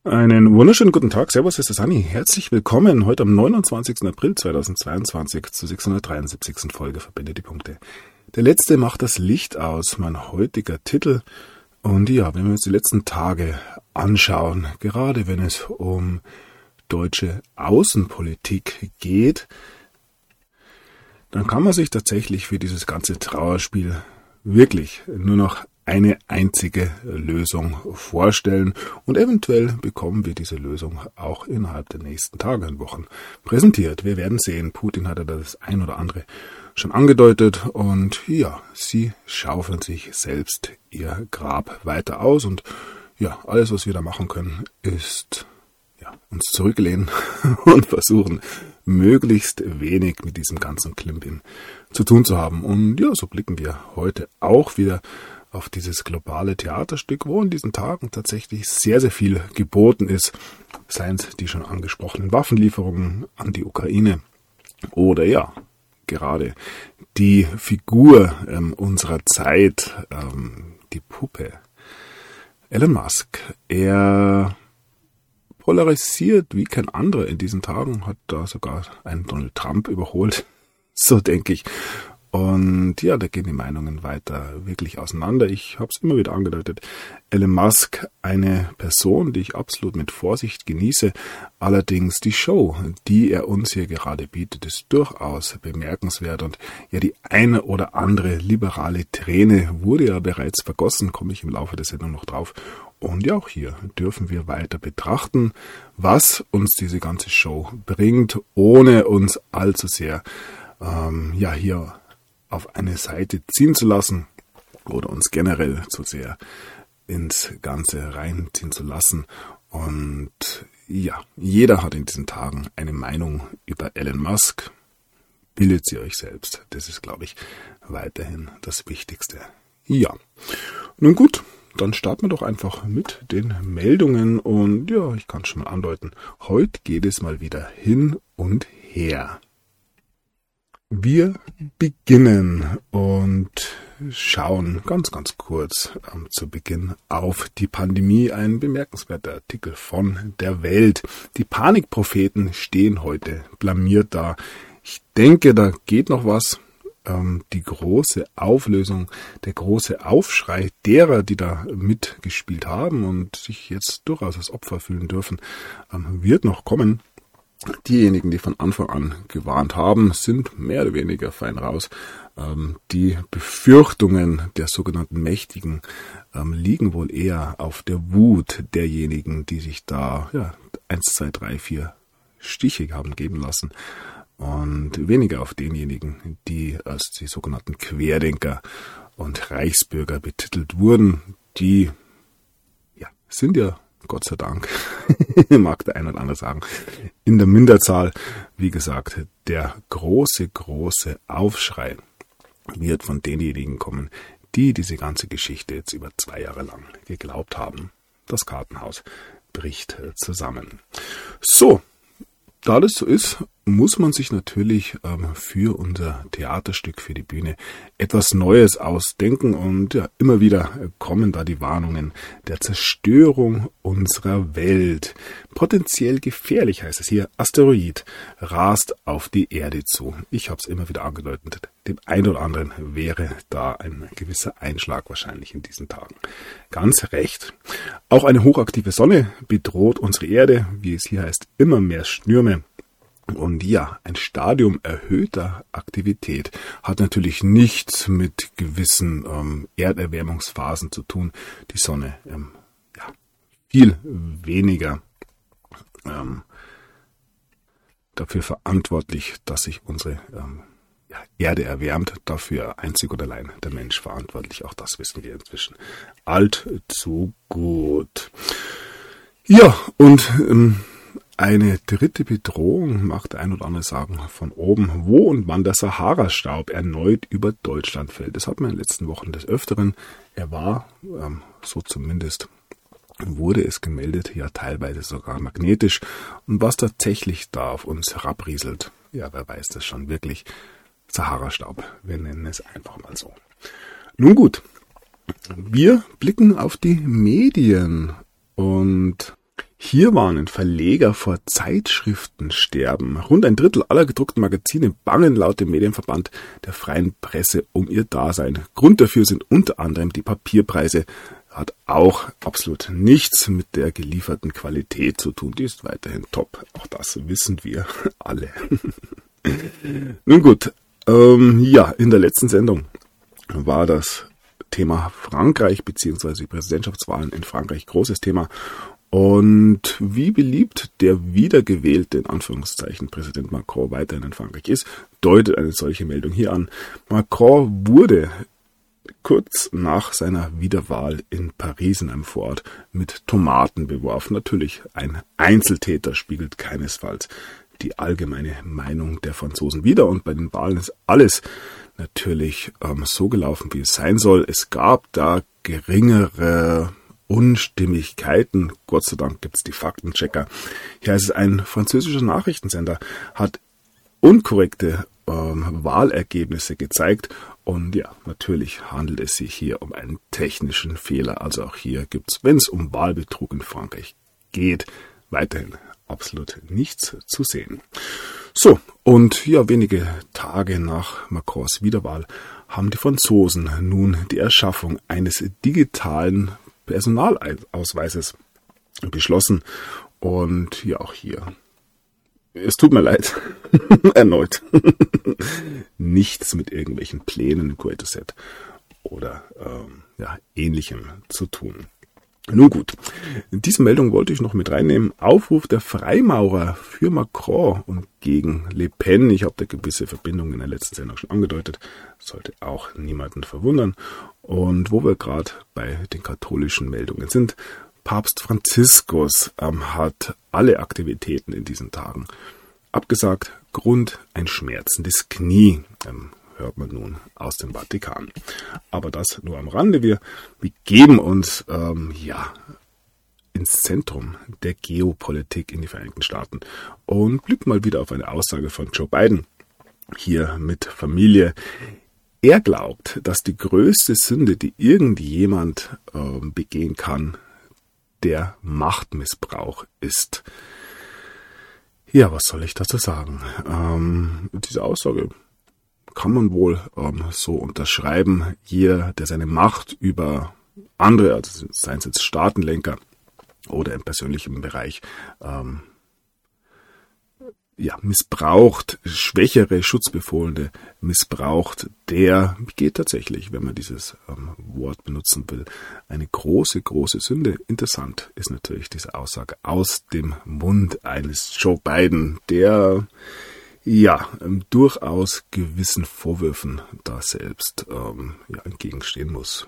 Einen wunderschönen guten Tag, servus, ist der Sani. Herzlich willkommen heute am 29. April 2022 zur 673. Folge Verbinde die Punkte. Der letzte macht das Licht aus, mein heutiger Titel. Und ja, wenn wir uns die letzten Tage anschauen, gerade wenn es um deutsche Außenpolitik geht, dann kann man sich tatsächlich für dieses ganze Trauerspiel wirklich nur noch eine einzige Lösung vorstellen und eventuell bekommen wir diese Lösung auch innerhalb der nächsten Tage und Wochen präsentiert. Wir werden sehen, Putin hatte das ein oder andere schon angedeutet und ja, sie schaufeln sich selbst ihr Grab weiter aus und ja, alles was wir da machen können ist uns zurücklehnen und versuchen, möglichst wenig mit diesem ganzen Klimbim zu tun zu haben. Und ja, so blicken wir heute auch wieder auf dieses globale Theaterstück, wo in diesen Tagen tatsächlich sehr, sehr viel geboten ist. Seien es die schon angesprochenen Waffenlieferungen an die Ukraine oder ja, gerade die Figur unserer Zeit, die Puppe, Elon Musk. Er polarisiert wie kein anderer in diesen Tagen, hat da sogar einen Donald Trump überholt, so denke ich. Und ja, da gehen die Meinungen weiter wirklich auseinander. Ich habe es immer wieder angedeutet. Elon Musk, eine Person, die ich absolut mit Vorsicht genieße. Allerdings die Show, die er uns hier gerade bietet, ist durchaus bemerkenswert. Und ja, die eine oder andere liberale Träne wurde ja bereits vergossen, komme ich im Laufe der Sendung noch drauf. Und ja, auch hier dürfen wir weiter betrachten, was uns diese ganze Show bringt, ohne uns allzu sehr hier auf eine Seite ziehen zu lassen oder uns generell zu sehr ins Ganze reinziehen zu lassen. Und ja, jeder hat in diesen Tagen eine Meinung über Elon Musk. Bildet sie euch selbst. Das ist, glaube ich, weiterhin das Wichtigste. Ja, nun gut, dann starten wir doch einfach mit den Meldungen. Und ja, ich kann schon mal andeuten, heute geht es mal wieder hin und her. Wir beginnen und schauen ganz kurz zu Beginn auf die Pandemie. Ein bemerkenswerter Artikel von der Welt. Die Panikpropheten stehen heute blamiert da. Ich denke, da geht noch was. Die große Auflösung, der große Aufschrei derer, die da mitgespielt haben und sich jetzt durchaus als Opfer fühlen dürfen, wird noch kommen. Diejenigen, die von Anfang an gewarnt haben, sind mehr oder weniger fein raus. Die Befürchtungen der sogenannten Mächtigen liegen wohl eher auf der Wut derjenigen, die sich da 1, 2, 3, 4 Stiche haben geben lassen und weniger auf denjenigen, die als die sogenannten Querdenker und Reichsbürger betitelt wurden. Die sind ja Gott sei Dank, mag der ein oder andere sagen, in der Minderzahl. Wie gesagt, der große Aufschrei wird von denjenigen kommen, die diese ganze Geschichte jetzt über 2 Jahre lang geglaubt haben. Das Kartenhaus bricht zusammen. So, da das so ist, muss man sich natürlich für unser Theaterstück, für die Bühne etwas Neues ausdenken und ja, immer wieder kommen da die Warnungen der Zerstörung unserer Welt. Potenziell gefährlich heißt es hier, Asteroid rast auf die Erde zu. Ich habe es immer wieder angedeutet, dem einen oder anderen wäre da ein gewisser Einschlag wahrscheinlich in diesen Tagen. Ganz recht. Auch eine hochaktive Sonne bedroht unsere Erde, wie es hier heißt, immer mehr Stürme. Und ja, ein Stadium erhöhter Aktivität hat natürlich nichts mit gewissen Erderwärmungsphasen zu tun. Die Sonne viel weniger dafür verantwortlich, dass sich unsere Erde erwärmt. Dafür einzig und allein der Mensch verantwortlich. Auch das wissen wir inzwischen allzu gut. Ja, und eine dritte Bedrohung, mag der ein oder andere sagen, von oben, wo und wann der Sahara-Staub erneut über Deutschland fällt. Das hat man in den letzten Wochen des Öfteren. Er war, so zumindest wurde es gemeldet, ja teilweise sogar magnetisch. Und was tatsächlich da auf uns herabrieselt, ja, wer weiß das schon wirklich, Sahara-Staub, wir nennen es einfach mal so. Nun gut, wir blicken auf die Medien und Hier warnen Verleger vor Zeitschriftensterben. Rund ein Drittel aller gedruckten Magazine bangen laut dem Medienverband der freien Presse um ihr Dasein. Grund dafür sind unter anderem die Papierpreise. Hat auch absolut nichts mit der gelieferten Qualität zu tun. Die ist weiterhin top. Auch das wissen wir alle. Nun gut, in der letzten Sendung war das Thema Frankreich bzw. die Präsidentschaftswahlen in Frankreich großes Thema. Und wie beliebt der wiedergewählte, in Anführungszeichen, Präsident Macron weiterhin in Frankreich ist, deutet eine solche Meldung hier an. Macron wurde kurz nach seiner Wiederwahl in Paris in einem Vorort mit Tomaten beworfen. Natürlich ein Einzeltäter, spiegelt keinesfalls die allgemeine Meinung der Franzosen wider. Und bei den Wahlen ist alles natürlich so gelaufen, wie es sein soll. Es gab da geringere Unstimmigkeiten. Gott sei Dank gibt es die Faktenchecker. Hier heißt es, ein französischer Nachrichtensender hat unkorrekte Wahlergebnisse gezeigt. Und ja, natürlich handelt es sich hier um einen technischen Fehler. Also auch hier gibt es, wenn es um Wahlbetrug in Frankreich geht, weiterhin absolut nichts zu sehen. So, und ja, wenige Tage nach Macrons Wiederwahl haben die Franzosen nun die Erschaffung eines digitalen Personalausweises beschlossen. Und ja, auch hier, es tut mir leid, erneut, nichts mit irgendwelchen Plänen im Quaterset oder Ähnlichem zu tun. Nun gut, diese Meldung wollte ich noch mit reinnehmen. Aufruf der Freimaurer für Macron und gegen Le Pen. Ich habe da gewisse Verbindungen in der letzten Sendung schon angedeutet. Sollte auch niemanden verwundern. Und wo wir gerade bei den katholischen Meldungen sind, Papst Franziskus hat alle Aktivitäten in diesen Tagen abgesagt. Grund ein schmerzendes Knie. Hört man nun aus dem Vatikan. Aber das nur am Rande. Wir begeben uns ins Zentrum der Geopolitik in die Vereinigten Staaten und blicken mal wieder auf eine Aussage von Joe Biden hier mit Familie. Er glaubt, dass die größte Sünde, die irgendjemand begehen kann, der Machtmissbrauch ist. Ja, was soll ich dazu sagen? Diese Aussage kann man wohl so unterschreiben. Jeder, der seine Macht über andere, also seien es jetzt Staatenlenker oder im persönlichen Bereich, missbraucht, schwächere Schutzbefohlene missbraucht, der begeht tatsächlich, wenn man dieses Wort benutzen will, eine große, große Sünde. Interessant ist natürlich diese Aussage aus dem Mund eines Joe Biden, der durchaus gewissen Vorwürfen da selbst entgegenstehen muss.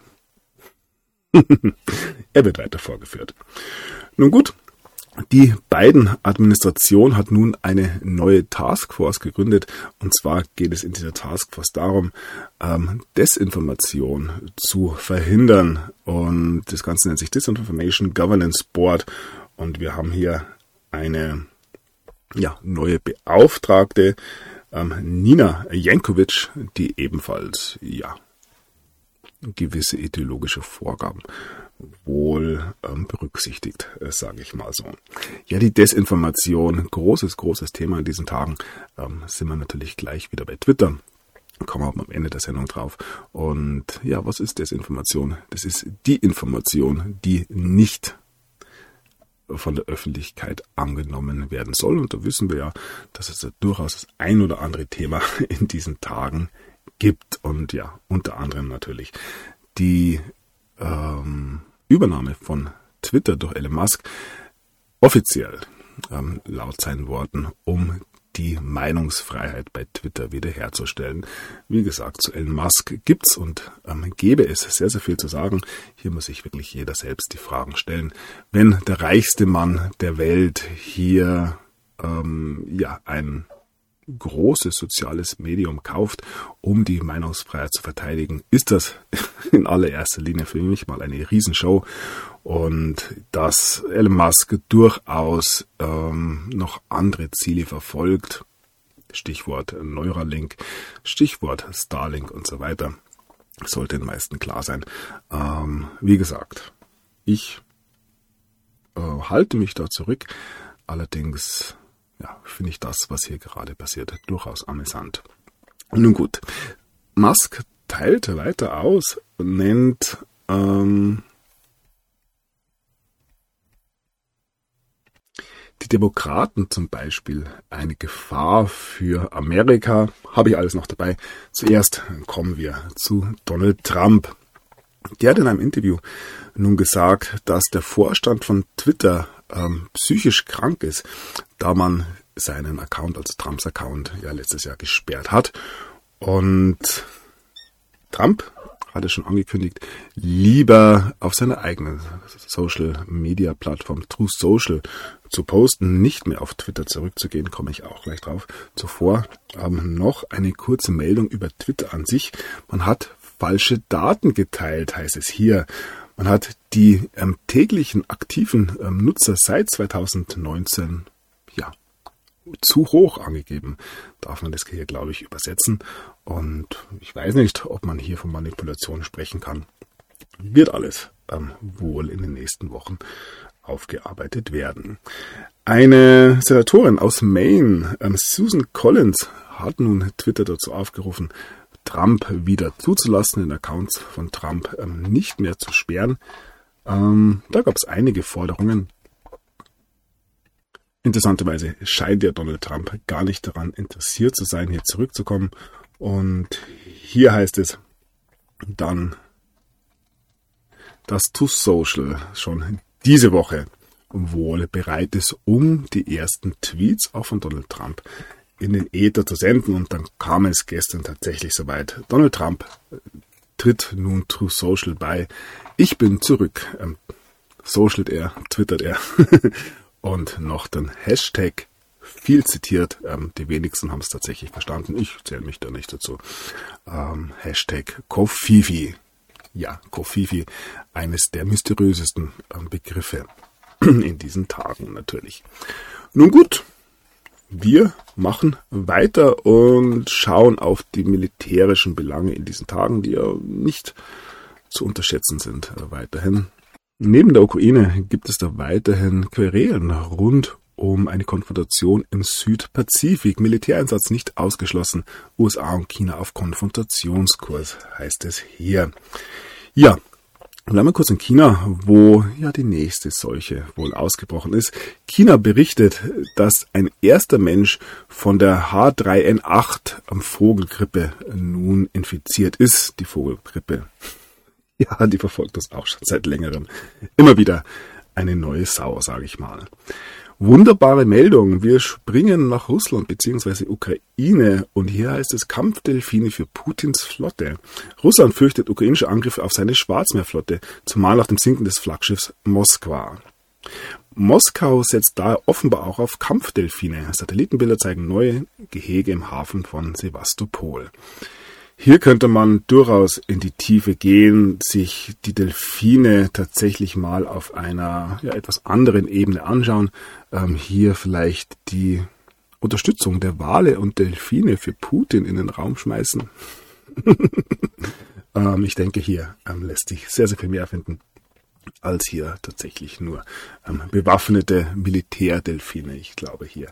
Er wird weiter vorgeführt. Nun gut, die Biden-Administration hat nun eine neue Taskforce gegründet. Und zwar geht es in dieser Taskforce darum, Desinformation zu verhindern. Und das Ganze nennt sich Disinformation Governance Board. Und wir haben hier eine neue Beauftragte, Nina Jankowicz, die ebenfalls gewisse ideologische Vorgaben wohl berücksichtigt, sage ich mal so. Ja, die Desinformation, großes Thema in diesen Tagen, sind wir natürlich gleich wieder bei Twitter. Kommen wir am Ende der Sendung drauf. Und ja, was ist Desinformation? Das ist die Information, die nicht von der Öffentlichkeit angenommen werden soll. Und da wissen wir ja, dass es durchaus das ein oder andere Thema in diesen Tagen gibt. Und ja, unter anderem natürlich die Übernahme von Twitter durch Elon Musk, offiziell laut seinen Worten, um die Meinungsfreiheit bei Twitter wiederherzustellen. Wie gesagt, zu Elon Musk gibt's und gäbe es sehr, sehr viel zu sagen. Hier muss sich wirklich jeder selbst die Fragen stellen. Wenn der reichste Mann der Welt hier ein großes soziales Medium kauft, um die Meinungsfreiheit zu verteidigen, ist das in allererster Linie für mich mal eine Riesenshow. Und dass Elon Musk durchaus noch andere Ziele verfolgt, Stichwort Neuralink, Stichwort Starlink und so weiter, sollte den meisten klar sein. Wie gesagt, ich halte mich da zurück. Allerdings finde ich das, was hier gerade passiert, durchaus amüsant. Nun gut, Musk teilt weiter aus und nennt die Demokraten zum Beispiel eine Gefahr für Amerika. Habe ich alles noch dabei. Zuerst kommen wir zu Donald Trump. Der hat in einem Interview nun gesagt, dass der Vorstand von Twitter psychisch krank ist, da man seinen Account, also Trumps Account, letztes Jahr gesperrt hat. Und Trump hat es schon angekündigt, lieber auf seiner eigenen Social-Media-Plattform Truth Social zu posten, nicht mehr auf Twitter zurückzugehen, komme ich auch gleich drauf. Zuvor noch eine kurze Meldung über Twitter an sich. Man hat falsche Daten geteilt, heißt es hier. Man hat die täglichen aktiven Nutzer seit 2019 zu hoch angegeben, darf man das hier, glaube ich, übersetzen. Und ich weiß nicht, ob man hier von Manipulation sprechen kann. Wird alles wohl in den nächsten Wochen aufgearbeitet werden. Eine Senatorin aus Maine, Susan Collins, hat nun Twitter dazu aufgerufen, Trump wieder zuzulassen, den Accounts von Trump nicht mehr zu sperren. Da gab es einige Forderungen. Interessanterweise scheint ja Donald Trump gar nicht daran interessiert zu sein, hier zurückzukommen. Und hier heißt es dann, dass Truth Social schon diese Woche wohl bereit ist, um die ersten Tweets auch von Donald Trump in den Äther zu senden. Und dann kam es gestern tatsächlich soweit. Donald Trump tritt nun Truth Social bei. Ich bin zurück. Socialt er, twittert er. Und noch den Hashtag, viel zitiert, die wenigsten haben es tatsächlich verstanden, ich zähle mich da nicht dazu, Hashtag Covfefe. Ja, Covfefe, eines der mysteriösesten Begriffe in diesen Tagen natürlich. Nun gut, wir machen weiter und schauen auf die militärischen Belange in diesen Tagen, die ja nicht zu unterschätzen sind weiterhin. Neben der Ukraine gibt es da weiterhin Querelen rund um eine Konfrontation im Südpazifik. Militäreinsatz nicht ausgeschlossen. USA und China auf Konfrontationskurs, heißt es hier. Ja, bleiben wir kurz in China, wo die nächste Seuche wohl ausgebrochen ist. China berichtet, dass ein erster Mensch von der H3N8 Vogelgrippe nun infiziert ist. Die Vogelgrippe. Ja, die verfolgt uns auch schon seit längerem. Immer wieder eine neue Sau, sage ich mal. Wunderbare Meldung. Wir springen nach Russland bzw. Ukraine und hier heißt es Kampfdelfine für Putins Flotte. Russland fürchtet ukrainische Angriffe auf seine Schwarzmeerflotte, zumal nach dem Sinken des Flaggschiffs Moskwa. Moskau setzt daher offenbar auch auf Kampfdelfine. Satellitenbilder zeigen neue Gehege im Hafen von Sewastopol. Hier könnte man durchaus in die Tiefe gehen, sich die Delfine tatsächlich mal auf einer etwas anderen Ebene anschauen. Hier vielleicht die Unterstützung der Wale und Delfine für Putin in den Raum schmeißen. Ich denke, hier lässt sich sehr, sehr viel mehr finden, als hier tatsächlich nur bewaffnete Militärdelfine. Ich glaube hier,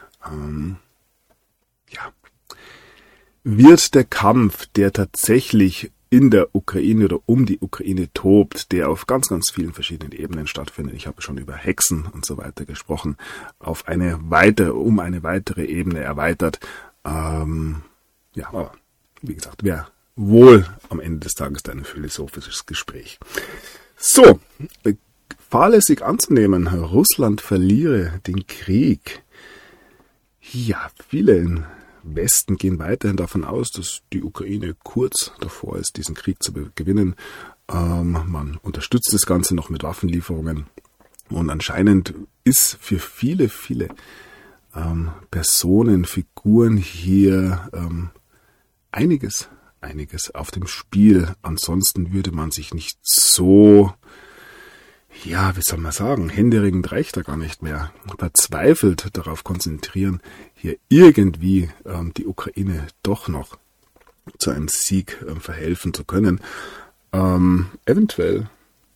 wird der Kampf, der tatsächlich in der Ukraine oder um die Ukraine tobt, der auf ganz, ganz vielen verschiedenen Ebenen stattfindet. Ich habe schon über Hexen und so weiter gesprochen, um eine weitere Ebene erweitert. Aber wie gesagt, wäre wohl am Ende des Tages ein philosophisches Gespräch. So, fahrlässig anzunehmen, Russland verliere den Krieg. Ja, viele im Westen gehen weiterhin davon aus, dass die Ukraine kurz davor ist, diesen Krieg zu gewinnen. Man unterstützt das Ganze noch mit Waffenlieferungen. Und anscheinend ist für viele Personen, Figuren hier einiges auf dem Spiel. Ansonsten würde man sich nicht so, händeringend reicht da gar nicht mehr, verzweifelt darauf konzentrieren, hier irgendwie die Ukraine doch noch zu einem Sieg verhelfen zu können. Eventuell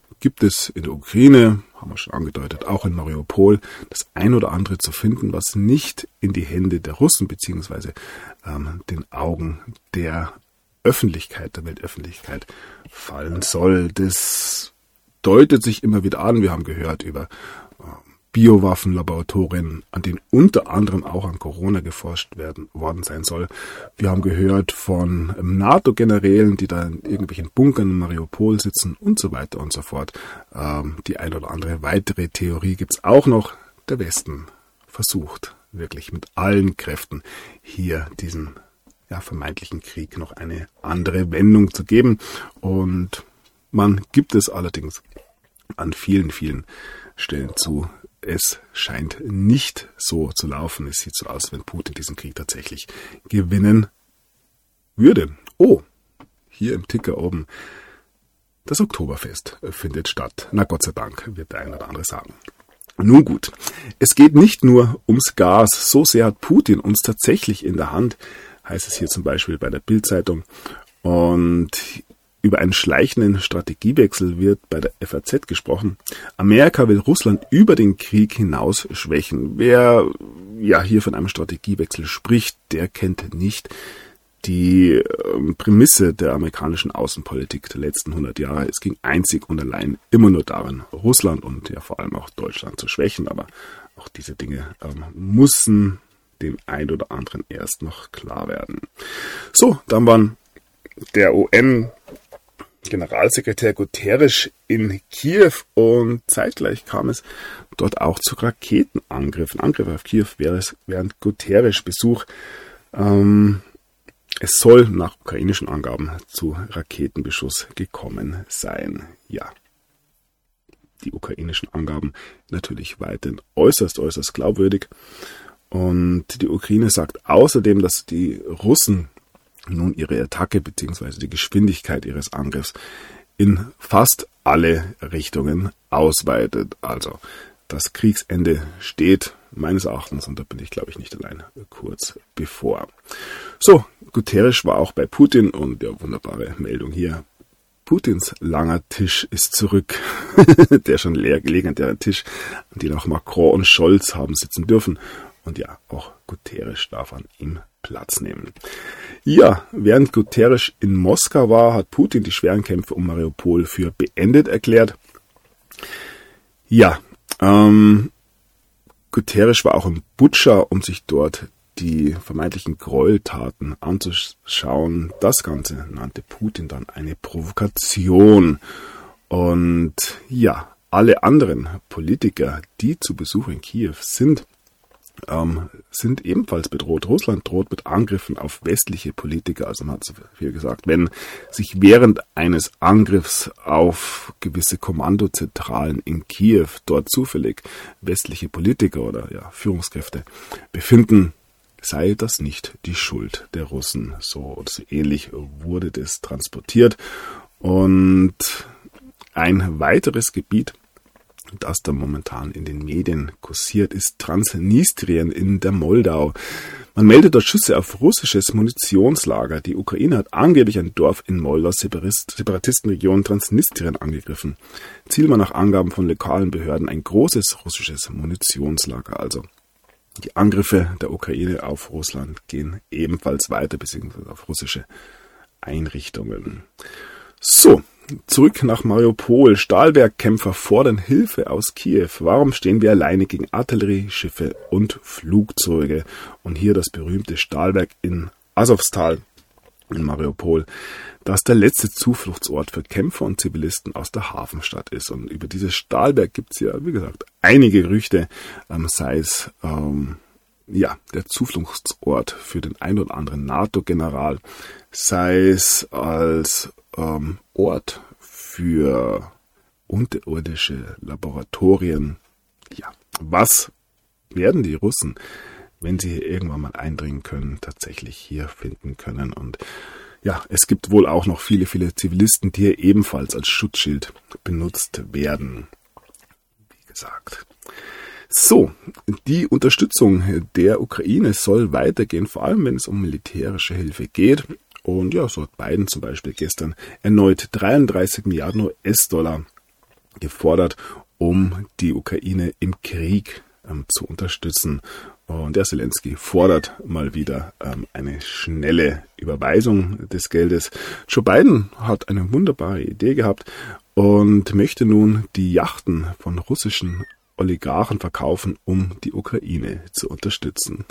gibt es in der Ukraine, haben wir schon angedeutet, auch in Mariupol, das ein oder andere zu finden, was nicht in die Hände der Russen beziehungsweise den Augen der Öffentlichkeit, der Weltöffentlichkeit fallen soll. Das deutet sich immer wieder an. Wir haben gehört über Biowaffenlaboratorien, an denen unter anderem auch an Corona geforscht worden sein soll. Wir haben gehört von NATO-Generälen, die da in irgendwelchen Bunkern in Mariupol sitzen und so weiter und so fort. Die ein oder andere weitere Theorie gibt's auch noch. Der Westen versucht wirklich mit allen Kräften hier diesen vermeintlichen Krieg noch eine andere Wendung zu geben. Und man gibt es allerdings an vielen, vielen Stellen zu. Es scheint nicht so zu laufen. Es sieht so aus, wenn Putin diesen Krieg tatsächlich gewinnen würde. Oh, hier im Ticker oben, das Oktoberfest findet statt. Na Gott sei Dank, wird der eine oder andere sagen. Nun gut, es geht nicht nur ums Gas. So sehr hat Putin uns tatsächlich in der Hand, heißt es hier zum Beispiel bei der Bild-Zeitung. Und über einen schleichenden Strategiewechsel wird bei der FAZ gesprochen. Amerika will Russland über den Krieg hinaus schwächen. Wer hier von einem Strategiewechsel spricht, der kennt nicht die Prämisse der amerikanischen Außenpolitik der letzten 100 Jahre. Es ging einzig und allein immer nur darin, Russland und vor allem auch Deutschland zu schwächen. Aber auch diese Dinge mussten dem einen oder anderen erst noch klar werden. So, dann waren der UN-Generalsekretär Guterres in Kiew und zeitgleich kam es dort auch zu Raketenangriffen. Angriffe auf Kiew während Guterres Besuch. Es soll nach ukrainischen Angaben zu Raketenbeschuss gekommen sein. Ja, die ukrainischen Angaben natürlich weiterhin äußerst glaubwürdig. Und die Ukraine sagt außerdem, dass die Russen nun ihre Attacke bzw. die Geschwindigkeit ihres Angriffs in fast alle Richtungen ausweitet. Also das Kriegsende steht meines Erachtens, und da bin ich glaube ich nicht allein, kurz bevor. So, Guterres war auch bei Putin und wunderbare Meldung hier. Putins langer Tisch ist zurück. Der schon legendäre Tisch, an dem auch Macron und Scholz haben sitzen dürfen. Und auch Guterres darf an ihm Platz nehmen. Ja, während Guterres in Moskau war, hat Putin die schweren Kämpfe um Mariupol für beendet erklärt. Ja, Guterres war auch in Butscha, um sich dort die vermeintlichen Gräueltaten anzuschauen. Das Ganze nannte Putin dann eine Provokation. Und alle anderen Politiker, die zu Besuch in Kiew sind ebenfalls bedroht. Russland droht mit Angriffen auf westliche Politiker. Also man hat so viel gesagt, wenn sich während eines Angriffs auf gewisse Kommandozentralen in Kiew dort zufällig westliche Politiker oder Führungskräfte befinden, sei das nicht die Schuld der Russen. So oder so ähnlich wurde das transportiert. Und ein weiteres Gebiet, das da momentan in den Medien kursiert, ist Transnistrien in der Moldau. Man meldet dort Schüsse auf russisches Munitionslager. Die Ukraine hat angeblich ein Dorf in Moldau, Separatistenregion Transnistrien, angegriffen. Ziel war nach Angaben von lokalen Behörden ein großes russisches Munitionslager. Also die Angriffe der Ukraine auf Russland gehen ebenfalls weiter, beziehungsweise auf russische Einrichtungen. So, zurück nach Mariupol. Stahlwerkkämpfer fordern Hilfe aus Kiew. Warum stehen wir alleine gegen Artillerie, Schiffe und Flugzeuge? Und hier das berühmte Stahlwerk in Asowstal in Mariupol, das der letzte Zufluchtsort für Kämpfer und Zivilisten aus der Hafenstadt ist. Und über dieses Stahlwerk gibt es wie gesagt, einige Gerüchte, sei es der Zufluchtsort für den ein oder anderen NATO-General, sei es als Ort für unterirdische Laboratorien. Ja, was werden die Russen, wenn sie hier irgendwann mal eindringen können, tatsächlich hier finden können? Und es gibt wohl auch noch viele Zivilisten, die hier ebenfalls als Schutzschild benutzt werden. Wie gesagt. So, die Unterstützung der Ukraine soll weitergehen, vor allem wenn es um militärische Hilfe geht. Und so hat Biden zum Beispiel gestern erneut 33 Milliarden US-Dollar gefordert, um die Ukraine im Krieg zu unterstützen. Und der Zelensky fordert mal wieder eine schnelle Überweisung des Geldes. Joe Biden hat eine wunderbare Idee gehabt und möchte nun die Yachten von russischen Oligarchen verkaufen, um die Ukraine zu unterstützen.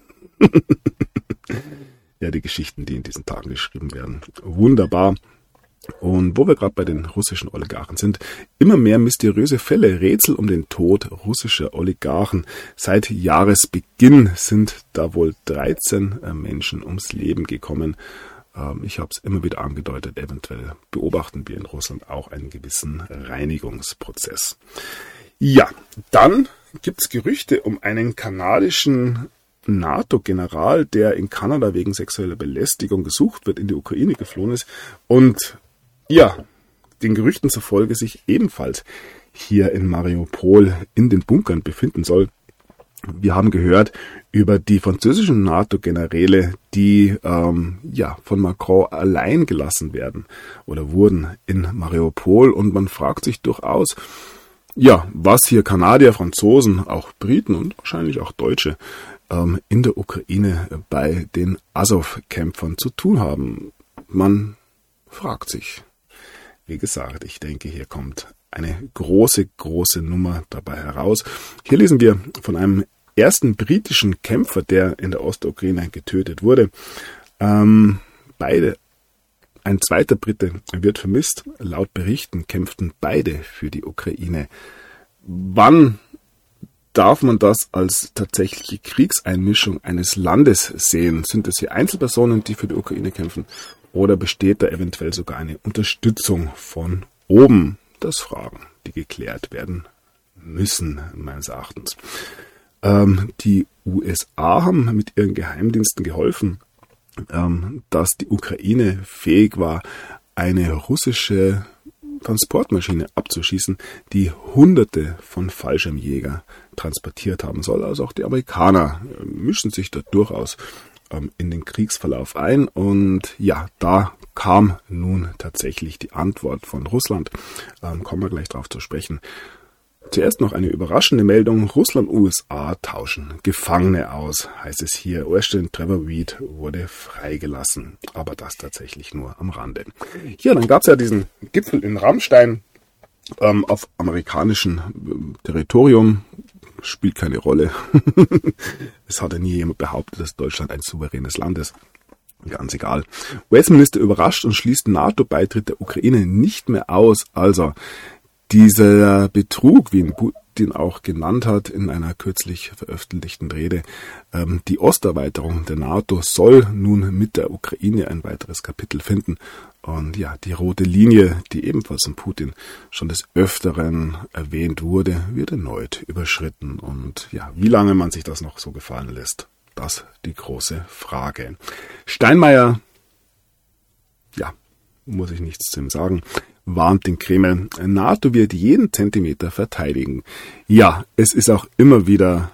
Ja, die Geschichten, die in diesen Tagen geschrieben werden. Wunderbar. Und wo wir gerade bei den russischen Oligarchen sind, immer mehr mysteriöse Fälle, Rätsel um den Tod russischer Oligarchen. Seit Jahresbeginn sind da wohl 13 Menschen ums Leben gekommen. Ich habe es immer wieder angedeutet, eventuell beobachten wir in Russland auch einen gewissen Reinigungsprozess. Ja, dann gibt es Gerüchte um einen kanadischen NATO-General, der in Kanada wegen sexueller Belästigung gesucht wird, in die Ukraine geflohen ist und ja, den Gerüchten zufolge sich ebenfalls hier in Mariupol in den Bunkern befinden soll. Wir haben gehört über die französischen NATO-Generäle, die von Macron allein gelassen werden oder wurden in Mariupol. Und man fragt sich durchaus, was hier Kanadier, Franzosen, auch Briten und wahrscheinlich auch Deutsche in der Ukraine bei den Azov-Kämpfern zu tun haben. Man fragt sich. Wie gesagt, ich denke, hier kommt eine große, große Nummer dabei heraus. Hier lesen wir von einem ersten britischen Kämpfer, der in der Ostukraine getötet wurde. Ein zweiter Brite wird vermisst. Laut Berichten kämpften beide für die Ukraine. Wann darf man das als tatsächliche Kriegseinmischung eines Landes sehen? Sind es hier Einzelpersonen, die für die Ukraine kämpfen? Oder besteht da eventuell sogar eine Unterstützung von oben? Das Fragen, die geklärt werden müssen, meines Erachtens. Die USA haben mit ihren Geheimdiensten geholfen, dass die Ukraine fähig war, eine russische Transportmaschine abzuschießen, die Hunderte von Fallschirmjäger transportiert haben soll. Also auch die Amerikaner mischen sich da durchaus in den Kriegsverlauf ein. Und ja, da kam nun tatsächlich die Antwort von Russland. Kommen wir gleich darauf zu sprechen. Zuerst noch eine überraschende Meldung. Russland und USA tauschen Gefangene aus, heißt es hier. US-Präsident Trevor Reed wurde freigelassen, aber das tatsächlich nur am Rande. Ja, dann gab es ja diesen Gipfel in Rammstein auf amerikanischem Territorium. Spielt keine Rolle. Es hat ja nie jemand behauptet, dass Deutschland ein souveränes Land ist. Ganz egal. US-Minister überrascht und schließt NATO-Beitritt der Ukraine nicht mehr aus. Also dieser Betrug, wie ihn Putin auch genannt hat in einer kürzlich veröffentlichten Rede, die Osterweiterung der NATO soll nun mit der Ukraine ein weiteres Kapitel finden. Und ja, die rote Linie, die ebenfalls von Putin schon des Öfteren erwähnt wurde, wird erneut überschritten. Und ja, wie lange man sich das noch so gefallen lässt, das die große Frage. Steinmeier, ja, muss ich nichts zu ihm sagen, warnt den Kreml, NATO wird jeden Zentimeter verteidigen. Ja, es ist auch immer wieder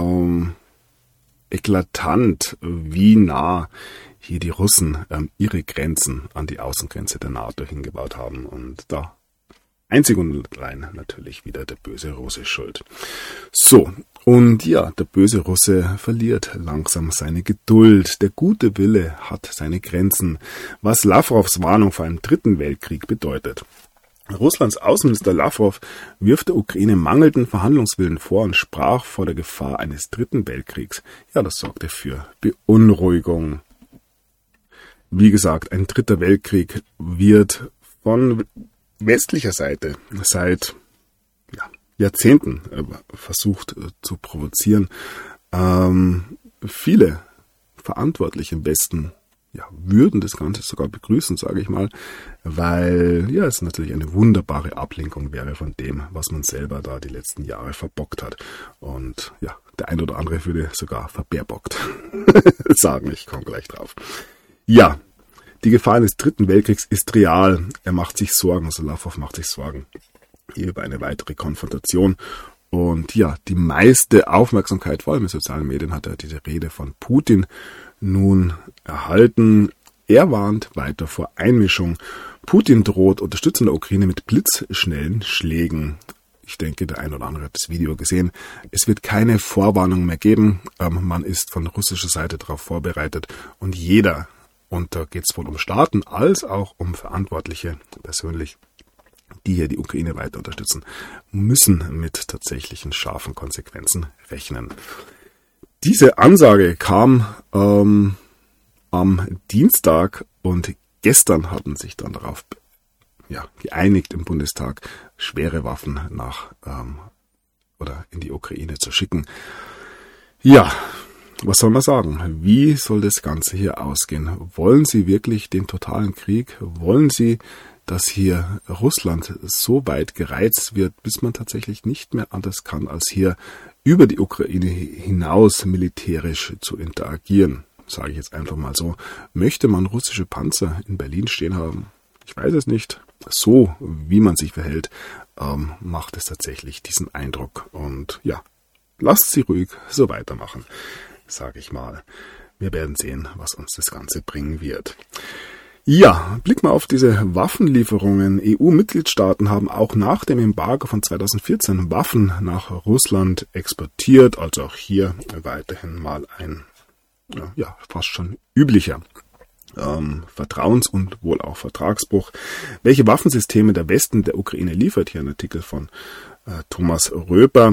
eklatant, wie nah hier die Russen ihre Grenzen an die Außengrenze der NATO hingebaut haben. Und da einzig und allein natürlich wieder der böse Russe schuld. So, und ja, der böse Russe verliert langsam seine Geduld. Der gute Wille hat seine Grenzen, was Lavrovs Warnung vor einem dritten Weltkrieg bedeutet. Russlands Außenminister Lavrov wirft der Ukraine mangelnden Verhandlungswillen vor und sprach vor der Gefahr eines dritten Weltkriegs. Ja, das sorgte für Beunruhigung. Wie gesagt, ein dritter Weltkrieg wird von westlicher Seite seit Jahrzehnten versucht zu provozieren. Viele Verantwortliche im Westen würden das Ganze sogar begrüßen, sage ich mal, weil es natürlich eine wunderbare Ablenkung wäre von dem, was man selber da die letzten Jahre verbockt hat. Und der ein oder andere würde sogar verbärbockt sagen, ich komme gleich drauf. Ja, die Gefahr eines dritten Weltkriegs ist real. Er macht sich Sorgen, also Lavrov macht sich Sorgen hier über eine weitere Konfrontation. Und die meiste Aufmerksamkeit, vor allem in sozialen Medien, hat er diese Rede von Putin nun erhalten. Er warnt weiter vor Einmischung Putin droht Unterstützern der Ukraine mit blitzschnellen Schlägen. Ich denke, der ein oder andere hat das Video gesehen. Es wird keine Vorwarnung mehr geben. Man ist von russischer Seite darauf vorbereitet. Und jeder, und da geht es wohl um Staaten als auch um Verantwortliche persönlich, die hier die Ukraine weiter unterstützen, müssen mit tatsächlichen scharfen Konsequenzen rechnen. Diese Ansage kam am Dienstag und gestern hatten sich dann darauf geeinigt im Bundestag, schwere Waffen oder in die Ukraine zu schicken. Ja, was soll man sagen? Wie soll das Ganze hier ausgehen? Wollen Sie wirklich den totalen Krieg? Wollen Sie, dass hier Russland so weit gereizt wird, bis man tatsächlich nicht mehr anders kann, als hier über die Ukraine hinaus militärisch zu interagieren? Sage ich jetzt einfach mal so. Möchte man russische Panzer in Berlin stehen haben? Ich weiß es nicht. So, wie man sich verhält, macht es tatsächlich diesen Eindruck. Und ja, lasst sie ruhig so weitermachen, sage ich mal. Wir werden sehen, was uns das Ganze bringen wird. Ja, blick mal auf diese Waffenlieferungen. EU-Mitgliedstaaten haben auch nach dem Embargo von 2014 Waffen nach Russland exportiert. Also auch hier weiterhin mal ein fast schon üblicher Vertrauens- und wohl auch Vertragsbruch. Welche Waffensysteme der Westen der Ukraine liefert? Hier ein Artikel von Thomas Röper.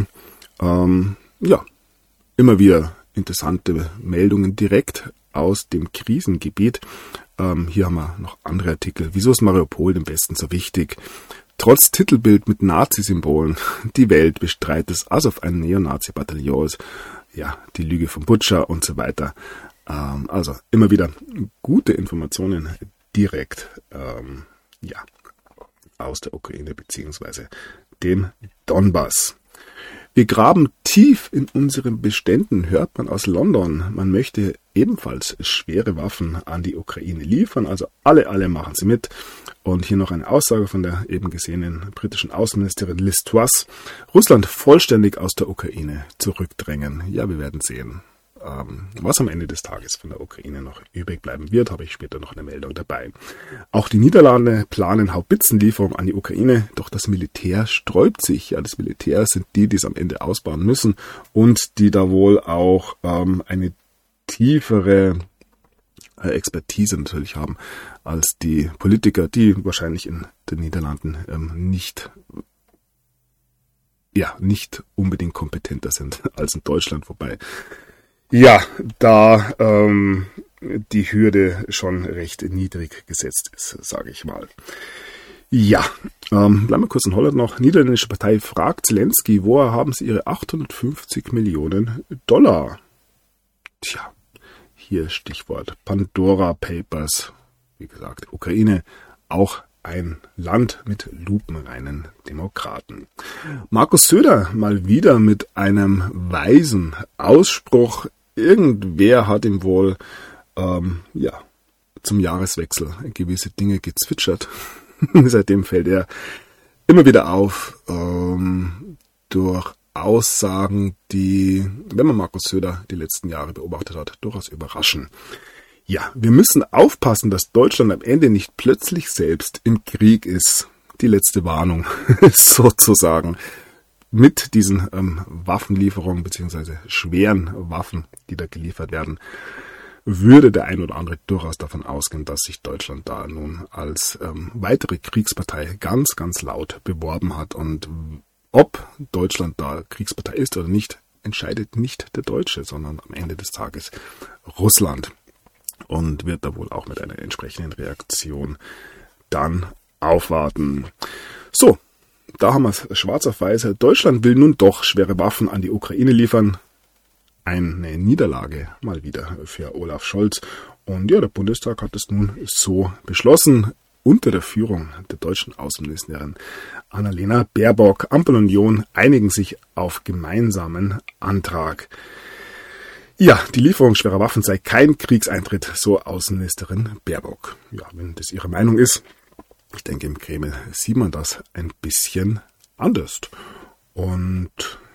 Immer wieder interessante Meldungen direkt aus dem Krisengebiet. Hier haben wir noch andere Artikel. Wieso ist Mariupol dem Westen so wichtig? Trotz Titelbild mit Nazi-Symbolen. Die Welt bestreitet, dass Azov ein Neonazi-Bataillon ist. Ja, die Lüge von Butscha und so weiter. Also immer wieder gute Informationen direkt aus der Ukraine beziehungsweise dem Donbass. Wir graben tief in unseren Beständen, hört man aus London. Man möchte ebenfalls schwere Waffen an die Ukraine liefern. Also alle machen sie mit. Und hier noch eine Aussage von der eben gesehenen britischen Außenministerin Liz Truss. Russland vollständig aus der Ukraine zurückdrängen. Ja, wir werden sehen. Was am Ende des Tages von der Ukraine noch übrig bleiben wird, habe ich später noch eine Meldung dabei. Auch die Niederlande planen Haubitzenlieferung an die Ukraine, doch das Militär sträubt sich. Ja, das Militär sind die es am Ende ausbauen müssen und die da wohl auch eine tiefere Expertise natürlich haben als die Politiker, die wahrscheinlich in den Niederlanden nicht unbedingt kompetenter sind als in Deutschland, wobei da die Hürde schon recht niedrig gesetzt ist, sage ich mal. Ja, bleiben wir kurz in Holland noch. Niederländische Partei fragt Zelensky, woher haben sie ihre 850 Millionen $? Tja, hier Stichwort Pandora Papers. Wie gesagt, Ukraine auch ein Land mit lupenreinen Demokraten. Markus Söder mal wieder mit einem weisen Ausspruch. Irgendwer hat ihm wohl zum Jahreswechsel gewisse Dinge gezwitschert. Seitdem fällt er immer wieder auf durch Aussagen, die, wenn man Markus Söder die letzten Jahre beobachtet hat, durchaus überraschen. Ja, wir müssen aufpassen, dass Deutschland am Ende nicht plötzlich selbst im Krieg ist. Die letzte Warnung sozusagen. Mit diesen Waffenlieferungen bzw. schweren Waffen, die da geliefert werden, würde der ein oder andere durchaus davon ausgehen, dass sich Deutschland da nun als weitere Kriegspartei ganz, ganz laut beworben hat. Und ob Deutschland da Kriegspartei ist oder nicht, entscheidet nicht der Deutsche, sondern am Ende des Tages Russland. Und wird da wohl auch mit einer entsprechenden Reaktion dann aufwarten. So, da haben wir es schwarz auf weiß. Deutschland will nun doch schwere Waffen an die Ukraine liefern. Eine Niederlage mal wieder für Olaf Scholz. Und ja, der Bundestag hat es nun so beschlossen. Unter der Führung der deutschen Außenministerin Annalena Baerbock. Ampel und Union einigen sich auf gemeinsamen Antrag. Ja, die Lieferung schwerer Waffen sei kein Kriegseintritt, so Außenministerin Baerbock. Ja, wenn das ihre Meinung ist, ich denke, im Kreml sieht man das ein bisschen anders. Und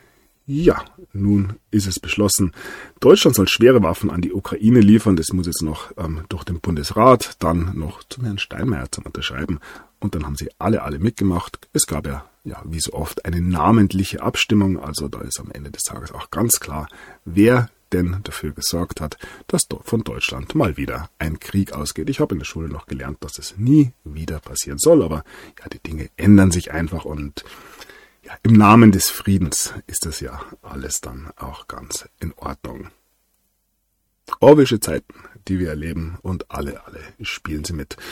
Ja, nun ist es beschlossen. Deutschland soll schwere Waffen an die Ukraine liefern. Das muss jetzt noch durch den Bundesrat, dann noch zum Herrn Steinmeier zum Unterschreiben. Und dann haben sie alle mitgemacht. Es gab ja, wie so oft, eine namentliche Abstimmung. Also da ist am Ende des Tages auch ganz klar, wer denn dafür gesorgt hat, dass von Deutschland mal wieder ein Krieg ausgeht. Ich habe in der Schule noch gelernt, dass es nie wieder passieren soll. Aber ja, die Dinge ändern sich einfach und ja, im Namen des Friedens ist das ja alles dann auch ganz in Ordnung. Orwellsche Zeiten, die wir erleben und alle spielen sie mit.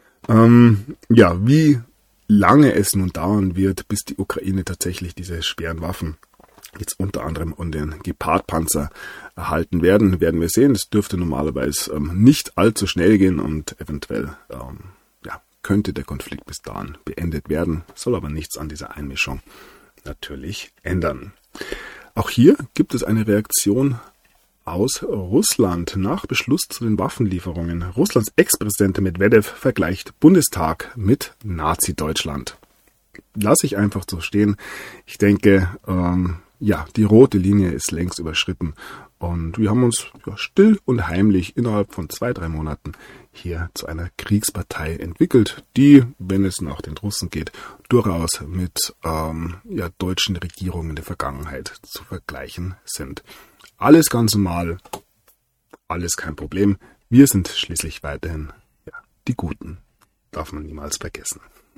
Wie lange es nun dauern wird, bis die Ukraine tatsächlich diese schweren Waffen, jetzt unter anderem und den Gepard-Panzer erhalten werden wir sehen. Das dürfte normalerweise nicht allzu schnell gehen und eventuell könnte der Konflikt bis dahin beendet werden, soll aber nichts an dieser Einmischung natürlich ändern. Auch hier gibt es eine Reaktion aus Russland nach Beschluss zu den Waffenlieferungen. Russlands Ex-Präsident Medvedev vergleicht Bundestag mit Nazi-Deutschland. Lass ich einfach so stehen. Ich denke, die rote Linie ist längst überschritten und wir haben uns still und heimlich innerhalb von 2-3 Monaten hier zu einer Kriegspartei entwickelt, die, wenn es nach den Russen geht, durchaus mit deutschen Regierungen in der Vergangenheit zu vergleichen sind. Alles ganz normal, alles kein Problem. Wir sind schließlich weiterhin die Guten. Darf man niemals vergessen.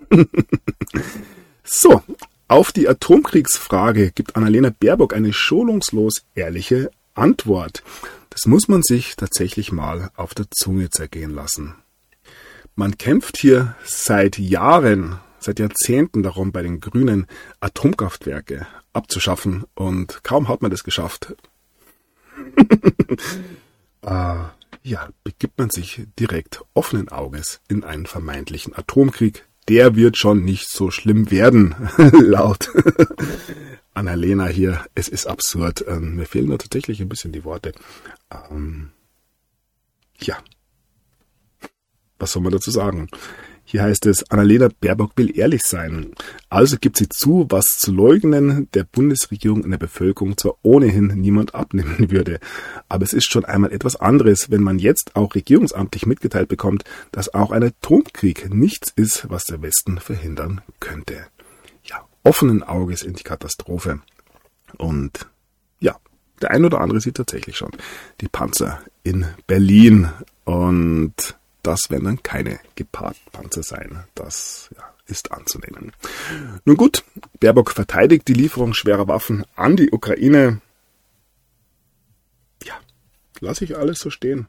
So, auf die Atomkriegsfrage gibt Annalena Baerbock eine schonungslos ehrliche Antwort. Das muss man sich tatsächlich mal auf der Zunge zergehen lassen. Man kämpft hier seit Jahren, seit Jahrzehnten darum, bei den Grünen Atomkraftwerke abzuschaffen und kaum hat man das geschafft, begibt man sich direkt offenen Auges in einen vermeintlichen Atomkrieg. Der wird schon nicht so schlimm werden, laut Annalena hier. Es ist absurd. Mir fehlen da tatsächlich ein bisschen die Worte. Was soll man dazu sagen? Hier heißt es, Annalena Baerbock will ehrlich sein. Also gibt sie zu, was zu leugnen der Bundesregierung in der Bevölkerung zwar ohnehin niemand abnehmen würde. Aber es ist schon einmal etwas anderes, wenn man jetzt auch regierungsamtlich mitgeteilt bekommt, dass auch ein Atomkrieg nichts ist, was der Westen verhindern könnte. Ja, offenen Auges in die Katastrophe. Und der ein oder andere sieht tatsächlich schon die Panzer in Berlin und das werden dann keine Gepard-Panzer sein. Das ist anzunehmen. Nun gut, Baerbock verteidigt die Lieferung schwerer Waffen an die Ukraine. Ja, lasse ich alles so stehen.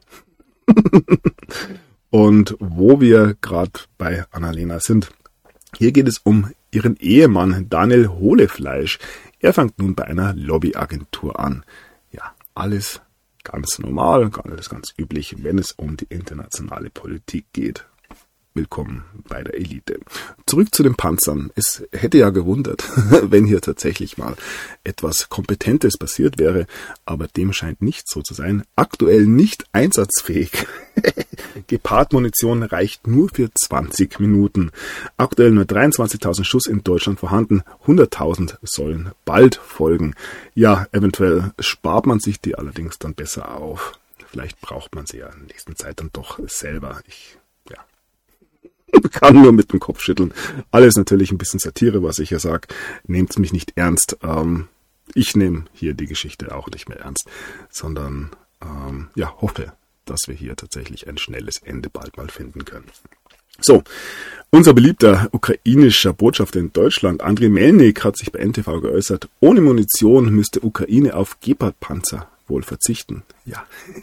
Und wo wir gerade bei Annalena sind, hier geht es um ihren Ehemann Daniel Hohlefleisch. Er fängt nun bei einer Lobbyagentur an. Ja, alles ganz normal, alles ganz üblich, wenn es um die internationale Politik geht. Willkommen bei der Elite. Zurück zu den Panzern. Es hätte ja gewundert, wenn hier tatsächlich mal etwas Kompetentes passiert wäre, aber dem scheint nicht so zu sein. Aktuell nicht einsatzfähig. Gepard-Munition reicht nur für 20 Minuten. Aktuell nur 23.000 Schuss in Deutschland vorhanden. 100.000 sollen bald folgen. Ja, eventuell spart man sich die allerdings dann besser auf. Vielleicht braucht man sie ja in der nächsten Zeit dann doch selber. Ich kann nur mit dem Kopf schütteln. Alles natürlich ein bisschen Satire, was ich hier sage. Nehmt mich nicht ernst. Ich nehme hier die Geschichte auch nicht mehr ernst, sondern hoffe, dass wir hier tatsächlich ein schnelles Ende bald mal finden können. So, unser beliebter ukrainischer Botschafter in Deutschland, Andriy Melnik, hat sich bei NTV geäußert, ohne Munition müsste Ukraine auf Gepard-Panzer wohl verzichten. Ja.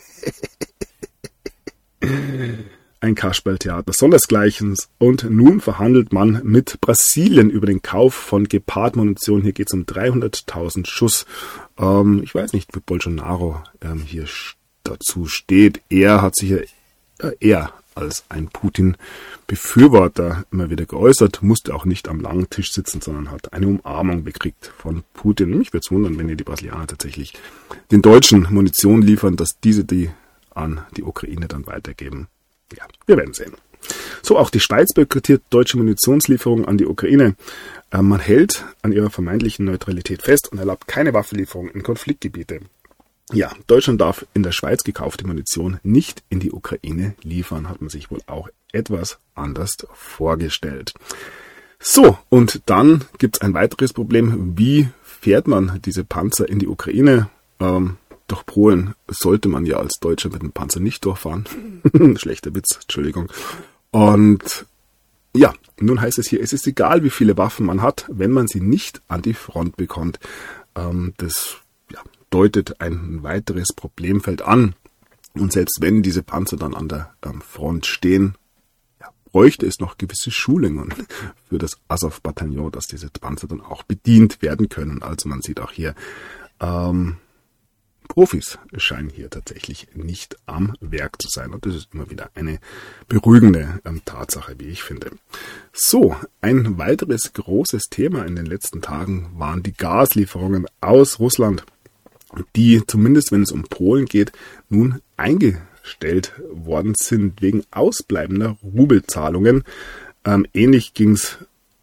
Ein Kasperltheater sondersgleichen. Und nun verhandelt man mit Brasilien über den Kauf von Gepard-Munition. Hier geht es um 300.000 Schuss. Ich weiß nicht, wie Bolsonaro hier dazu steht. Er hat sich eher als ein Putin-Befürworter immer wieder geäußert, musste auch nicht am langen Tisch sitzen, sondern hat eine Umarmung bekriegt von Putin. Mich würde es wundern, wenn die Brasilianer tatsächlich den Deutschen Munition liefern, dass diese die an die Ukraine dann weitergeben. Ja, wir werden sehen. So, auch die Schweiz boykottiert deutsche Munitionslieferungen an die Ukraine. Man hält an ihrer vermeintlichen Neutralität fest und erlaubt keine Waffenlieferungen in Konfliktgebiete. Ja, Deutschland darf in der Schweiz gekaufte Munition nicht in die Ukraine liefern, hat man sich wohl auch etwas anders vorgestellt. So, und dann gibt es ein weiteres Problem. Wie fährt man diese Panzer in die Ukraine? Durch Polen sollte man ja als Deutscher mit dem Panzer nicht durchfahren. Schlechter Witz, Entschuldigung. Und ja, nun heißt es hier, es ist egal, wie viele Waffen man hat, wenn man sie nicht an die Front bekommt. Das deutet ein weiteres Problemfeld an. Und selbst wenn diese Panzer dann an der Front stehen, bräuchte es noch gewisse Schulungen für das Azov-Bataillon, dass diese Panzer dann auch bedient werden können. Also man sieht auch hier, Profis scheinen hier tatsächlich nicht am Werk zu sein. Und das ist immer wieder eine beruhigende Tatsache, wie ich finde. So, ein weiteres großes Thema in den letzten Tagen waren die Gaslieferungen aus Russland, die, zumindest wenn es um Polen geht, nun eingestellt worden sind wegen ausbleibender Rubelzahlungen. Ähnlich ging es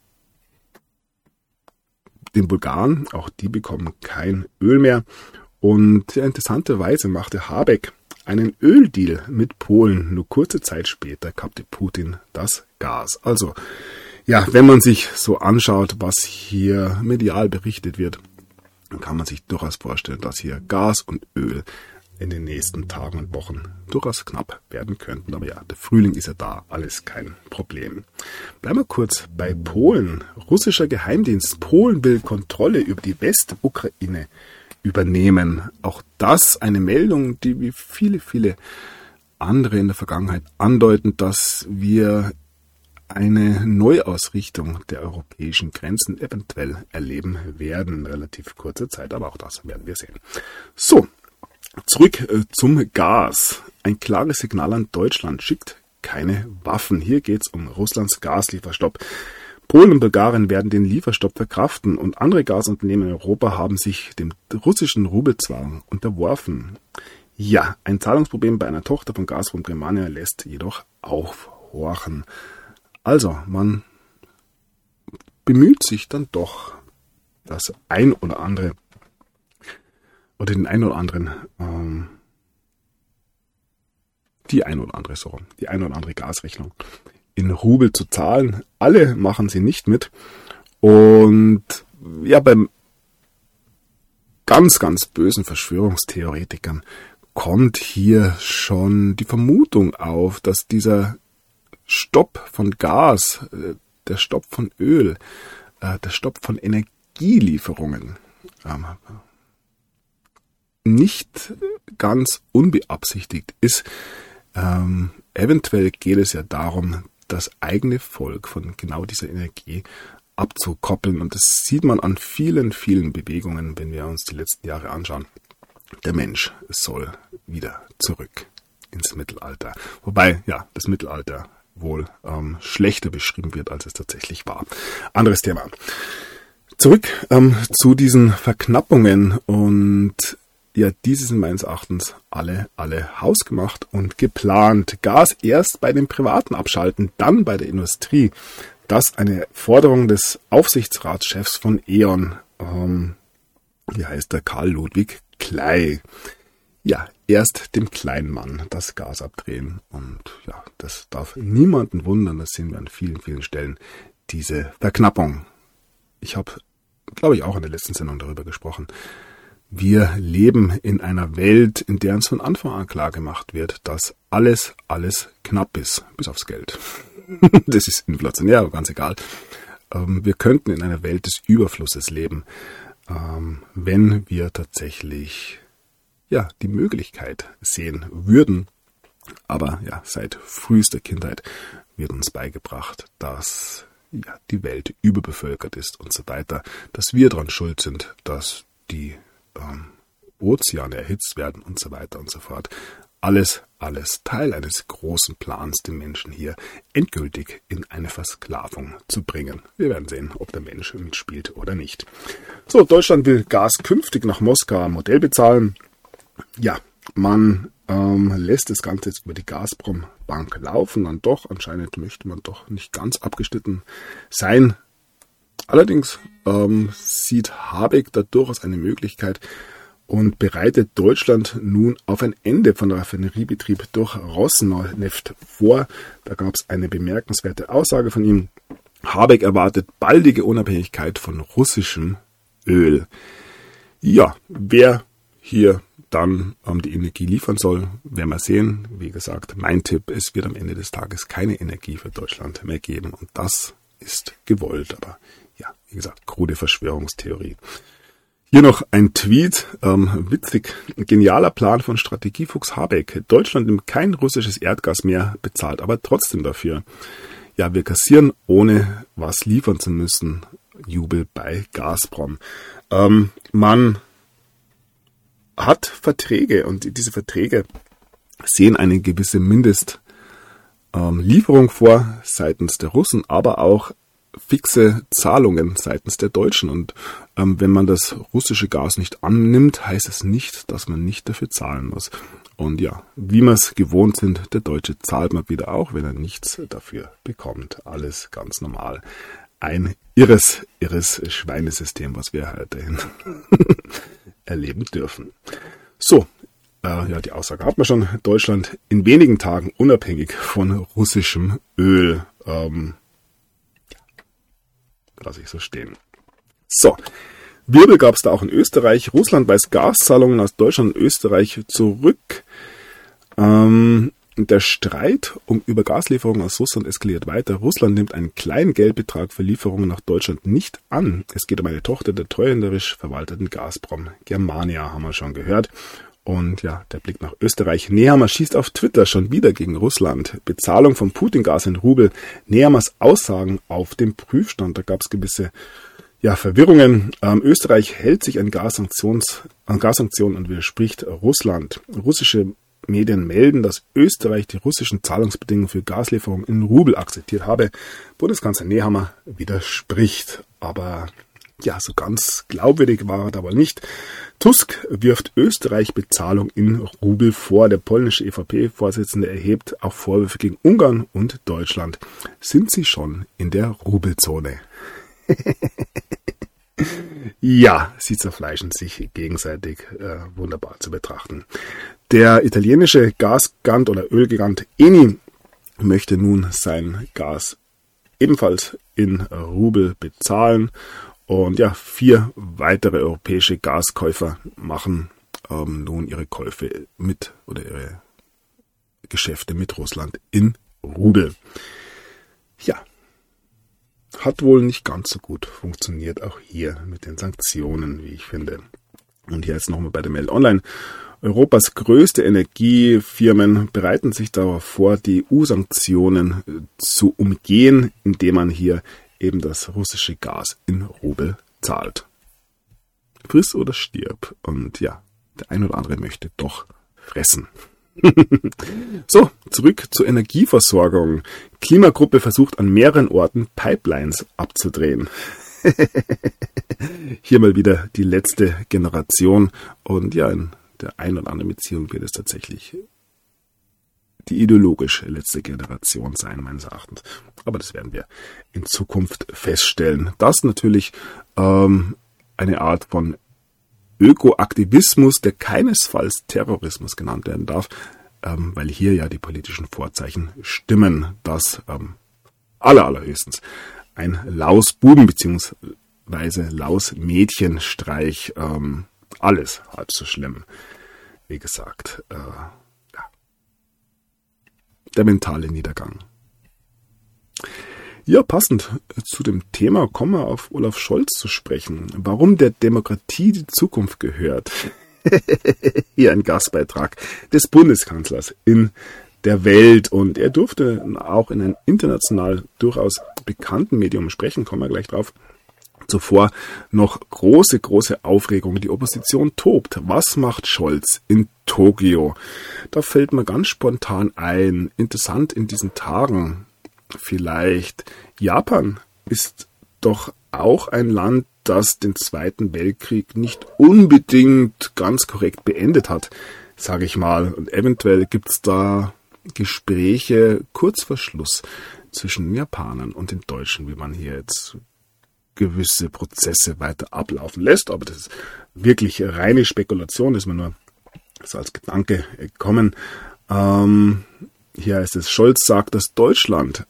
den Bulgaren, auch die bekommen kein Öl mehr. Und interessanterweise machte Habeck einen Öldeal mit Polen. Nur kurze Zeit später kappte Putin das Gas. Also, ja, wenn man sich so anschaut, was hier medial berichtet wird, dann kann man sich durchaus vorstellen, dass hier Gas und Öl in den nächsten Tagen und Wochen durchaus knapp werden könnten. Aber ja, der Frühling ist ja da, alles kein Problem. Bleiben wir kurz bei Polen. Russischer Geheimdienst. Polen will Kontrolle über die Westukraine übernehmen. Auch das eine Meldung, die wie viele, viele andere in der Vergangenheit andeuten, dass wir eine Neuausrichtung der europäischen Grenzen eventuell erleben werden in relativ kurzer Zeit, aber auch das werden wir sehen. So, zurück zum Gas. Ein klares Signal an Deutschland: schickt keine Waffen. Hier geht es um Russlands Gaslieferstopp. Polen und Bulgarien werden den Lieferstopp verkraften und andere Gasunternehmen in Europa haben sich dem russischen Rubelzwang unterworfen. Ja, ein Zahlungsproblem bei einer Tochter von Gazprom Germania lässt jedoch aufhorchen. Also, man bemüht sich dann doch, das ein oder andere oder den ein oder anderen, die ein oder andere Gasrechnung in Rubel zu zahlen. Alle machen sie nicht mit. Und ja, beim ganz, ganz bösen Verschwörungstheoretikern kommt hier schon die Vermutung auf, dass dieser Stopp von Gas, der Stopp von Öl, der Stopp von Energielieferungen nicht ganz unbeabsichtigt ist. Eventuell geht es ja darum, das eigene Volk von genau dieser Energie abzukoppeln. Und das sieht man an vielen, vielen Bewegungen, wenn wir uns die letzten Jahre anschauen. Der Mensch soll wieder zurück ins Mittelalter. Wobei, ja, das Mittelalter wohl schlechter beschrieben wird, als es tatsächlich war. Anderes Thema. Zurück zu diesen Verknappungen und ja, diese sind meines Erachtens alle hausgemacht und geplant. Gas erst bei den Privaten abschalten, dann bei der Industrie. Das eine Forderung des Aufsichtsratschefs von E.ON. Wie heißt der? Karl Ludwig Kley. Ja, erst dem kleinen Mann das Gas abdrehen. Und ja, das darf niemanden wundern. Das sehen wir an vielen, vielen Stellen. Diese Verknappung. Ich habe, glaube ich, auch in der letzten Sendung darüber gesprochen. Wir leben in einer Welt, in der uns von Anfang an klar gemacht wird, dass alles knapp ist, bis aufs Geld. Das ist inflationär, aber ganz egal. Wir könnten in einer Welt des Überflusses leben, wenn wir tatsächlich ja die Möglichkeit sehen würden. Aber ja, seit frühester Kindheit wird uns beigebracht, dass ja die Welt überbevölkert ist und so weiter, dass wir daran schuld sind, dass die Ozeane erhitzt werden und so weiter und so fort. Alles Teil eines großen Plans, den Menschen hier endgültig in eine Versklavung zu bringen. Wir werden sehen, ob der Mensch mitspielt oder nicht. So, Deutschland will Gas künftig nach Moskau am Modell bezahlen. Ja, man lässt das Ganze jetzt über die Gazprom-Bank laufen. Dann doch, anscheinend möchte man doch nicht ganz abgeschnitten sein. Allerdings sieht Habeck da durchaus eine Möglichkeit und bereitet Deutschland nun auf ein Ende von Raffineriebetrieb durch Rosneft vor. Da gab es eine bemerkenswerte Aussage von ihm. Habeck erwartet baldige Unabhängigkeit von russischem Öl. Ja, wer hier dann die Energie liefern soll, werden wir sehen. Wie gesagt, mein Tipp, es wird am Ende des Tages keine Energie für Deutschland mehr geben und das ist gewollt. Aber ja, wie gesagt, krude Verschwörungstheorie. Hier noch ein Tweet, witzig, genialer Plan von Strategiefuchs Habeck. Deutschland nimmt kein russisches Erdgas mehr, bezahlt aber trotzdem dafür. Ja, wir kassieren, ohne was liefern zu müssen. Jubel bei Gazprom. Man hat Verträge und diese Verträge sehen eine gewisse Mindestlieferung vor seitens der Russen, aber auch fixe Zahlungen seitens der Deutschen. Und wenn man das russische Gas nicht annimmt, heißt es nicht, dass man nicht dafür zahlen muss. Und ja, wie wir es gewohnt sind, der Deutsche zahlt mal wieder auch, wenn er nichts dafür bekommt. Alles ganz normal. Ein irres Schweinesystem, was wir weiterhin erleben dürfen. So, ja, die Aussage hat man schon. Deutschland in wenigen Tagen unabhängig von russischem Öl. Lasse ich so stehen. So, Wirbel gab es da auch in Österreich. Russland weist Gaszahlungen aus Deutschland und Österreich zurück. Der Streit über Gaslieferungen aus Russland eskaliert weiter. Russland nimmt einen kleinen Geldbetrag für Lieferungen nach Deutschland nicht an. Es geht um eine Tochter der treuhänderisch verwalteten Gazprom. Germania haben wir schon gehört. Und ja, der Blick nach Österreich. Nehammer schießt auf Twitter schon wieder gegen Russland. Bezahlung von Putin-Gas in Rubel. Nehammers Aussagen auf dem Prüfstand. Da gab es gewisse Verwirrungen. Österreich hält sich an Gassanktionen und widerspricht Russland. Russische Medien melden, dass Österreich die russischen Zahlungsbedingungen für Gaslieferungen in Rubel akzeptiert habe. Bundeskanzler Nehammer widerspricht. Aber ja, so ganz glaubwürdig war er da wohl nicht. Tusk wirft Österreich Bezahlung in Rubel vor. Der polnische EVP-Vorsitzende erhebt auch Vorwürfe gegen Ungarn und Deutschland. Sind sie schon in der Rubelzone? Ja, sie zerfleischen sich gegenseitig, wunderbar zu betrachten. Der italienische Gasgigant oder Ölgigant Eni möchte nun sein Gas ebenfalls in Rubel bezahlen. Und ja, 4 weitere europäische Gaskäufer machen nun ihre Käufe mit oder ihre Geschäfte mit Russland in Rubel. Ja, hat wohl nicht ganz so gut funktioniert, auch hier mit den Sanktionen, wie ich finde. Und hier jetzt nochmal bei der Mail Online. Europas größte Energiefirmen bereiten sich darauf vor, die EU-Sanktionen zu umgehen, indem man hier eben das russische Gas in Rubel zahlt. Friss oder stirb. Und ja, der ein oder andere möchte doch fressen. So, zurück zur Energieversorgung. Klimagruppe versucht an mehreren Orten Pipelines abzudrehen. Hier mal wieder die letzte Generation. Und ja, in der ein oder anderen Beziehung wird es tatsächlich die ideologisch letzte Generation sein, meines Erachtens. Aber das werden wir in Zukunft feststellen. Das natürlich eine Art von Ökoaktivismus, der keinesfalls Terrorismus genannt werden darf, weil hier ja die politischen Vorzeichen stimmen, dass allerhöchstens ein Lausbuben- bzw. Lausmädchenstreich, alles halb so schlimm. Wie gesagt, der mentale Niedergang. Ja, passend zu dem Thema kommen wir auf Olaf Scholz zu sprechen. Warum der Demokratie die Zukunft gehört. Hier ein Gastbeitrag des Bundeskanzlers in der Welt. Und er durfte auch in einem international durchaus bekannten Medium sprechen, kommen wir gleich drauf. Zuvor noch große Aufregung. Die Opposition tobt. Was macht Scholz in Tokio? Da fällt mir ganz spontan ein. Interessant in diesen Tagen vielleicht. Japan ist doch auch ein Land, das den Zweiten Weltkrieg nicht unbedingt ganz korrekt beendet hat. sage ich mal. Und eventuell gibt's da Gespräche kurz vor Schluss zwischen den Japanern und den Deutschen, wie man hier jetzt gewisse Prozesse weiter ablaufen lässt. Aber das ist wirklich reine Spekulation, ist mir nur so als Gedanke gekommen. Hier heißt es, Scholz sagt, dass Deutschland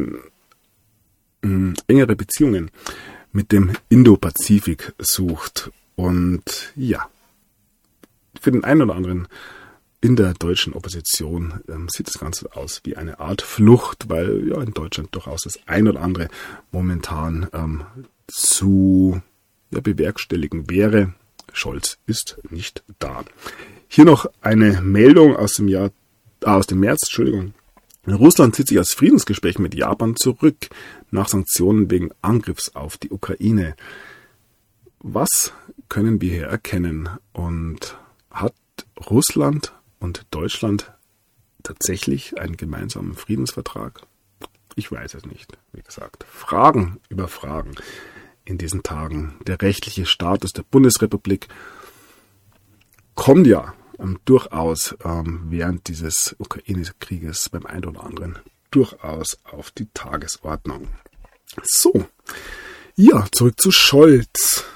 engere Beziehungen mit dem Indo-Pazifik sucht. Und ja, für den einen oder anderen in der deutschen Opposition sieht das Ganze aus wie eine Art Flucht, weil ja in Deutschland durchaus das ein oder andere momentan zu bewerkstelligen wäre. Scholz ist nicht da. Hier noch eine Meldung aus dem März. Russland zieht sich aus Friedensgesprächen mit Japan zurück nach Sanktionen wegen Angriffs auf die Ukraine. Was können wir hier erkennen? Und hat Russland und Deutschland tatsächlich einen gemeinsamen Friedensvertrag? Ich weiß es nicht. Wie gesagt, Fragen über Fragen in diesen Tagen. Der rechtliche Status der Bundesrepublik kommt ja durchaus während dieses Ukraine-Krieges beim einen oder anderen durchaus auf die Tagesordnung. So, ja, zurück zu Scholz.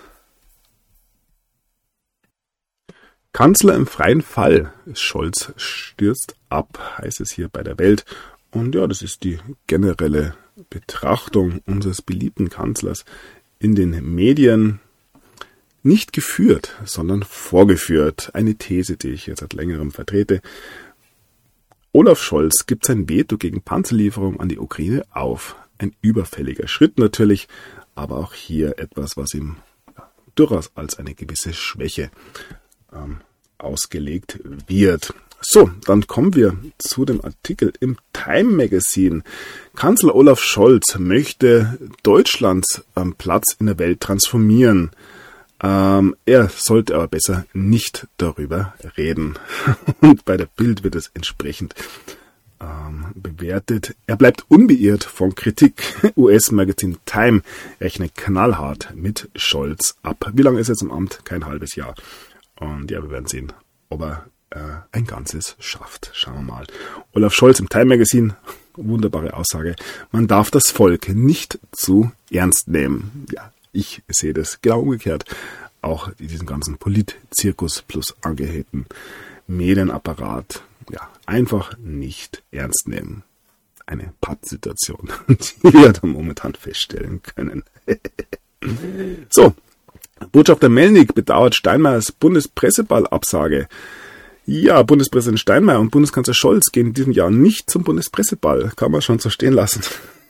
Kanzler im freien Fall. Scholz stürzt ab, heißt es hier bei der Welt. Und ja, das ist die generelle Betrachtung unseres beliebten Kanzlers in den Medien. Nicht geführt, sondern vorgeführt. Eine These, die ich jetzt seit längerem vertrete. Olaf Scholz gibt sein Veto gegen Panzerlieferung an die Ukraine auf. Ein überfälliger Schritt natürlich, aber auch hier etwas, was ihm durchaus als eine gewisse Schwäche ausgelegt wird. So, dann kommen wir zu dem Artikel im Time Magazine. Kanzler Olaf Scholz möchte Deutschlands Platz in der Welt transformieren. Er sollte aber besser nicht darüber reden. Und bei der Bild wird es entsprechend bewertet. Er bleibt unbeirrt von Kritik. US-Magazin Time rechnet knallhart mit Scholz ab. Wie lange ist er jetzt im Amt? Kein halbes Jahr. Und ja, wir werden sehen, ob er ein Ganzes schafft. Schauen wir mal. Olaf Scholz im Time Magazine, wunderbare Aussage. Man darf das Volk nicht zu ernst nehmen. Ja, ich sehe das genau umgekehrt. Auch diesen ganzen Politzirkus plus angehebten Medienapparat. Ja, einfach nicht ernst nehmen. Eine Pattsituation, die wir da momentan feststellen können. So, Botschafter Melnik bedauert Steinmeiers Bundespresseball-Absage. Ja, Bundespräsident Steinmeier und Bundeskanzler Scholz gehen in diesem Jahr nicht zum Bundespresseball. Kann man schon so stehen lassen.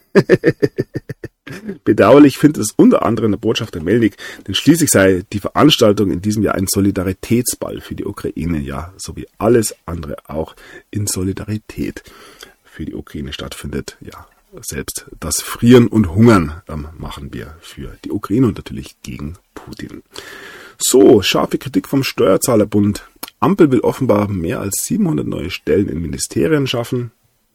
Bedauerlich findet es unter anderem der Botschafter Melnik, denn schließlich sei die Veranstaltung in diesem Jahr ein Solidaritätsball für die Ukraine, ja, so wie alles andere auch in Solidarität für die Ukraine stattfindet. Ja, selbst das Frieren und Hungern machen wir für die Ukraine und natürlich gegen Putin. So, scharfe Kritik vom Steuerzahlerbund. Ampel will offenbar mehr als 700 neue Stellen in Ministerien schaffen.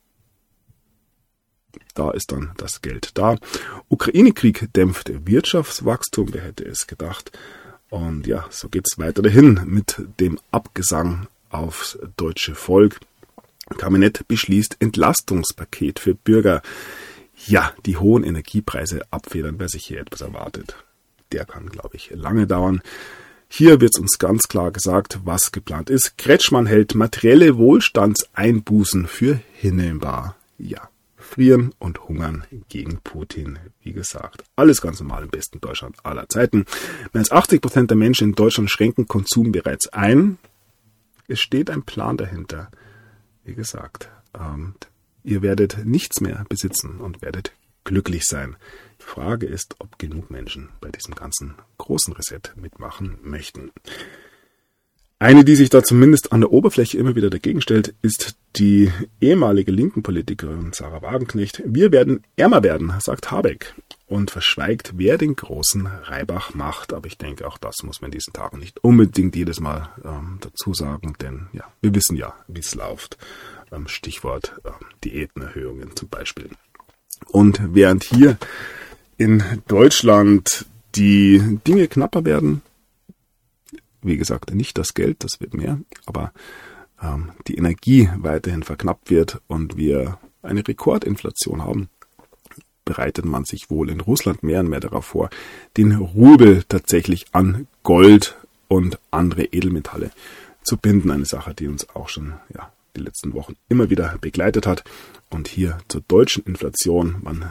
Da ist dann das Geld da. Ukraine-Krieg dämpft Wirtschaftswachstum, wer hätte es gedacht. Und ja, so geht's weiter dahin mit dem Abgesang aufs deutsche Volk. Kabinett beschließt Entlastungspaket für Bürger. Ja, die hohen Energiepreise abfedern, wer sich hier etwas erwartet. Der kann, glaube ich, lange dauern. Hier wird uns ganz klar gesagt, was geplant ist. Kretschmann hält materielle Wohlstandseinbußen für hinnehmbar. Ja, Frieren und Hungern gegen Putin, wie gesagt. Alles ganz normal im besten Deutschland aller Zeiten. Mehr als 80% der Menschen in Deutschland schränken Konsum bereits ein. Es steht ein Plan dahinter. Wie gesagt, ihr werdet nichts mehr besitzen und werdet glücklich sein. Die Frage ist, ob genug Menschen bei diesem ganzen großen Reset mitmachen möchten. Eine, die sich da zumindest an der Oberfläche immer wieder dagegen stellt, ist die ehemalige linken Politikerin Sarah Wagenknecht. Wir werden ärmer werden, sagt Habeck, und verschweigt, wer den großen Reibach macht. Aber ich denke, auch das muss man in diesen Tagen nicht unbedingt jedes Mal dazu sagen, denn ja, wir wissen ja, wie es läuft. Stichwort Diätenerhöhungen zum Beispiel. Und während hier in Deutschland die Dinge knapper werden, wie gesagt, nicht das Geld, das wird mehr, aber die Energie weiterhin verknappt wird und wir eine Rekordinflation haben, bereitet man sich wohl in Russland mehr und mehr darauf vor, den Rubel tatsächlich an Gold und andere Edelmetalle zu binden. Eine Sache, die uns auch schon die letzten Wochen immer wieder begleitet hat. Und hier zur deutschen Inflation. Man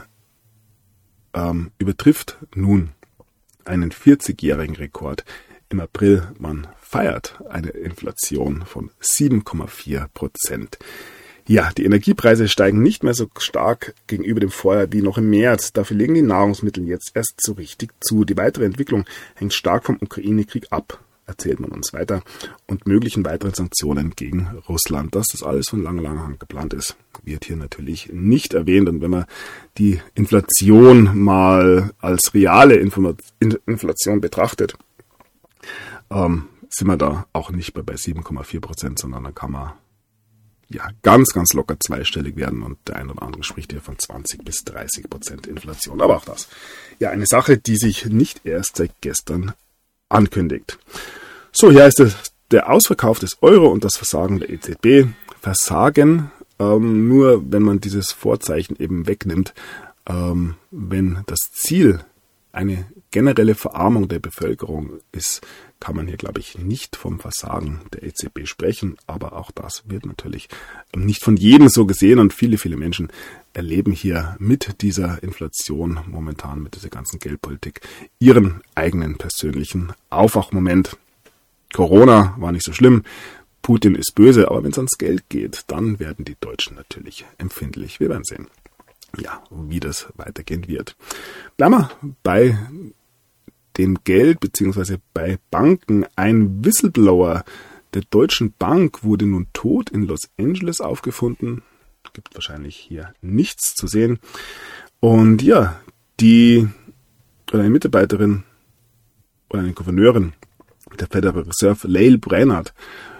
übertrifft nun einen 40-jährigen Rekord im April. Man feiert eine Inflation von 7,4%. Ja, die Energiepreise steigen nicht mehr so stark gegenüber dem Vorjahr wie noch im März. Dafür legen die Nahrungsmittel jetzt erst so richtig zu. Die weitere Entwicklung hängt stark vom Ukraine-Krieg ab, erzählt man uns weiter, und möglichen weiteren Sanktionen gegen Russland. Dass das alles von langer Hand geplant ist, wird hier natürlich nicht erwähnt. Und wenn man die Inflation mal als reale Inflation betrachtet, sind wir da auch nicht mehr bei 7,4%, sondern dann kann man ganz, ganz locker zweistellig werden, und der ein oder andere spricht hier von 20 bis 30% Inflation. Aber auch das, eine Sache, die sich nicht erst seit gestern ankündigt. So, hier ist der Ausverkauf des Euro und das Versagen der EZB. Versagen, nur wenn man dieses Vorzeichen eben wegnimmt, wenn das Ziel eine generelle Verarmung der Bevölkerung ist, kann man hier, glaube ich, nicht vom Versagen der EZB sprechen. Aber auch das wird natürlich nicht von jedem so gesehen, und viele, viele Menschen erleben hier mit dieser Inflation momentan, mit dieser ganzen Geldpolitik, ihren eigenen persönlichen Aufwachmoment. Corona war nicht so schlimm, Putin ist böse, aber wenn es ans Geld geht, dann werden die Deutschen natürlich empfindlich. Wir werden sehen, wie das weitergehen wird. Bleiben wir bei dem Geld bzw. bei Banken. Ein Whistleblower der Deutschen Bank wurde nun tot in Los Angeles aufgefunden. Gibt wahrscheinlich hier nichts zu sehen. Und eine Mitarbeiterin oder eine Gouverneurin der Federal Reserve, Lael Brainard,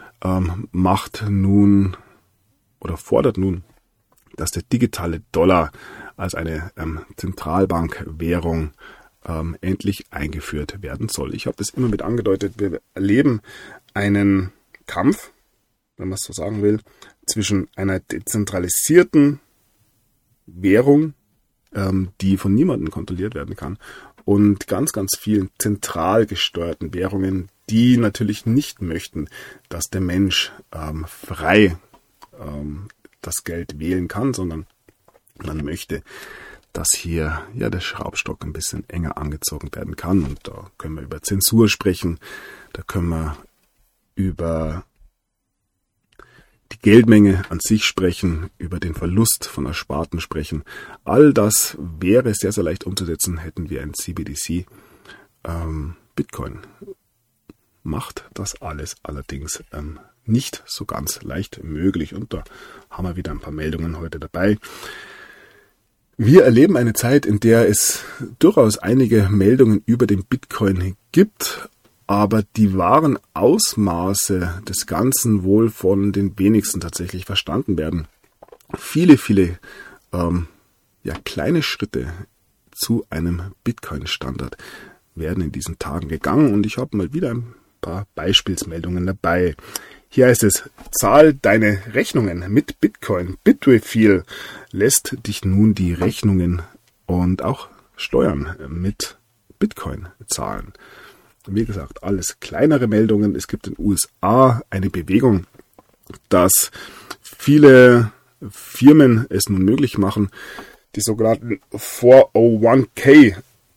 fordert nun, dass der digitale Dollar als eine Zentralbankwährung endlich eingeführt werden soll. Ich habe das immer mit angedeutet. Wir erleben einen Kampf, wenn man es so sagen will, zwischen einer dezentralisierten Währung, die von niemandem kontrolliert werden kann, und ganz, ganz vielen zentral gesteuerten Währungen, die natürlich nicht möchten, dass der Mensch frei das Geld wählen kann, sondern man möchte, dass hier der Schraubstock ein bisschen enger angezogen werden kann. Und da können wir über Zensur sprechen, da können wir über die Geldmenge an sich sprechen, über den Verlust von Ersparten sprechen. All das wäre sehr, sehr leicht umzusetzen, hätten wir ein CBDC. Bitcoin macht das alles allerdings nicht so ganz leicht möglich. Und da haben wir wieder ein paar Meldungen heute dabei. Wir erleben eine Zeit, in der es durchaus einige Meldungen über den Bitcoin gibt, aber die wahren Ausmaße des Ganzen wohl von den wenigsten tatsächlich verstanden werden. Viele, viele kleine Schritte zu einem Bitcoin-Standard werden in diesen Tagen gegangen, und ich habe mal wieder ein paar Beispielsmeldungen dabei. Hier heißt es: Zahl deine Rechnungen mit Bitcoin. Bitrefill lässt dich nun die Rechnungen und auch Steuern mit Bitcoin zahlen. Wie gesagt, alles kleinere Meldungen. Es gibt in den USA eine Bewegung, dass viele Firmen es nun möglich machen, die sogenannten 401k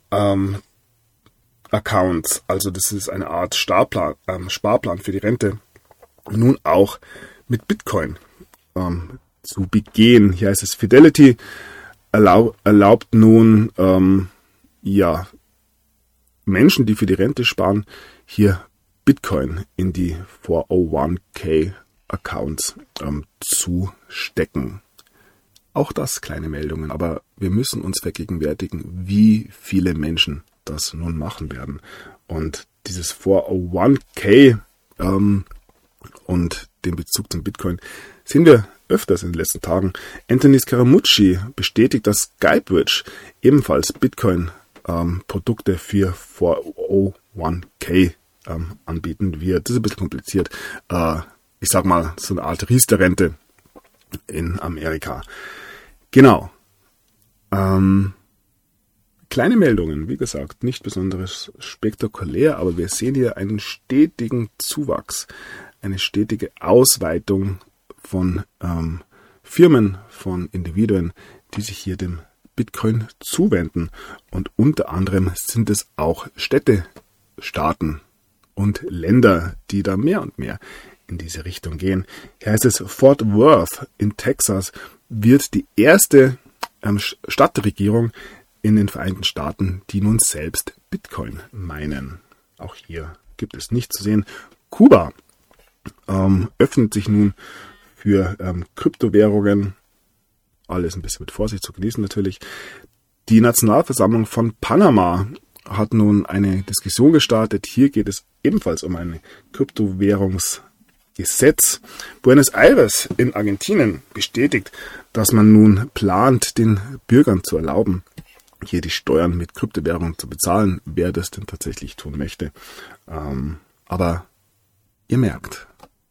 Accounts, also das ist eine Art Sparplan für die Rente, nun auch mit Bitcoin zu begehen. Hier heißt es, Fidelity erlaubt nun Menschen, die für die Rente sparen, hier Bitcoin in die 401k Accounts zu stecken. Auch das kleine Meldungen, aber wir müssen uns vergegenwärtigen, wie viele Menschen das nun machen werden. Und dieses 401k und den Bezug zum Bitcoin sehen wir öfters in den letzten Tagen. Anthony Scaramucci bestätigt, dass Guybridge ebenfalls Bitcoin-Produkte für 401k anbieten wird. Das ist ein bisschen kompliziert. ich sag mal, so eine Art Riester-Rente in Amerika. Genau. Kleine Meldungen, wie gesagt, nicht besonders spektakulär, aber wir sehen hier einen stetigen Zuwachs, eine stetige Ausweitung von Firmen, von Individuen, die sich hier dem Bitcoin zuwenden. Und unter anderem sind es auch Städte, Staaten und Länder, die da mehr und mehr in diese Richtung gehen. Hier heißt es, Fort Worth in Texas wird die erste Stadtregierung in den Vereinigten Staaten, die nun selbst Bitcoin meinen. Auch hier gibt es nichts zu sehen. Kuba öffnet sich nun für Kryptowährungen. Alles ein bisschen mit Vorsicht zu genießen natürlich. Die Nationalversammlung von Panama hat nun eine Diskussion gestartet. Hier geht es ebenfalls um ein Kryptowährungsgesetz. Buenos Aires in Argentinien bestätigt, dass man nun plant, den Bürgern zu erlauben, hier die Steuern mit Kryptowährungen zu bezahlen, wer das denn tatsächlich tun möchte. Aber ihr merkt,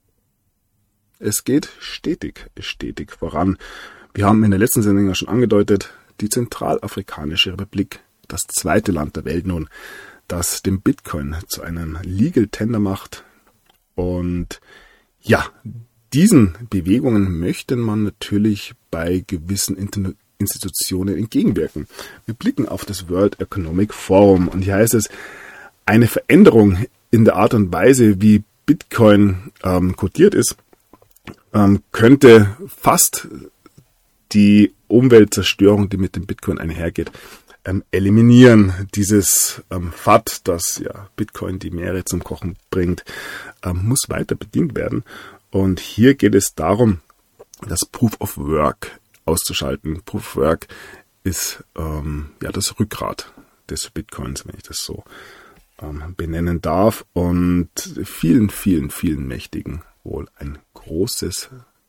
es geht stetig voran. Wir haben in der letzten Sendung ja schon angedeutet, die Zentralafrikanische Republik, das zweite Land der Welt nun, das den Bitcoin zu einem Legal Tender macht. Und ja, diesen Bewegungen möchte man natürlich bei gewissen Institutionen entgegenwirken. Wir blicken auf das World Economic Forum und hier heißt es, eine Veränderung in der Art und Weise, wie Bitcoin kodiert ist, könnte fast die Umweltzerstörung, die mit dem Bitcoin einhergeht, eliminieren. Dieses FAT, das ja Bitcoin die Meere zum Kochen bringt, muss weiter bedient werden. Und hier geht es darum, das Proof of Work auszuschalten. Proof of Work ist das Rückgrat des Bitcoins, wenn ich das so benennen darf. Und vielen Mächtigen wohl ein großer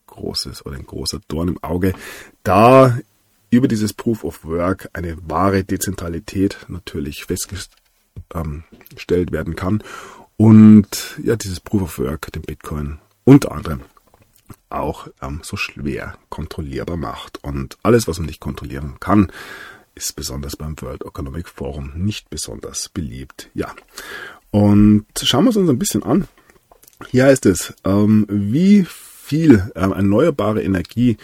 Dorn im Auge, da über dieses Proof of Work eine wahre Dezentralität natürlich festgestellt werden kann und ja, dieses Proof of Work den Bitcoin unter anderem auch so schwer kontrollierbar macht. Und alles, was man nicht kontrollieren kann, ist besonders beim World Economic Forum nicht besonders beliebt. Ja, und schauen wir es uns ein bisschen an. Hier heißt es, wie viel erneuerbare Energie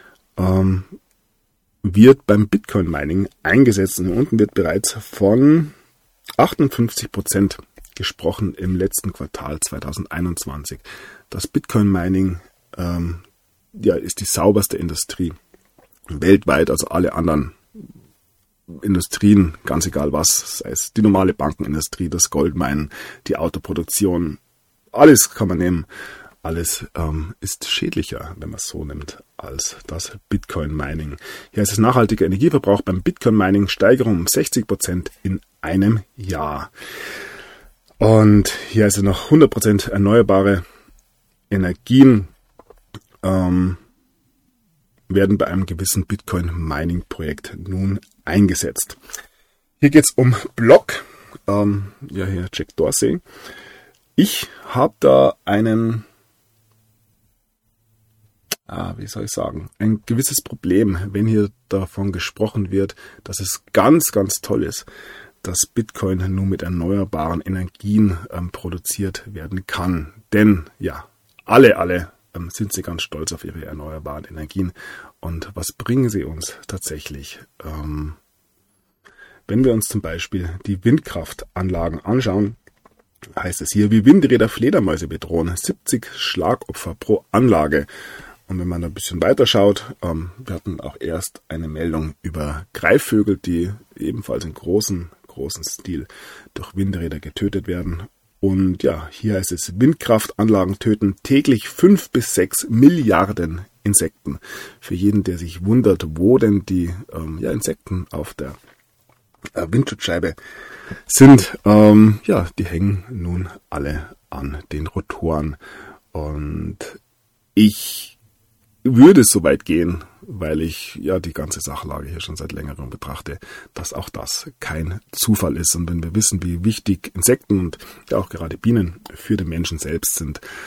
wird beim Bitcoin-Mining eingesetzt. Und unten wird bereits von 58% gesprochen im letzten Quartal 2021. Das Bitcoin-Mining ist die sauberste Industrie weltweit, also alle anderen Industrien, ganz egal was, sei es die normale Bankenindustrie, das Goldminen, die Autoproduktion, alles kann man nehmen. Alles ist schädlicher, wenn man es so nimmt, als das Bitcoin-Mining. Hier ist es nachhaltiger Energieverbrauch beim Bitcoin-Mining, Steigerung um 60% in einem Jahr. Und hier ist es noch 100% erneuerbare Energien werden bei einem gewissen Bitcoin-Mining-Projekt nun eingesetzt. Hier geht es um Block. Hier Jack Dorsey. Ich habe da ein gewisses Problem, wenn hier davon gesprochen wird, dass es ganz toll ist, dass Bitcoin nur mit erneuerbaren Energien produziert werden kann. Denn ja, alle sind sie ganz stolz auf ihre erneuerbaren Energien. Und was bringen sie uns tatsächlich? Wenn wir uns zum Beispiel die Windkraftanlagen anschauen, heißt es hier, wie Windräder Fledermäuse bedrohen, 70 Schlagopfer pro Anlage. Und wenn man ein bisschen weiter schaut, wir hatten auch erst eine Meldung über Greifvögel, die ebenfalls in großen Stil durch Windräder getötet werden. Und ja, hier heißt es, Windkraftanlagen töten täglich 5 bis 6 Milliarden Insekten. Für jeden, der sich wundert, wo denn die Insekten auf der Windschutzscheibe sind, die hängen nun alle an den Rotoren. Und ich würde so weit gehen, weil ich die ganze Sachlage hier schon seit längerem betrachte, dass auch das kein Zufall ist. Und wenn wir wissen, wie wichtig Insekten und ja auch gerade Bienen für den Menschen selbst sind,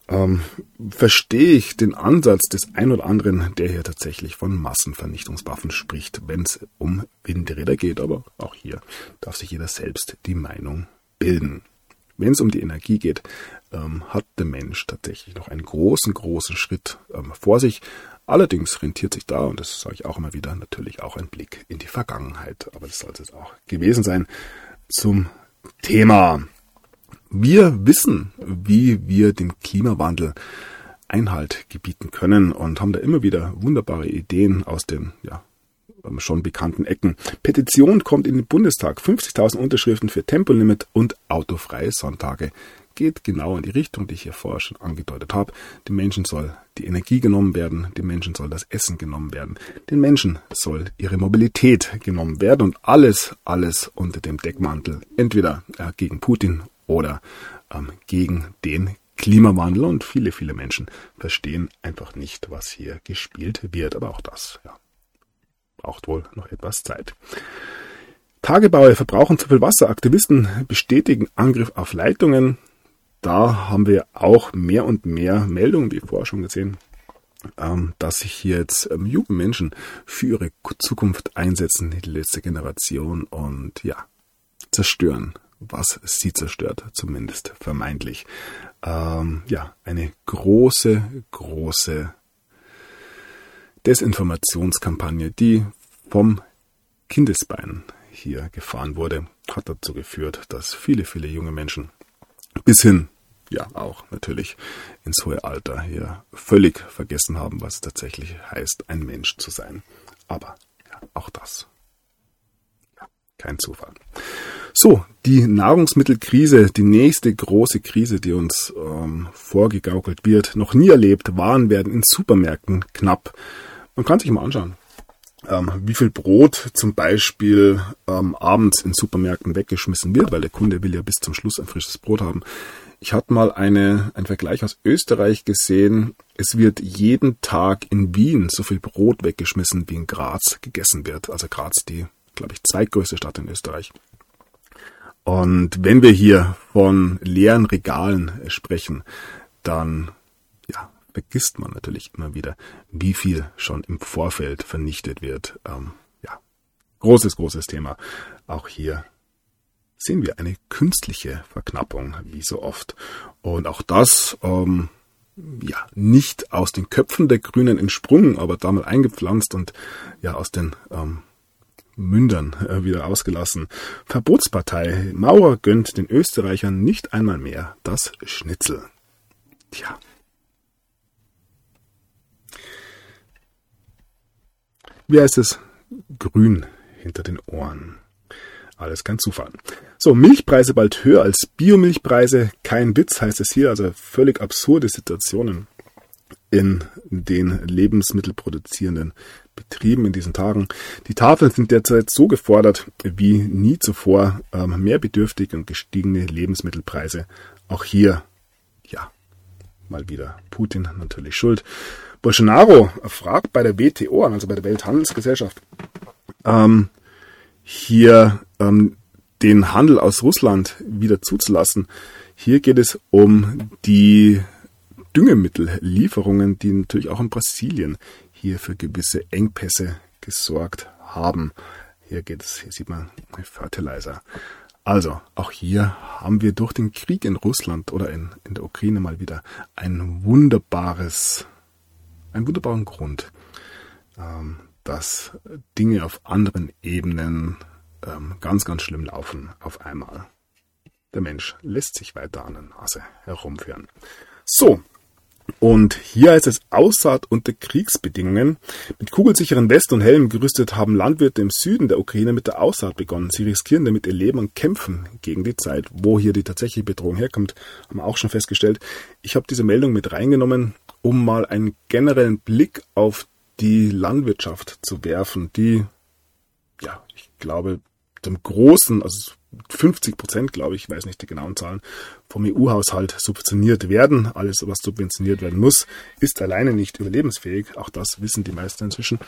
verstehe ich den Ansatz des ein oder anderen, der hier tatsächlich von Massenvernichtungswaffen spricht, wenn es um Windräder geht. Aber auch hier darf sich jeder selbst die Meinung bilden. Wenn es um die Energie geht, hat der Mensch tatsächlich noch einen großen Schritt vor sich. Allerdings rentiert sich da, und das sage ich auch immer wieder, natürlich auch ein Blick in die Vergangenheit. Aber das sollte es auch gewesen sein zum Thema. Wir wissen, wie wir dem Klimawandel Einhalt gebieten können und haben da immer wieder wunderbare Ideen aus den schon bekannten Ecken. Petition kommt in den Bundestag. 50.000 Unterschriften für Tempolimit und autofreie Sonntage. Geht genau in die Richtung, die ich hier vorher schon angedeutet habe. Den Menschen soll die Energie genommen werden, den Menschen soll das Essen genommen werden, den Menschen soll ihre Mobilität genommen werden und alles unter dem Deckmantel entweder gegen Putin oder gegen den Klimawandel. Und viele Menschen verstehen einfach nicht, was hier gespielt wird. Aber auch das braucht wohl noch etwas Zeit. Tagebaue verbrauchen zu viel Wasser. Aktivisten bestätigen Angriff auf Leitungen. Da haben wir auch mehr und mehr Meldungen, wie vorher schon gesehen, dass sich hier jetzt junge Menschen für ihre Zukunft einsetzen, die letzte Generation, und zerstören, was sie zerstört, zumindest vermeintlich. Eine große Desinformationskampagne, die vom Kindesbein hier gefahren wurde, hat dazu geführt, dass viele junge Menschen bis hin, auch natürlich ins hohe Alter hier völlig vergessen haben, was es tatsächlich heißt, ein Mensch zu sein. Aber auch das, kein Zufall. So, die Nahrungsmittelkrise, die nächste große Krise, die uns vorgegaukelt wird, noch nie erlebt. Waren werden in Supermärkten knapp. Man kann sich mal anschauen, wie viel Brot zum Beispiel abends in Supermärkten weggeschmissen wird, weil der Kunde will ja bis zum Schluss ein frisches Brot haben. Ich hatte mal einen Vergleich aus Österreich gesehen. Es wird jeden Tag in Wien so viel Brot weggeschmissen, wie in Graz gegessen wird. Also Graz, die, glaube ich, zweitgrößte Stadt in Österreich. Und wenn wir hier von leeren Regalen sprechen, dann vergisst man natürlich immer wieder, wie viel schon im Vorfeld vernichtet wird. Großes Thema. Auch hier sehen wir eine künstliche Verknappung, wie so oft. Und auch das nicht aus den Köpfen der Grünen entsprungen, aber da mal eingepflanzt und aus den Mündern wieder ausgelassen. Verbotspartei. Maurer gönnt den Österreichern nicht einmal mehr das Schnitzel. Tja. Wie heißt es? Grün hinter den Ohren. Alles kein Zufall. So, Milchpreise bald höher als Biomilchpreise. Kein Witz heißt es hier. Also völlig absurde Situationen in den lebensmittelproduzierenden Betrieben in diesen Tagen. Die Tafeln sind derzeit so gefordert wie nie zuvor. Mehr bedürftige und gestiegene Lebensmittelpreise. Auch hier, mal wieder Putin natürlich schuld. Bolsonaro fragt bei der WTO an, also bei der Welthandelsgesellschaft, hier den Handel aus Russland wieder zuzulassen. Hier geht es um die Düngemittellieferungen, die natürlich auch in Brasilien hier für gewisse Engpässe gesorgt haben. Hier sieht man Fertilizer. Also, auch hier haben wir durch den Krieg in Russland oder in der Ukraine mal wieder einen wunderbaren Grund, dass Dinge auf anderen Ebenen ganz schlimm laufen auf einmal. Der Mensch lässt sich weiter an der Nase herumführen. So, und hier heißt es Aussaat unter Kriegsbedingungen. Mit kugelsicheren Westen und Helmen gerüstet haben Landwirte im Süden der Ukraine mit der Aussaat begonnen. Sie riskieren damit ihr Leben und kämpfen gegen die Zeit. Wo hier die tatsächliche Bedrohung herkommt, haben wir auch schon festgestellt. Ich habe diese Meldung mit reingenommen, um mal einen generellen Blick auf die Landwirtschaft zu werfen, die, ich glaube, zum großen, also 50%, glaube ich, weiß nicht die genauen Zahlen, vom EU-Haushalt subventioniert werden. Alles, was subventioniert werden muss, ist alleine nicht überlebensfähig. Auch das wissen die meisten inzwischen.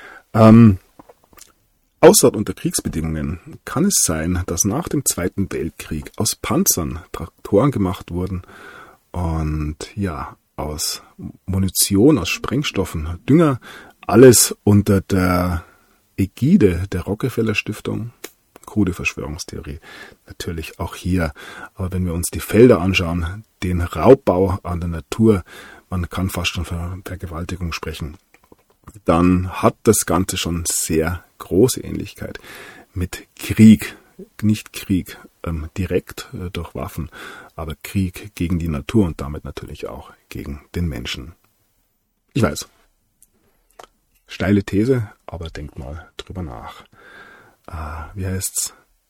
Aussaat unter Kriegsbedingungen kann es sein, dass nach dem Zweiten Weltkrieg aus Panzern Traktoren gemacht wurden und ja, aus Munition, aus Sprengstoffen, Dünger, alles unter der Ägide der Rockefeller Stiftung. Krude Verschwörungstheorie, natürlich auch hier. Aber wenn wir uns die Felder anschauen, den Raubbau an der Natur, man kann fast schon von Vergewaltigung sprechen, dann hat das Ganze schon sehr große Ähnlichkeit mit Krieg. Nicht Krieg direkt durch Waffen, aber Krieg gegen die Natur und damit natürlich auch gegen den Menschen. Ich weiß, steile These, aber denkt mal drüber nach. Wie heißt's?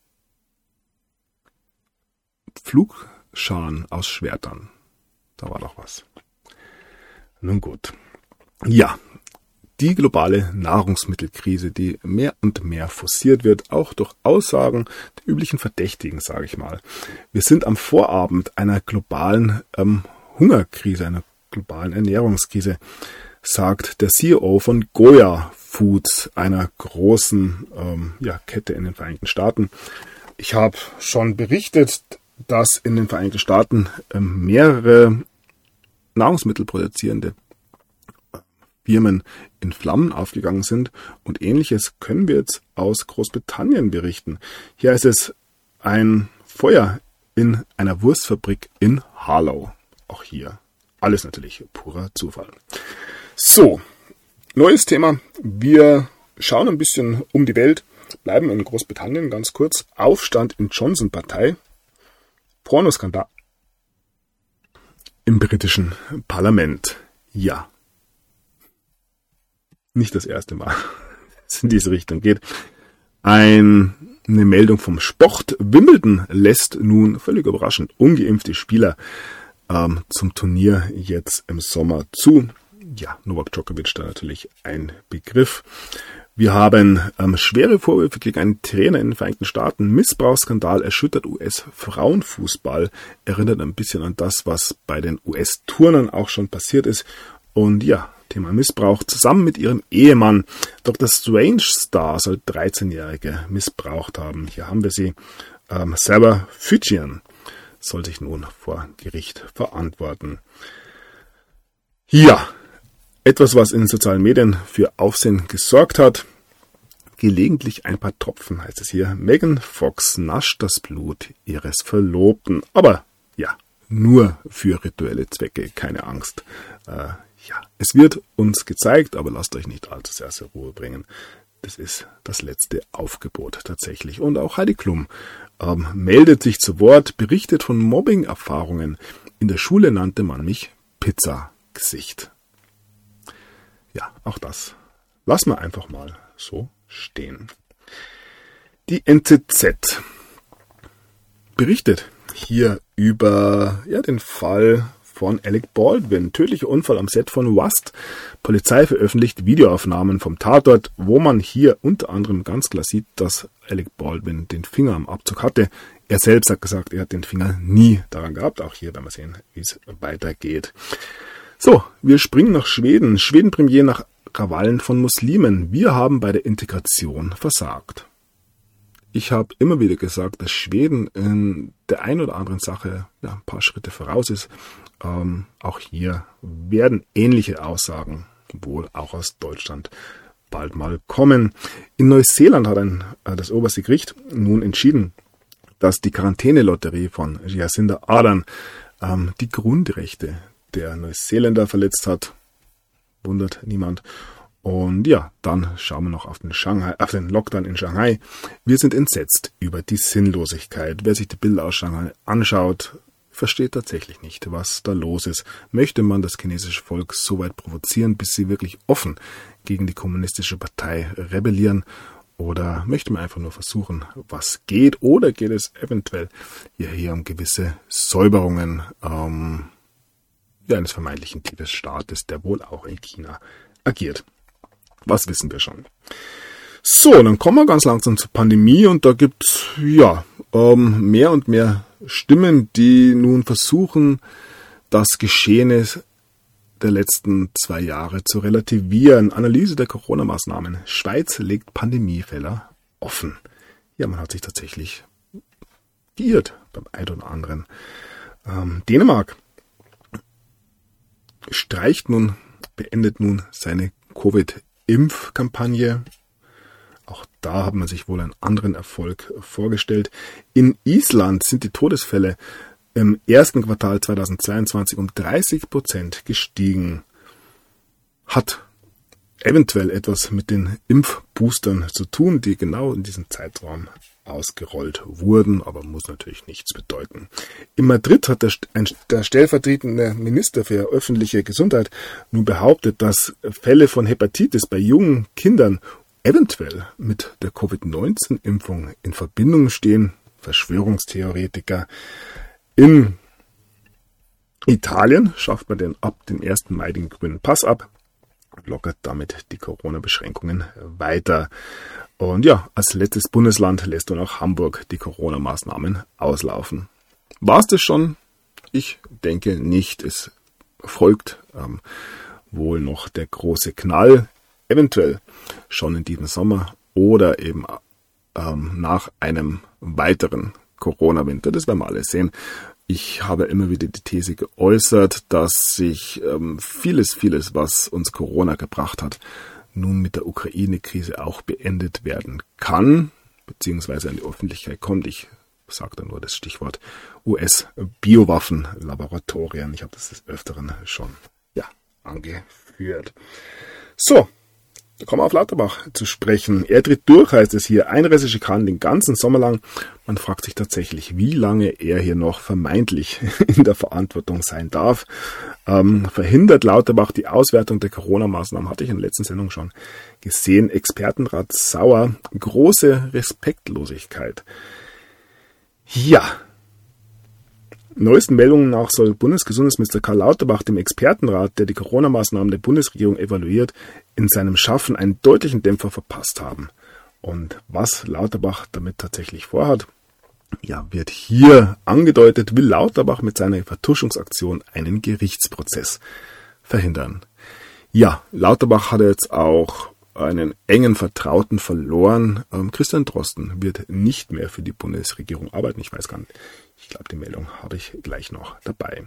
Pflugscharen aus Schwertern. Da war doch was. Nun gut. Ja, die globale Nahrungsmittelkrise, die mehr und mehr forciert wird, auch durch Aussagen der üblichen Verdächtigen, sage ich mal. Wir sind am Vorabend einer globalen Hungerkrise, einer globalen Ernährungskrise, sagt der CEO von Goya Foods, einer großen Kette in den Vereinigten Staaten. Ich habe schon berichtet, dass in den Vereinigten Staaten mehrere nahrungsmittelproduzierende Firmen in Flammen aufgegangen sind und Ähnliches können wir jetzt aus Großbritannien berichten. Hier ist es ein Feuer in einer Wurstfabrik in Harlow. Auch hier alles natürlich purer Zufall. So, neues Thema. Wir schauen ein bisschen um die Welt, bleiben in Großbritannien ganz kurz. Aufstand in Johnson-Partei, Pornoskandal im britischen Parlament. Ja, nicht das erste Mal, es in diese Richtung geht. Eine Meldung vom Sport. Wimbledon lässt nun völlig überraschend ungeimpfte Spieler zum Turnier jetzt im Sommer zu. Ja, Novak Djokovic da natürlich ein Begriff. Wir haben schwere Vorwürfe gegen einen Trainer in den Vereinigten Staaten. Missbrauchsskandal erschüttert US-Frauenfußball. Erinnert ein bisschen an das, was bei den US-Turnern auch schon passiert ist. Und ja, Thema Missbrauch zusammen mit ihrem Ehemann. Dr. Strange Star soll 13-Jährige missbraucht haben. Hier haben wir sie. Sarah Fujian soll sich nun vor Gericht verantworten. Ja, etwas, was in den sozialen Medien für Aufsehen gesorgt hat. Gelegentlich ein paar Tropfen, heißt es hier. Megan Fox nascht das Blut ihres Verlobten. Aber ja, nur für rituelle Zwecke, keine Angst. Ja, es wird uns gezeigt, aber lasst euch nicht allzu sehr zur Ruhe bringen. Das ist das letzte Aufgebot tatsächlich. Und auch Heidi Klum meldet sich zu Wort, berichtet von Mobbing-Erfahrungen. In der Schule nannte man mich Pizzagesicht. Ja, auch das lassen wir einfach mal so stehen. Die NZZ berichtet hier über den Fall von Alec Baldwin. Tödlicher Unfall am Set von Rust. Polizei veröffentlicht Videoaufnahmen vom Tatort, wo man hier unter anderem ganz klar sieht, dass Alec Baldwin den Finger am Abzug hatte. Er selbst hat gesagt, er hat den Finger nie daran gehabt. Auch hier werden wir sehen, wie es weitergeht. So, wir springen nach Schweden. Schweden-Premier nach Krawallen von Muslimen. Wir haben bei der Integration versagt. Ich habe immer wieder gesagt, dass Schweden in der einen oder anderen Sache ein paar Schritte voraus ist. Auch hier werden ähnliche Aussagen wohl auch aus Deutschland bald mal kommen. In Neuseeland hat das oberste Gericht nun entschieden, dass die Quarantänelotterie von Jacinda Ardern die Grundrechte der Neuseeländer verletzt hat. Wundert niemand. Und ja, dann schauen wir noch auf den Lockdown in Shanghai. Wir sind entsetzt über die Sinnlosigkeit. Wer sich die Bilder aus Shanghai anschaut, versteht tatsächlich nicht, was da los ist. Möchte man das chinesische Volk so weit provozieren, bis sie wirklich offen gegen die kommunistische Partei rebellieren? Oder möchte man einfach nur versuchen, was geht? Oder geht es eventuell hier um gewisse Säuberungen eines vermeintlichen Tibet-Staates, der wohl auch in China agiert? Was wissen wir schon? So, dann kommen wir ganz langsam zur Pandemie und da gibt's mehr und mehr Stimmen, die nun versuchen, das Geschehene der letzten 2 Jahre zu relativieren. Analyse der Corona-Maßnahmen. Schweiz legt Pandemiefälle offen. Ja, man hat sich tatsächlich geirrt beim einen oder anderen. Dänemark beendet nun seine Covid-Impfkampagne. Auch da hat man sich wohl einen anderen Erfolg vorgestellt. In Island sind die Todesfälle im ersten Quartal 2022 um 30% gestiegen. Hat eventuell etwas mit den Impfboostern zu tun, die genau in diesem Zeitraum ausgerollt wurden, aber muss natürlich nichts bedeuten. In Madrid hat der stellvertretende Minister für öffentliche Gesundheit nun behauptet, dass Fälle von Hepatitis bei jungen Kindern eventuell mit der Covid-19-Impfung in Verbindung stehen. Verschwörungstheoretiker. In Italien schafft man ab dem 1. Mai den grünen Pass ab und lockert damit die Corona-Beschränkungen weiter. Und ja, als letztes Bundesland lässt nun auch Hamburg die Corona-Maßnahmen auslaufen. War es das schon? Ich denke nicht. Es folgt wohl noch der große Knall, eventuell schon in diesem Sommer oder eben nach einem weiteren Corona-Winter. Das werden wir alle sehen. Ich habe immer wieder die These geäußert, dass sich vieles, was uns Corona gebracht hat, nun mit der Ukraine-Krise auch beendet werden kann, beziehungsweise an die Öffentlichkeit kommt. Ich sage da nur das Stichwort US-Biowaffenlaboratorien. Ich habe das des Öfteren schon angeführt. So, da kommen wir auf Lauterbach zu sprechen. Er tritt durch, heißt es hier. Einreiseschikanen den ganzen Sommer lang. Man fragt sich tatsächlich, wie lange er hier noch vermeintlich in der Verantwortung sein darf. Verhindert Lauterbach die Auswertung der Corona-Maßnahmen, hatte ich in der letzten Sendung schon gesehen. Expertenrat sauer. Große Respektlosigkeit. Ja. Neuesten Meldungen nach soll Bundesgesundheitsminister Karl Lauterbach dem Expertenrat, der die Corona-Maßnahmen der Bundesregierung evaluiert, in seinem Schaffen einen deutlichen Dämpfer verpasst haben. Und was Lauterbach damit tatsächlich vorhat, wird hier angedeutet, will Lauterbach mit seiner Vertuschungsaktion einen Gerichtsprozess verhindern. Ja, Lauterbach hat jetzt auch einen engen Vertrauten verloren. Christian Drosten wird nicht mehr für die Bundesregierung arbeiten. Ich weiß gar nicht. Ich glaube, die Meldung habe ich gleich noch dabei.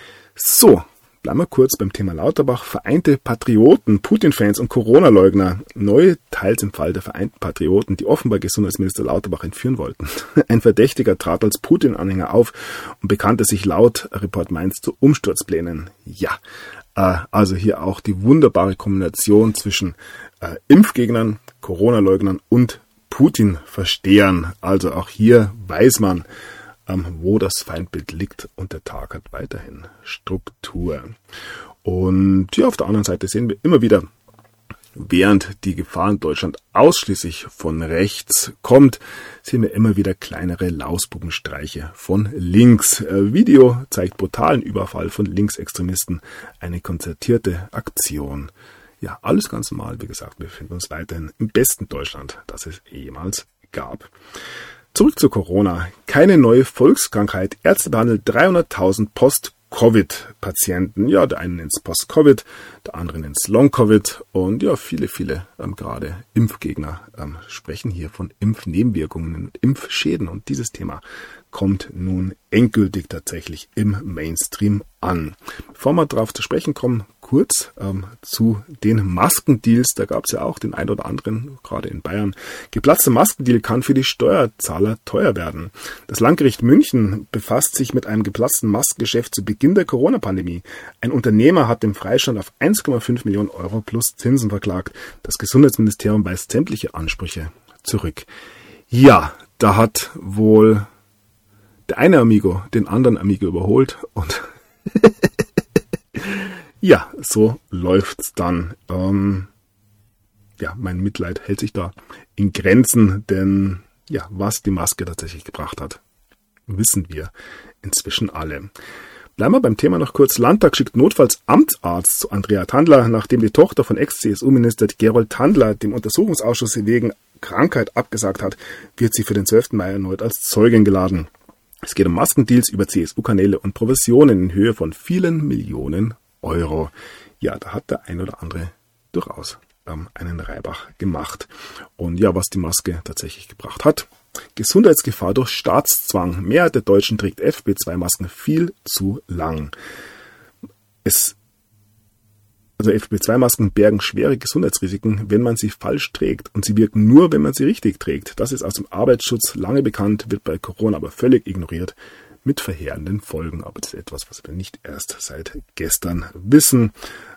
So, bleiben wir kurz beim Thema Lauterbach. Vereinte Patrioten, Putin-Fans und Corona-Leugner. Neue Teils im Fall der Vereinten Patrioten, die offenbar Gesundheitsminister Lauterbach entführen wollten. Ein Verdächtiger trat als Putin-Anhänger auf und bekannte sich laut Report Mainz zu Umsturzplänen. Ja, also hier auch die wunderbare Kombination zwischen Impfgegnern, Corona-Leugnern und Putin-Verstehern. Also auch hier weiß man, wo das Feindbild liegt, und der Tag hat weiterhin Struktur. Und hier auf der anderen Seite sehen wir immer wieder, während die Gefahr in Deutschland ausschließlich von rechts kommt, sehen wir immer wieder kleinere Lausbubenstreiche von links. Video zeigt brutalen Überfall von Linksextremisten, eine konzertierte Aktion. Ja, alles ganz normal, wie gesagt, wir befinden uns weiterhin im besten Deutschland, das es jemals gab. Zurück zu Corona. Keine neue Volkskrankheit. Ärzte behandeln 300.000 Post-Covid-Patienten. Ja, der eine nennt es Post-Covid, der andere nennt es Long-Covid. Und ja, viele gerade Impfgegner sprechen hier von Impfnebenwirkungen und Impfschäden. Und dieses Thema kommt nun endgültig tatsächlich im Mainstream an. Bevor wir darauf zu sprechen kommen, kurz zu den Maskendeals. Da gab es ja auch den ein oder anderen, gerade in Bayern. Geplatzter Maskendeal kann für die Steuerzahler teuer werden. Das Landgericht München befasst sich mit einem geplatzten Maskengeschäft zu Beginn der Corona-Pandemie. Ein Unternehmer hat den Freistand auf 1,5 Millionen Euro plus Zinsen verklagt. Das Gesundheitsministerium weist sämtliche Ansprüche zurück. Ja, da hat wohl der eine Amigo den anderen Amigo überholt und ja, so läuft's dann. Mein Mitleid hält sich da in Grenzen, denn ja, was die Maske tatsächlich gebracht hat, wissen wir inzwischen alle. Bleiben wir beim Thema noch kurz. Landtag schickt notfalls Amtsarzt zu Andrea Tandler, nachdem die Tochter von Ex-CSU-Minister Gerold Tandler dem Untersuchungsausschuss wegen Krankheit abgesagt hat, wird sie für den 12. Mai erneut als Zeugin geladen. Es geht um Maskendeals über CSU-Kanäle und Provisionen in Höhe von vielen Millionen Euro. Ja, da hat der ein oder andere durchaus einen Reibach gemacht. Und ja, was die Maske tatsächlich gebracht hat. Gesundheitsgefahr durch Staatszwang. Mehrheit der Deutschen trägt FFP2-Masken viel zu lang. Es Also FFP2-Masken bergen schwere Gesundheitsrisiken, wenn man sie falsch trägt. Und sie wirken nur, wenn man sie richtig trägt. Das ist aus dem Arbeitsschutz lange bekannt, wird bei Corona aber völlig ignoriert, mit verheerenden Folgen. Aber das ist etwas, was wir nicht erst seit gestern wissen.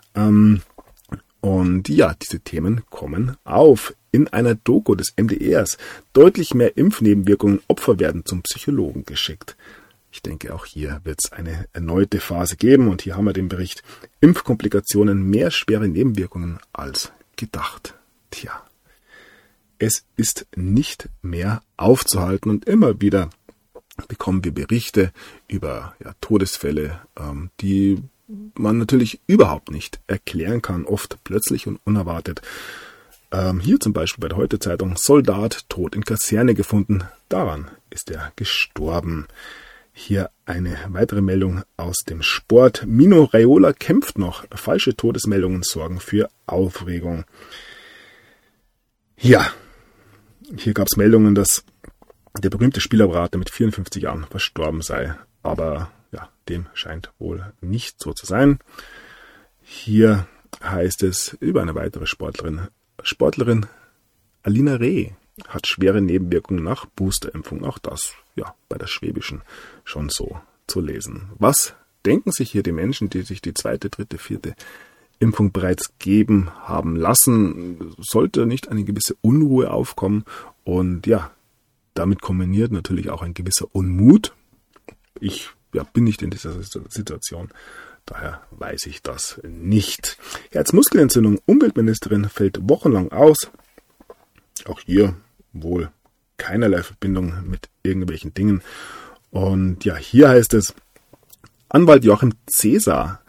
Und ja, diese Themen kommen auf. In einer Doku des MDRs deutlich mehr Impfnebenwirkungen, Opfer werden zum Psychologen geschickt. Ich denke, auch hier wird es eine erneute Phase geben. Und hier haben wir den Bericht Impfkomplikationen, mehr schwere Nebenwirkungen als gedacht. Tja, es ist nicht mehr aufzuhalten. Und immer wieder bekommen wir Berichte über Todesfälle, die man natürlich überhaupt nicht erklären kann, oft plötzlich und unerwartet. Hier zum Beispiel bei der Heute-Zeitung: Soldat tot in Kaserne gefunden, daran ist er gestorben. Hier eine weitere Meldung aus dem Sport. Mino Raiola kämpft noch. Falsche Todesmeldungen sorgen für Aufregung. Ja, hier gab es Meldungen, dass der berühmte Spielerberater mit 54 Jahren verstorben sei. Aber ja, dem scheint wohl nicht so zu sein. Hier heißt es über eine weitere Sportlerin Alina Reh hat schwere Nebenwirkungen nach Boosterimpfung. Auch das, bei der Schwäbischen schon so zu lesen. Was denken sich hier die Menschen, die sich die 2., 3., 4. Impfung bereits geben haben lassen? Sollte nicht eine gewisse Unruhe aufkommen? Und damit kombiniert natürlich auch ein gewisser Unmut. Ich bin nicht in dieser Situation, daher weiß ich das nicht. Herzmuskelentzündung, Umweltministerin fällt wochenlang aus. Auch hier wohl keinerlei Verbindung mit irgendwelchen Dingen. Und hier heißt es, Anwalt Joachim Cäsar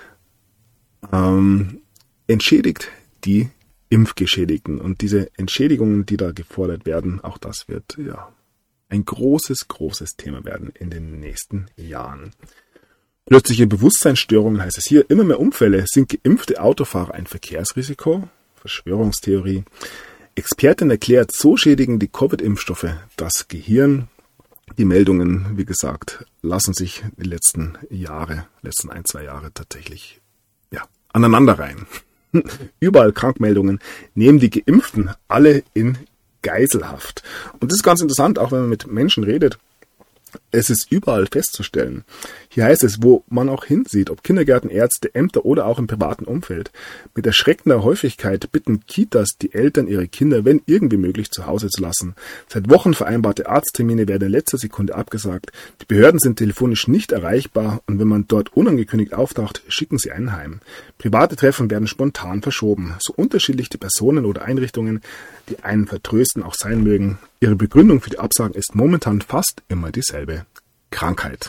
entschädigt die Impfgeschädigten. Und diese Entschädigungen, die da gefordert werden, auch das wird ein großes Thema werden in den nächsten Jahren. Plötzliche Bewusstseinsstörungen heißt es hier, immer mehr Unfälle. Sind geimpfte Autofahrer ein Verkehrsrisiko? Verschwörungstheorie. Expertin erklärt, so schädigen die Covid-Impfstoffe das Gehirn. Die Meldungen, wie gesagt, lassen sich die letzten 1-2 Jahre tatsächlich aneinanderreihen. Überall Krankmeldungen, nehmen die Geimpften alle in Geiselhaft. Und das ist ganz interessant, auch wenn man mit Menschen redet. Es ist überall festzustellen. Hier heißt es, wo man auch hinsieht, ob Kindergärten, Ärzte, Ämter oder auch im privaten Umfeld. Mit erschreckender Häufigkeit bitten Kitas die Eltern, ihre Kinder, wenn irgendwie möglich, zu Hause zu lassen. Seit Wochen vereinbarte Arzttermine werden in letzter Sekunde abgesagt. Die Behörden sind telefonisch nicht erreichbar und wenn man dort unangekündigt auftaucht, schicken sie einen heim. Private Treffen werden spontan verschoben. So unterschiedlich die Personen oder Einrichtungen, die einen vertrösten, auch sein mögen. Ihre Begründung für die Absagen ist momentan fast immer dieselbe: Krankheit.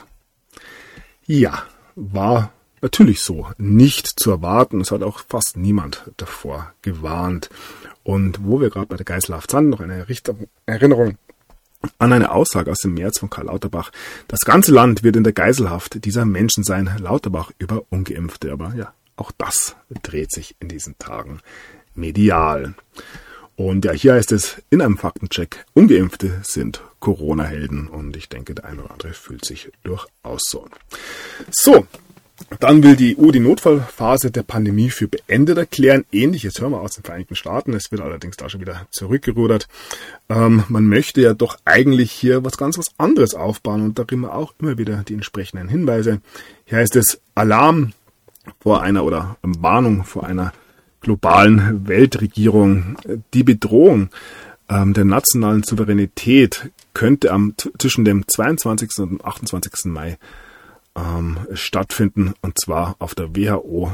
Ja, war natürlich so nicht zu erwarten. Es hat auch fast niemand davor gewarnt. Und wo wir gerade bei der Geiselhaft sind, noch eine Erinnerung an eine Aussage aus dem März von Karl Lauterbach. Das ganze Land wird in der Geiselhaft dieser Menschen sein. Lauterbach über Ungeimpfte. Aber auch das dreht sich in diesen Tagen medial. Und hier heißt es in einem Faktencheck, Ungeimpfte sind Corona-Helden. Und ich denke, der eine oder andere fühlt sich durchaus so. So, dann will die EU die Notfallphase der Pandemie für beendet erklären. Ähnliches hören wir aus den Vereinigten Staaten. Es wird allerdings da schon wieder zurückgerudert. Man möchte ja doch eigentlich hier was anderes aufbauen. Und da kriegen wir auch immer wieder die entsprechenden Hinweise. Hier heißt es Alarm vor einer oder Warnung vor einer globalen Weltregierung. Die Bedrohung der nationalen Souveränität könnte zwischen dem 22. und dem 28. Mai stattfinden, und zwar auf der WHO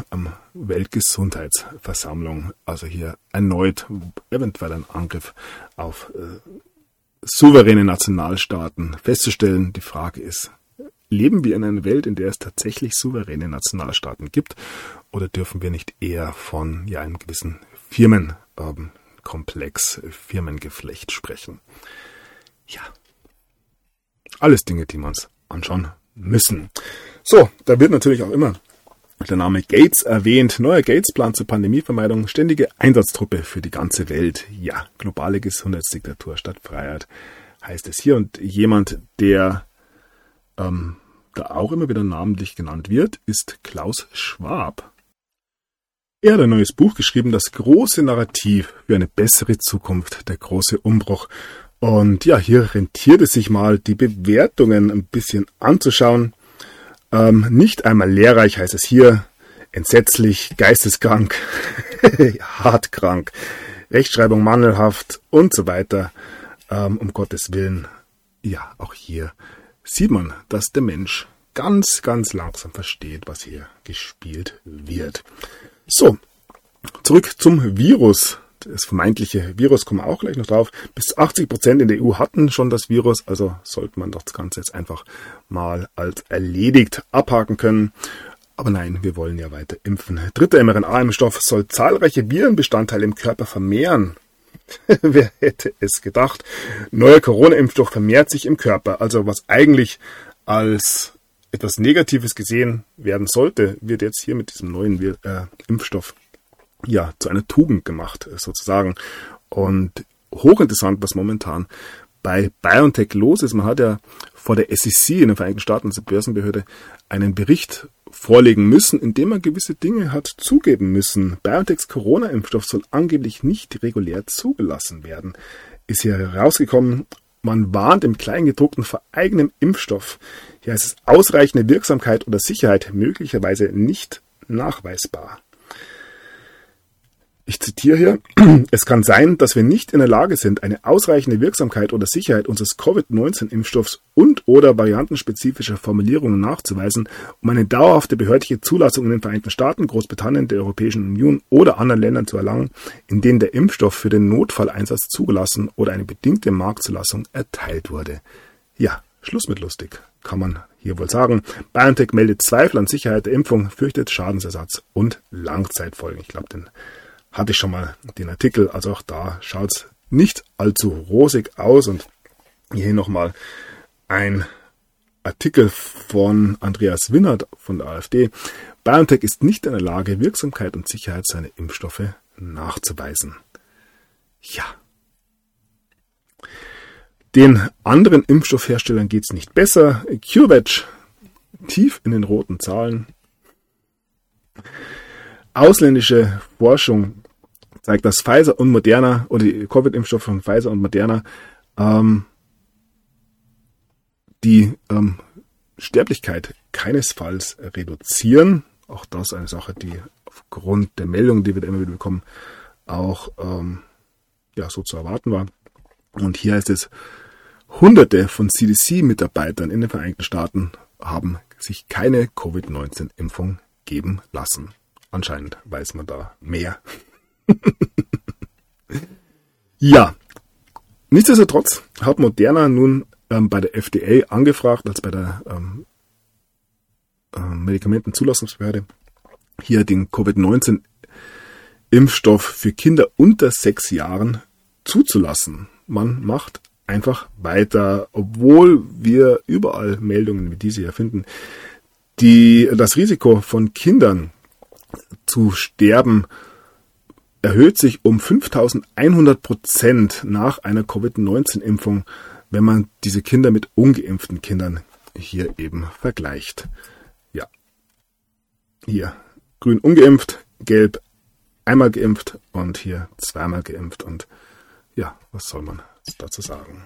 Weltgesundheitsversammlung. Also hier erneut eventuell ein Angriff auf souveräne Nationalstaaten festzustellen. Die Frage ist, leben wir in einer Welt, in der es tatsächlich souveräne Nationalstaaten gibt, oder dürfen wir nicht eher von einem gewissen Firmenkomplex, Firmengeflecht sprechen? Ja, alles Dinge, die wir uns anschauen müssen. So, da wird natürlich auch immer der Name Gates erwähnt. Neuer Gates-Plan zur Pandemievermeidung, ständige Einsatztruppe für die ganze Welt. Ja, globale Gesundheitsdiktatur statt Freiheit heißt es hier. Und jemand, der da auch immer wieder namentlich genannt wird, ist Klaus Schwab. Er hat ein neues Buch geschrieben, das große Narrativ für eine bessere Zukunft, der große Umbruch. Und ja, hier rentiert es sich mal, die Bewertungen ein bisschen anzuschauen. Nicht einmal lehrreich heißt es hier, entsetzlich, geisteskrank, hartkrank, Rechtschreibung mangelhaft und so weiter. Um Gottes Willen, ja, auch hier sieht man, dass der Mensch ganz, ganz langsam versteht, was hier gespielt wird. So, zurück zum Virus. Das vermeintliche Virus, kommen wir auch gleich noch drauf. Bis 80% in der EU hatten schon das Virus, also sollte man das Ganze jetzt einfach mal als erledigt abhaken können. Aber nein, wir wollen ja weiter impfen. Dritter mRNA-Impfstoff soll zahlreiche Virenbestandteile im Körper vermehren. Wer hätte es gedacht? Neuer Corona-Impfstoff vermehrt sich im Körper. Also was eigentlich als etwas Negatives gesehen werden sollte, wird jetzt hier mit diesem neuen Impfstoff ja zu einer Tugend gemacht, sozusagen. Und hochinteressant, was momentan bei BioNTech los ist. Man hat ja vor der SEC in den Vereinigten Staaten, also Börsenbehörde, einen Bericht vorlegen müssen, in dem man gewisse Dinge hat zugeben müssen. BioNTechs Corona-Impfstoff soll angeblich nicht regulär zugelassen werden. Ist hier herausgekommen, man warnt im Kleingedruckten vor eigenem Impfstoff. Hier heißt es ausreichende Wirksamkeit oder Sicherheit möglicherweise nicht nachweisbar. Ich zitiere hier, es kann sein, dass wir nicht in der Lage sind, eine ausreichende Wirksamkeit oder Sicherheit unseres Covid-19-Impfstoffs und oder variantenspezifischer Formulierungen nachzuweisen, um eine dauerhafte behördliche Zulassung in den Vereinigten Staaten, Großbritannien, der Europäischen Union oder anderen Ländern zu erlangen, in denen der Impfstoff für den Notfalleinsatz zugelassen oder eine bedingte Marktzulassung erteilt wurde. Ja, Schluss mit lustig, kann man hier wohl sagen. BioNTech meldet Zweifel an Sicherheit der Impfung, fürchtet Schadensersatz und Langzeitfolgen. Ich glaube, hatte ich schon mal den Artikel, also auch da schaut es nicht allzu rosig aus. Und hier nochmal ein Artikel von Andreas Winnert von der AfD. BioNTech ist nicht in der Lage, Wirksamkeit und Sicherheit seiner Impfstoffe nachzuweisen. Ja. Den anderen Impfstoffherstellern geht es nicht besser. CureVac tief in den roten Zahlen. Ausländische Forschung zeigt, dass Pfizer und Moderna oder die Covid-Impfstoffe von Pfizer und Moderna die Sterblichkeit keinesfalls reduzieren. Auch das ist eine Sache, die aufgrund der Meldungen, die wir da immer wieder bekommen, auch so zu erwarten war. Und hier heißt es, Hunderte von CDC-Mitarbeitern in den Vereinigten Staaten haben sich keine Covid-19-Impfung geben lassen. Anscheinend weiß man da mehr. Ja, nichtsdestotrotz hat Moderna nun bei der FDA angefragt, als bei der Medikamentenzulassungsbehörde, hier den Covid-19-Impfstoff für Kinder unter 6 Jahren zuzulassen. Man macht einfach weiter, obwohl wir überall Meldungen wie diese hier finden. Das Risiko von Kindern zu sterben erhöht sich um 5.100% nach einer Covid-19-Impfung, wenn man diese Kinder mit ungeimpften Kindern hier eben vergleicht. Ja, hier grün ungeimpft, gelb einmal geimpft und hier zweimal geimpft. Und ja, was soll man dazu sagen?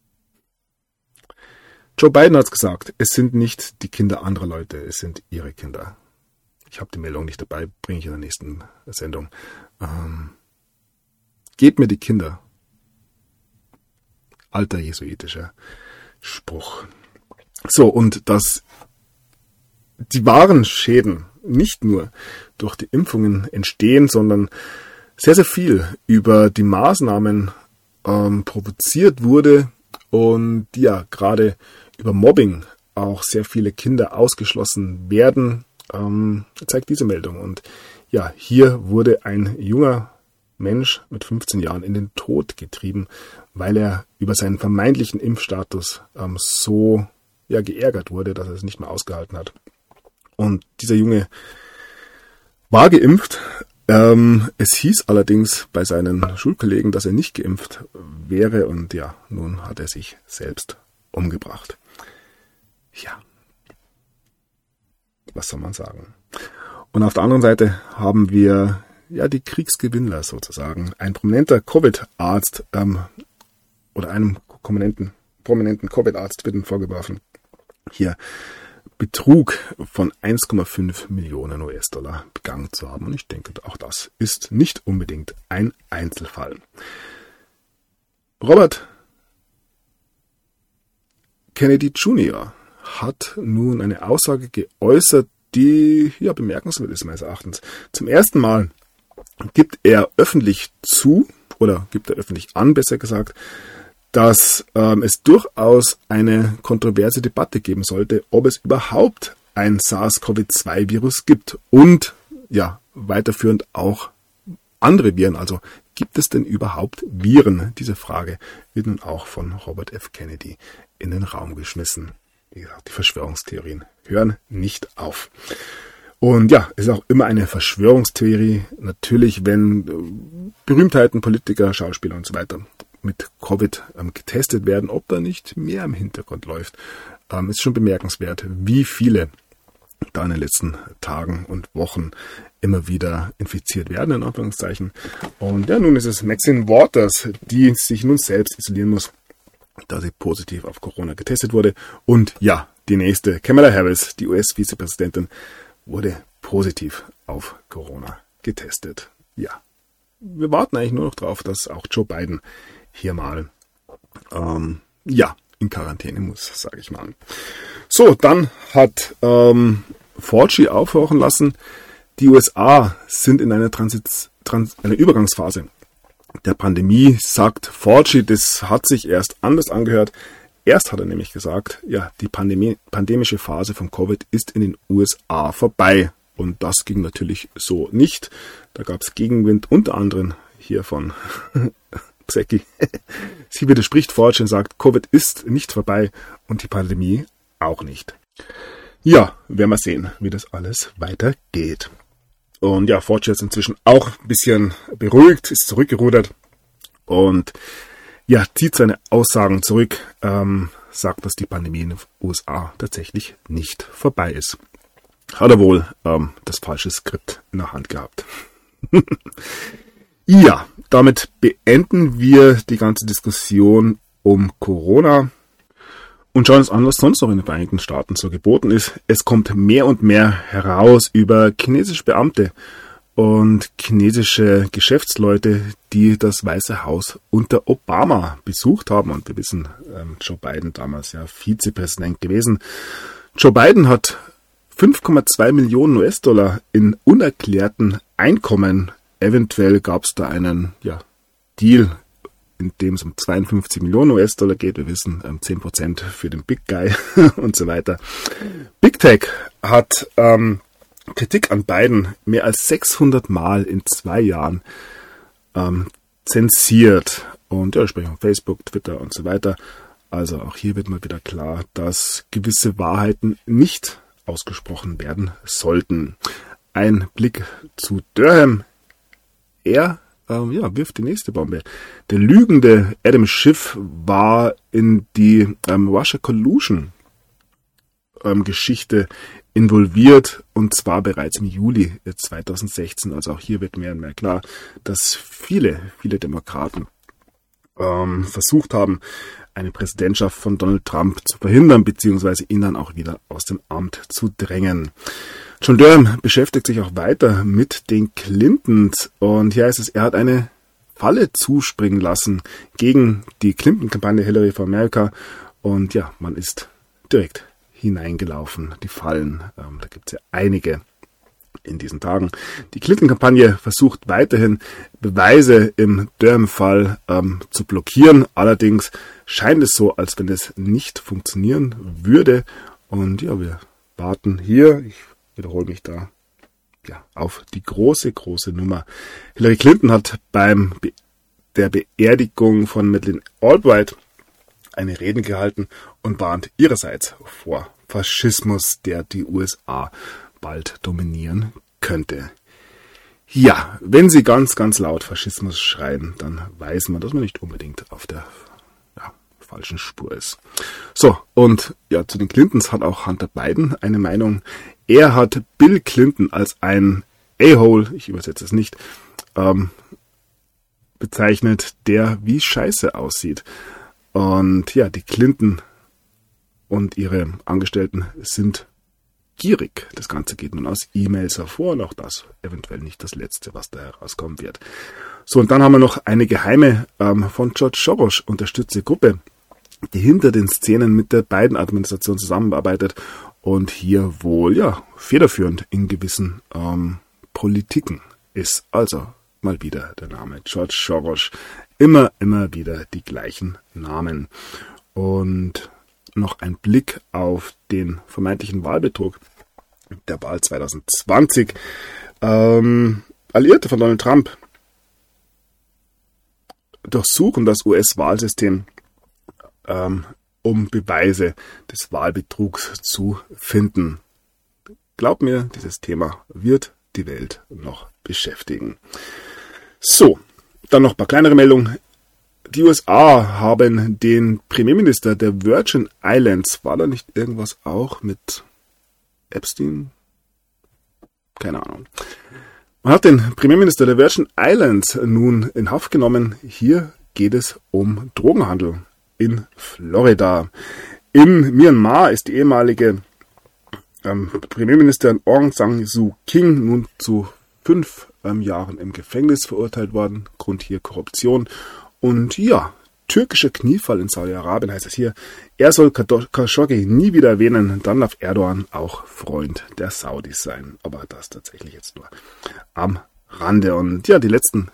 Joe Biden hat es gesagt, es sind nicht die Kinder anderer Leute, es sind ihre Kinder. Ich habe die Meldung nicht dabei, bringe ich in der nächsten Sendung. Gebt mir die Kinder. Alter jesuitischer Spruch. So, und dass die wahren Schäden nicht nur durch die Impfungen entstehen, sondern sehr, sehr viel über die Maßnahmen provoziert wurde und ja, gerade über Mobbing auch sehr viele Kinder ausgeschlossen werden, zeigt diese Meldung. Und ja, hier wurde ein junger Mensch mit 15 Jahren in den Tod getrieben, weil er über seinen vermeintlichen Impfstatus so geärgert wurde, dass er es nicht mehr ausgehalten hat. Und dieser Junge war geimpft. Es hieß allerdings bei seinen Schulkollegen, dass er nicht geimpft wäre. Und ja, nun hat er sich selbst umgebracht. Ja. Was soll man sagen? Und auf der anderen Seite haben wir ja die Kriegsgewinnler sozusagen. Ein prominenter Covid-Arzt oder einem prominenten Covid-Arzt wird ihm vorgeworfen, hier Betrug von 1,5 Millionen US-Dollar begangen zu haben. Und ich denke, auch das ist nicht unbedingt ein Einzelfall. Robert Kennedy Jr. hat nun eine Aussage geäußert, die ja bemerkenswert ist meines Erachtens. Zum ersten Mal gibt er öffentlich an, besser gesagt, dass es durchaus eine kontroverse Debatte geben sollte, ob es überhaupt ein SARS-CoV-2-Virus gibt und ja, weiterführend auch andere Viren. Also gibt es denn überhaupt Viren? Diese Frage wird nun auch von Robert F. Kennedy in den Raum geschmissen. Wie gesagt, die Verschwörungstheorien hören nicht auf. Und ja, es ist auch immer eine Verschwörungstheorie, natürlich, wenn Berühmtheiten, Politiker, Schauspieler und so weiter mit Covid getestet werden, ob da nicht mehr im Hintergrund läuft. Ist schon bemerkenswert, wie viele da in den letzten Tagen und Wochen immer wieder infiziert werden, in Anführungszeichen. Und ja, nun ist es Maxine Waters, die sich nun selbst isolieren muss, da sie positiv auf Corona getestet wurde. Und ja, die nächste, Kamala Harris, die US-Vizepräsidentin, wurde positiv auf Corona getestet. Ja, wir warten eigentlich nur noch drauf, dass auch Joe Biden hier mal in Quarantäne muss, sage ich mal. So, dann hat Fauci aufhorchen lassen, die USA sind in einer einer Übergangsphase der Pandemie, sagt Fauci. Das hat sich erst anders angehört. Erst hat er nämlich gesagt, ja, die pandemische Phase von Covid ist in den USA vorbei. Und das ging natürlich so nicht. Da gab es Gegenwind, unter anderem hier von Pseki. Sie widerspricht Fauci und sagt, Covid ist nicht vorbei und die Pandemie auch nicht. Ja, werden wir sehen, wie das alles weitergeht. Und ja, Fauci ist inzwischen auch ein bisschen beruhigt, ist zurückgerudert und ja, zieht seine Aussagen zurück, sagt, dass die Pandemie in den USA tatsächlich nicht vorbei ist. Hat er wohl das falsche Skript in der Hand gehabt. Ja, damit beenden wir die ganze Diskussion um Corona und schauen uns an, was sonst noch in den Vereinigten Staaten so geboten ist. Es kommt mehr und mehr heraus über chinesische Beamte und chinesische Geschäftsleute, die das Weiße Haus unter Obama besucht haben. Und wir wissen, Joe Biden damals ja Vizepräsident gewesen. Joe Biden hat 5,2 Millionen US-Dollar in unerklärten Einkommen. Eventuell gab es da einen Deal, in dem es um 52 Millionen US-Dollar geht. Wir wissen, 10% für den Big Guy und so weiter. Big Tech hat Kritik an Biden mehr als 600 Mal in 2 Jahren zensiert. Und ja, ich spreche von Facebook, Twitter und so weiter. Also auch hier wird mal wieder klar, dass gewisse Wahrheiten nicht ausgesprochen werden sollten. Ein Blick zu Durham. Er wirft die nächste Bombe. Der lügende Adam Schiff war in die Russia Collusion Geschichte involviert und zwar bereits im Juli 2016. Also auch hier wird mehr und mehr klar, dass viele Demokraten versucht haben, eine Präsidentschaft von Donald Trump zu verhindern, beziehungsweise ihn dann auch wieder aus dem Amt zu drängen. John Durham beschäftigt sich auch weiter mit den Clintons und hier heißt es, er hat eine Falle zuspringen lassen gegen die Clinton-Kampagne Hillary for America und ja, man ist direkt hineingelaufen, die Fallen. Da gibt es ja einige in diesen Tagen. Die Clinton-Kampagne versucht weiterhin Beweise im Durham-Fall zu blockieren. Allerdings scheint es so, als wenn es nicht funktionieren würde. Und ja, wir warten hier, ich wiederhole mich da, auf die große Nummer. Hillary Clinton hat der Beerdigung von Madeleine Albright eine Rede gehalten und warnt ihrerseits vor Faschismus, der die USA bald dominieren könnte. Ja, wenn sie ganz laut Faschismus schreien, dann weiß man, dass man nicht unbedingt auf der falschen Spur ist. So, und ja, zu den Clintons hat auch Hunter Biden eine Meinung. Er hat Bill Clinton als ein A-Hole, ich übersetze es nicht, bezeichnet, der wie Scheiße aussieht. Und ja, die Clinton und ihre Angestellten sind gierig. Das Ganze geht nun aus E-Mails hervor und auch das eventuell nicht das Letzte, was da herauskommen wird. So, und dann haben wir noch eine geheime von George Soros unterstützte Gruppe, die hinter den Szenen mit der Biden-Administration zusammenarbeitet und hier wohl ja federführend in gewissen Politiken ist. Also mal wieder der Name George Soros. Immer wieder die gleichen Namen. Und noch ein Blick auf den vermeintlichen Wahlbetrug der Wahl 2020. Alliierte von Donald Trump durchsuchen das US-Wahlsystem, um Beweise des Wahlbetrugs zu finden. Glaub mir, dieses Thema wird die Welt noch beschäftigen. So, dann noch ein paar kleinere Meldungen. Die USA haben den Premierminister der Virgin Islands, war da nicht irgendwas auch mit Epstein? Keine Ahnung. Man hat den Premierminister der Virgin Islands nun in Haft genommen. Hier geht es um Drogenhandel in Florida. In Myanmar ist die ehemalige Premierministerin Aung San Suu Kyi nun zu 5 Jahren im Gefängnis verurteilt worden. Grund hier Korruption. Und ja, türkischer Kniefall in Saudi-Arabien heißt es hier. Er soll Khashoggi nie wieder erwähnen, dann darf Erdogan auch Freund der Saudis sein. Aber das tatsächlich jetzt nur am Rande. Und ja, die letzten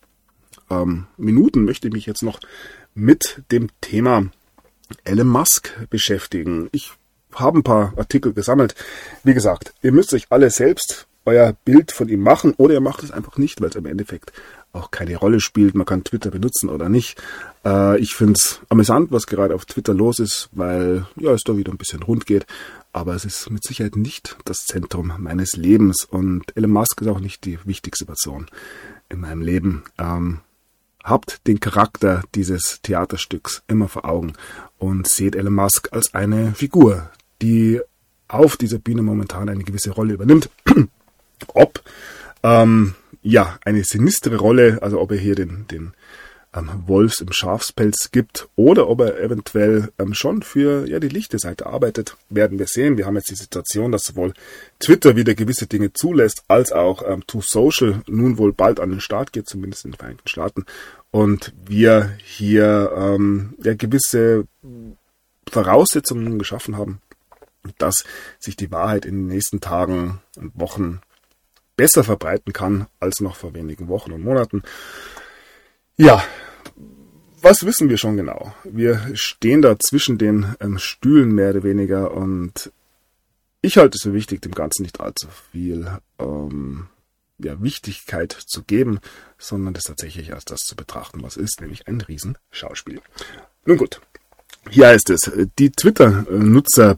Minuten möchte ich mich jetzt noch mit dem Thema Elon Musk beschäftigen. Ich habe ein paar Artikel gesammelt. Wie gesagt, ihr müsst euch alle selbst euer Bild von ihm machen oder ihr macht es einfach nicht, weil es im Endeffekt auch keine Rolle spielt. Man kann Twitter benutzen oder nicht. Ich finde es amüsant, was gerade auf Twitter los ist, weil ja es da wieder ein bisschen rund geht. Aber es ist mit Sicherheit nicht das Zentrum meines Lebens. Und Elon Musk ist auch nicht die wichtigste Person in meinem Leben. Habt den Charakter dieses Theaterstücks immer vor Augen und seht Elon Musk als eine Figur, die auf dieser Bühne momentan eine gewisse Rolle übernimmt. Ob eine sinistere Rolle, also ob er hier den Wolfs im Schafspelz gibt oder ob er eventuell schon für die lichte Seite arbeitet, werden wir sehen. Wir haben jetzt die Situation, dass sowohl Twitter wieder gewisse Dinge zulässt, als auch Truth Social nun wohl bald an den Start geht, zumindest in den Vereinigten Staaten. Und wir hier gewisse Voraussetzungen geschaffen haben, dass sich die Wahrheit in den nächsten Tagen und Wochen besser verbreiten kann als noch vor wenigen Wochen und Monaten. Ja, was wissen wir schon genau? Wir stehen da zwischen den Stühlen mehr oder weniger und ich halte es für wichtig, dem Ganzen nicht allzu viel Wichtigkeit zu geben, sondern das tatsächlich als das zu betrachten, was ist, nämlich ein Riesenschauspiel. Nun gut, hier heißt es, die Twitter-Nutzer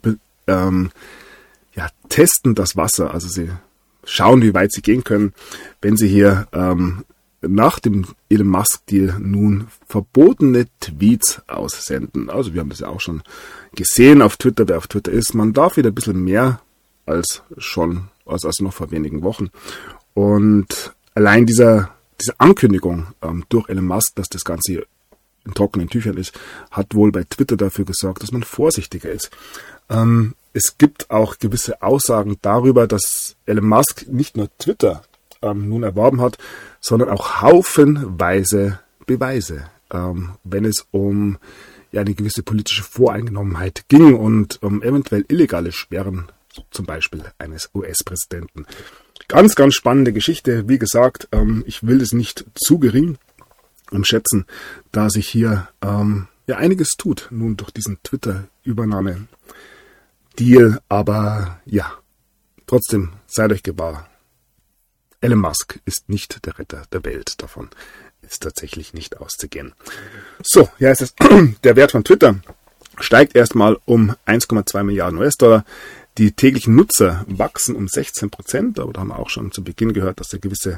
testen das Wasser, also sie schauen, wie weit sie gehen können, wenn sie hier nach dem Elon Musk-Deal nun verbotene Tweets aussenden. Also wir haben das ja auch schon gesehen auf Twitter, wer auf Twitter ist. Man darf wieder ein bisschen mehr als noch vor wenigen Wochen. Und allein diese Ankündigung durch Elon Musk, dass das Ganze hier in trockenen Tüchern ist, hat wohl bei Twitter dafür gesorgt, dass man vorsichtiger ist. Es gibt auch gewisse Aussagen darüber, dass Elon Musk nicht nur Twitter nun erworben hat, sondern auch haufenweise Beweise, wenn es um eine gewisse politische Voreingenommenheit ging und um eventuell illegale Sperren, zum Beispiel eines US-Präsidenten. Ganz, ganz spannende Geschichte. Wie gesagt, ich will es nicht zu gering schätzen, da sich hier einiges tut, nun durch diesen Twitter-Übernahme-Deal. Aber ja, trotzdem seid euch gewahr. Elon Musk ist nicht der Retter der Welt. Davon ist tatsächlich nicht auszugehen. So, hier heißt es, der Wert von Twitter steigt erstmal um 1,2 Milliarden US-Dollar. Die täglichen Nutzer wachsen um 16%, aber da haben wir auch schon zu Beginn gehört, dass es gewisse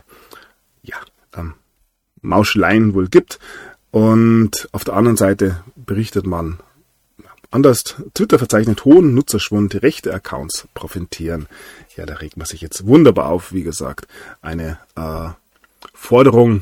Mauscheleien wohl gibt. Und auf der anderen Seite berichtet man Anders, Twitter verzeichnet hohen Nutzerschwund, rechte Accounts profitieren. Ja, da regt man sich jetzt wunderbar auf, wie gesagt. Eine Forderung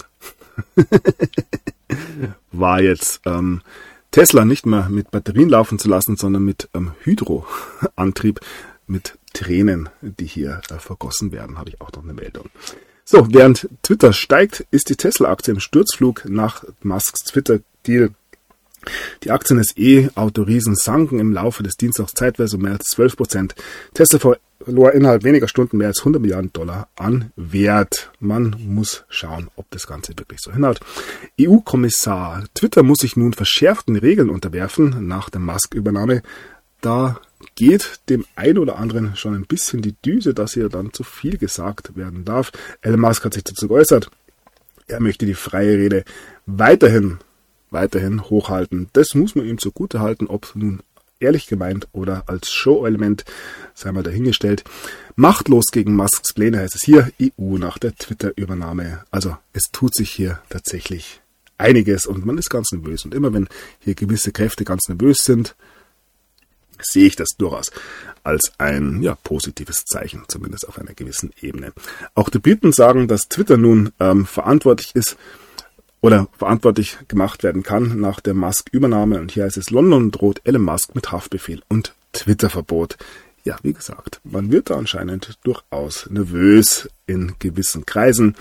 war jetzt, Tesla nicht mehr mit Batterien laufen zu lassen, sondern mit Hydroantrieb, mit Tränen, die hier vergossen werden, habe ich auch noch eine Meldung. So, während Twitter steigt, ist die Tesla-Aktie im Sturzflug nach Musks Twitter-Deal. Die Aktien des E-Autoriesen sanken im Laufe des Dienstags zeitweise um mehr als 12%. Tesla verlor innerhalb weniger Stunden mehr als $100 Milliarden an Wert. Man muss schauen, ob das Ganze wirklich so hinhaut. EU-Kommissar, Twitter muss sich nun verschärften Regeln unterwerfen nach der Musk-Übernahme. Da geht dem einen oder anderen schon ein bisschen die Düse, dass hier dann zu viel gesagt werden darf. Elon Musk hat sich dazu geäußert. Er möchte die freie Rede weiterhin hochhalten. Das muss man ihm zugute halten, ob nun ehrlich gemeint oder als Show-Element, sei mal dahingestellt. Machtlos gegen Musks Pläne heißt es hier, EU nach der Twitter-Übernahme. Also es tut sich hier tatsächlich einiges und man ist ganz nervös. Und immer wenn hier gewisse Kräfte ganz nervös sind, sehe ich das durchaus als ein positives Zeichen, zumindest auf einer gewissen Ebene. Auch die Briten sagen, dass Twitter nun verantwortlich ist, oder verantwortlich gemacht werden kann nach der Musk-Übernahme. Und hier heißt es, London droht Elon Musk mit Haftbefehl und Twitter-Verbot. Ja, wie gesagt, man wird da anscheinend durchaus nervös in gewissen Kreisen.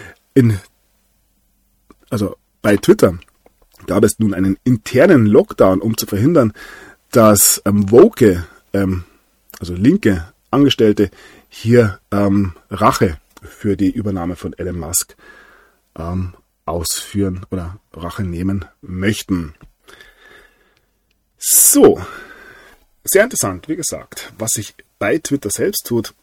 Bei Twitter gab es nun einen internen Lockdown, um zu verhindern, dass woke, linke Angestellte hier Rache für die Übernahme von Elon Musk ausführen oder Rache nehmen möchten. So, sehr interessant, wie gesagt, was sich bei Twitter selbst tut.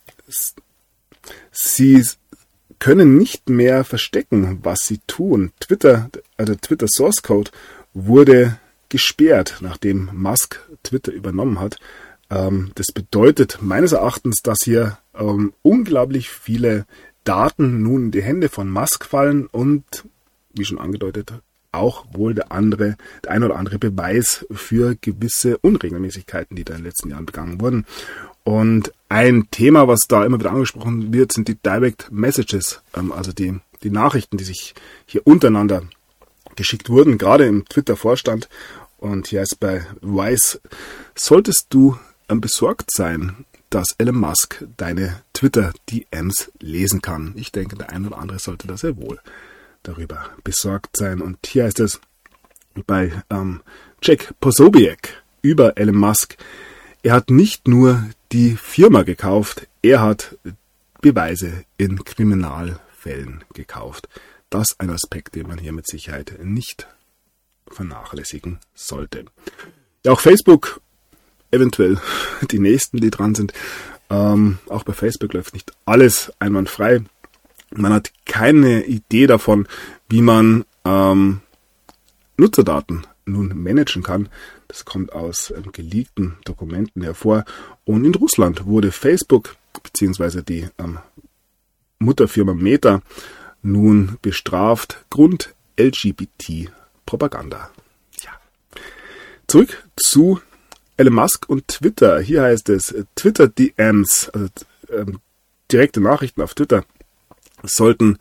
Sie können nicht mehr verstecken, was sie tun. Twitter Source Code wurde gesperrt, nachdem Musk Twitter übernommen hat. Das bedeutet meines Erachtens, dass hier unglaublich viele Daten nun in die Hände von Musk fallen und wie schon angedeutet, auch wohl der ein oder andere Beweis für gewisse Unregelmäßigkeiten, die da in den letzten Jahren begangen wurden. Und ein Thema, was da immer wieder angesprochen wird, sind die Direct Messages, also die Nachrichten, die sich hier untereinander geschickt wurden, gerade im Twitter-Vorstand. Und hier heißt bei Vice, solltest du besorgt sein, dass Elon Musk deine Twitter-DMs lesen kann. Ich denke, der ein oder andere sollte da sehr wohl darüber besorgt sein. Und hier heißt es bei Jack Posobiec über Elon Musk, er hat nicht nur die Firma gekauft, er hat Beweise in Kriminalfällen gekauft. Das ist ein Aspekt, den man hier mit Sicherheit nicht vernachlässigen sollte. Ja, auch Facebook, eventuell die nächsten, die dran sind. Auch bei Facebook läuft nicht alles einwandfrei. Man hat keine Idee davon, wie man Nutzerdaten nun managen kann. Das kommt aus geleakten Dokumenten hervor. Und in Russland wurde Facebook bzw. die Mutterfirma Meta nun bestraft. Grund LGBT-Propaganda. Ja. Zurück zu Elon Musk und Twitter. Hier heißt es, Twitter-DMs, also direkte Nachrichten auf Twitter, sollten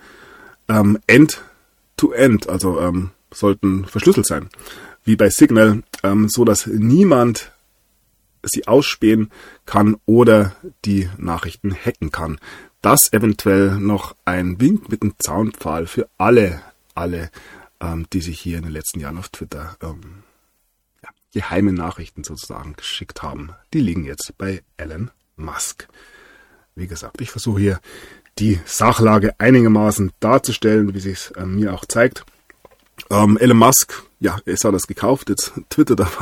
end-to-end, also sollten verschlüsselt sein, wie bei Signal, so dass niemand sie ausspähen kann oder die Nachrichten hacken kann. Das eventuell noch ein Wink mit dem Zaunpfahl für alle, die sich hier in den letzten Jahren auf Twitter geheime Nachrichten sozusagen geschickt haben. Die liegen jetzt bei Elon Musk. Wie gesagt, ich versuche hier die Sachlage einigermaßen darzustellen, wie sich es mir auch zeigt. Elon Musk, ja, er hat das gekauft, jetzt twittert er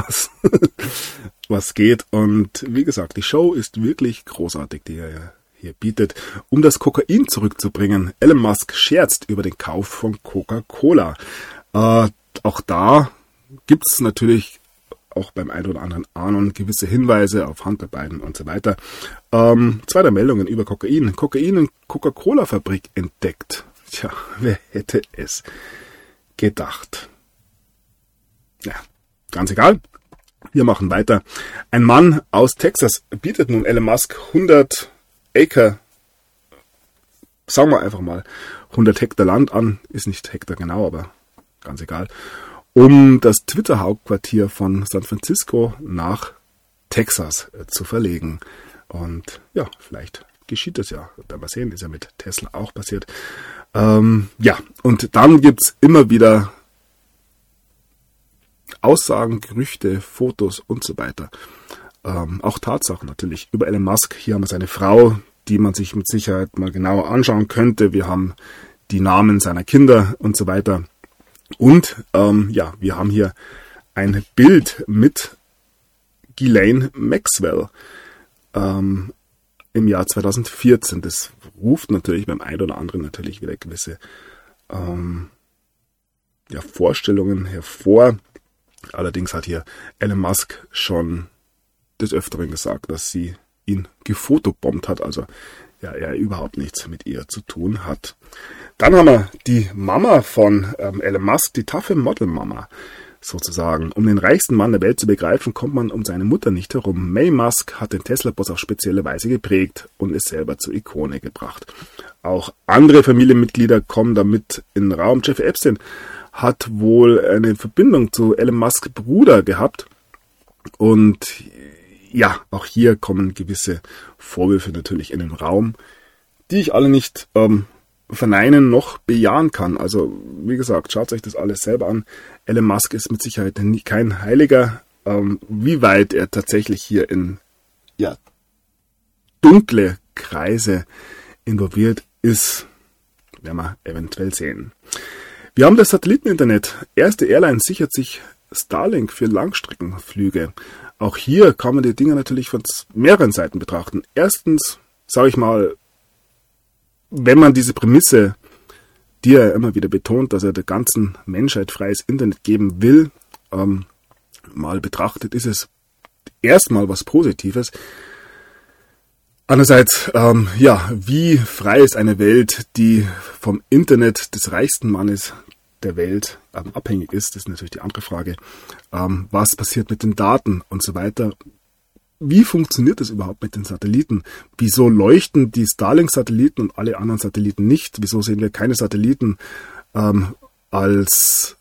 was geht. Und wie gesagt, die Show ist wirklich großartig, die er hier bietet, um das Kokain zurückzubringen. Elon Musk scherzt über den Kauf von Coca-Cola. Auch da gibt es natürlich auch beim einen oder anderen Ahnung gewisse Hinweise auf Handarbeiten und so weiter. 2 der Meldungen über Kokain. Kokain in Coca-Cola-Fabrik entdeckt. Tja, wer hätte es gedacht? Ja, ganz egal. Wir machen weiter. Ein Mann aus Texas bietet nun Elon Musk 100 Acre, sagen wir einfach mal 100 Hektar Land an, ist nicht Hektar genau, aber ganz egal, um das Twitter-Hauptquartier von San Francisco nach Texas zu verlegen. Und ja, vielleicht geschieht das ja. Werden wir sehen, ist ja mit Tesla auch passiert. Ja, und dann gibt's immer wieder Aussagen, Gerüchte, Fotos und so weiter. Auch Tatsachen natürlich über Elon Musk. Hier haben wir seine Frau, die man sich mit Sicherheit mal genauer anschauen könnte. Wir haben die Namen seiner Kinder und so weiter. Und ja, wir haben hier ein Bild mit Ghislaine Maxwell im Jahr 2014. Das ruft natürlich beim einen oder anderen natürlich wieder gewisse ja, Vorstellungen hervor. Allerdings hat hier Elon Musk schon des Öfteren gesagt, dass sie ihn gefotobombt hat, also ja, er überhaupt nichts mit ihr zu tun hat. Dann haben wir die Mama von Elon Musk, die taffe Model-Mama sozusagen. Um den reichsten Mann der Welt zu begreifen, kommt man um seine Mutter nicht herum. May Musk hat den Tesla-Boss auf spezielle Weise geprägt und es selber zur Ikone gebracht. Auch andere Familienmitglieder kommen damit in den Raum. Jeffrey Epstein hat wohl eine Verbindung zu Elon Musks Bruder gehabt. Und ja, auch hier kommen gewisse Vorwürfe natürlich in den Raum, die ich alle nicht verneinen noch bejahen kann. Also wie gesagt, schaut euch das alles selber an. Elon Musk ist mit Sicherheit kein Heiliger. Wie weit er tatsächlich hier in ja, dunkle Kreise involviert ist, werden wir eventuell sehen. Wir haben das Satelliteninternet. Erste Airline sichert sich Starlink für Langstreckenflüge. Auch hier kann man die Dinge natürlich von mehreren Seiten betrachten. Erstens, sage ich mal, wenn man diese Prämisse, die er immer wieder betont, dass er der ganzen Menschheit freies Internet geben will, mal betrachtet, ist es erstmal was Positives. Andererseits, ja, wie frei ist eine Welt, die vom Internet des reichsten Mannes der Welt abhängig ist, das ist natürlich die andere Frage. Was passiert mit den Daten und so weiter? Wie funktioniert das überhaupt mit den Satelliten? Wieso leuchten die Starlink-Satelliten und alle anderen Satelliten nicht? Wieso sehen wir keine Satelliten als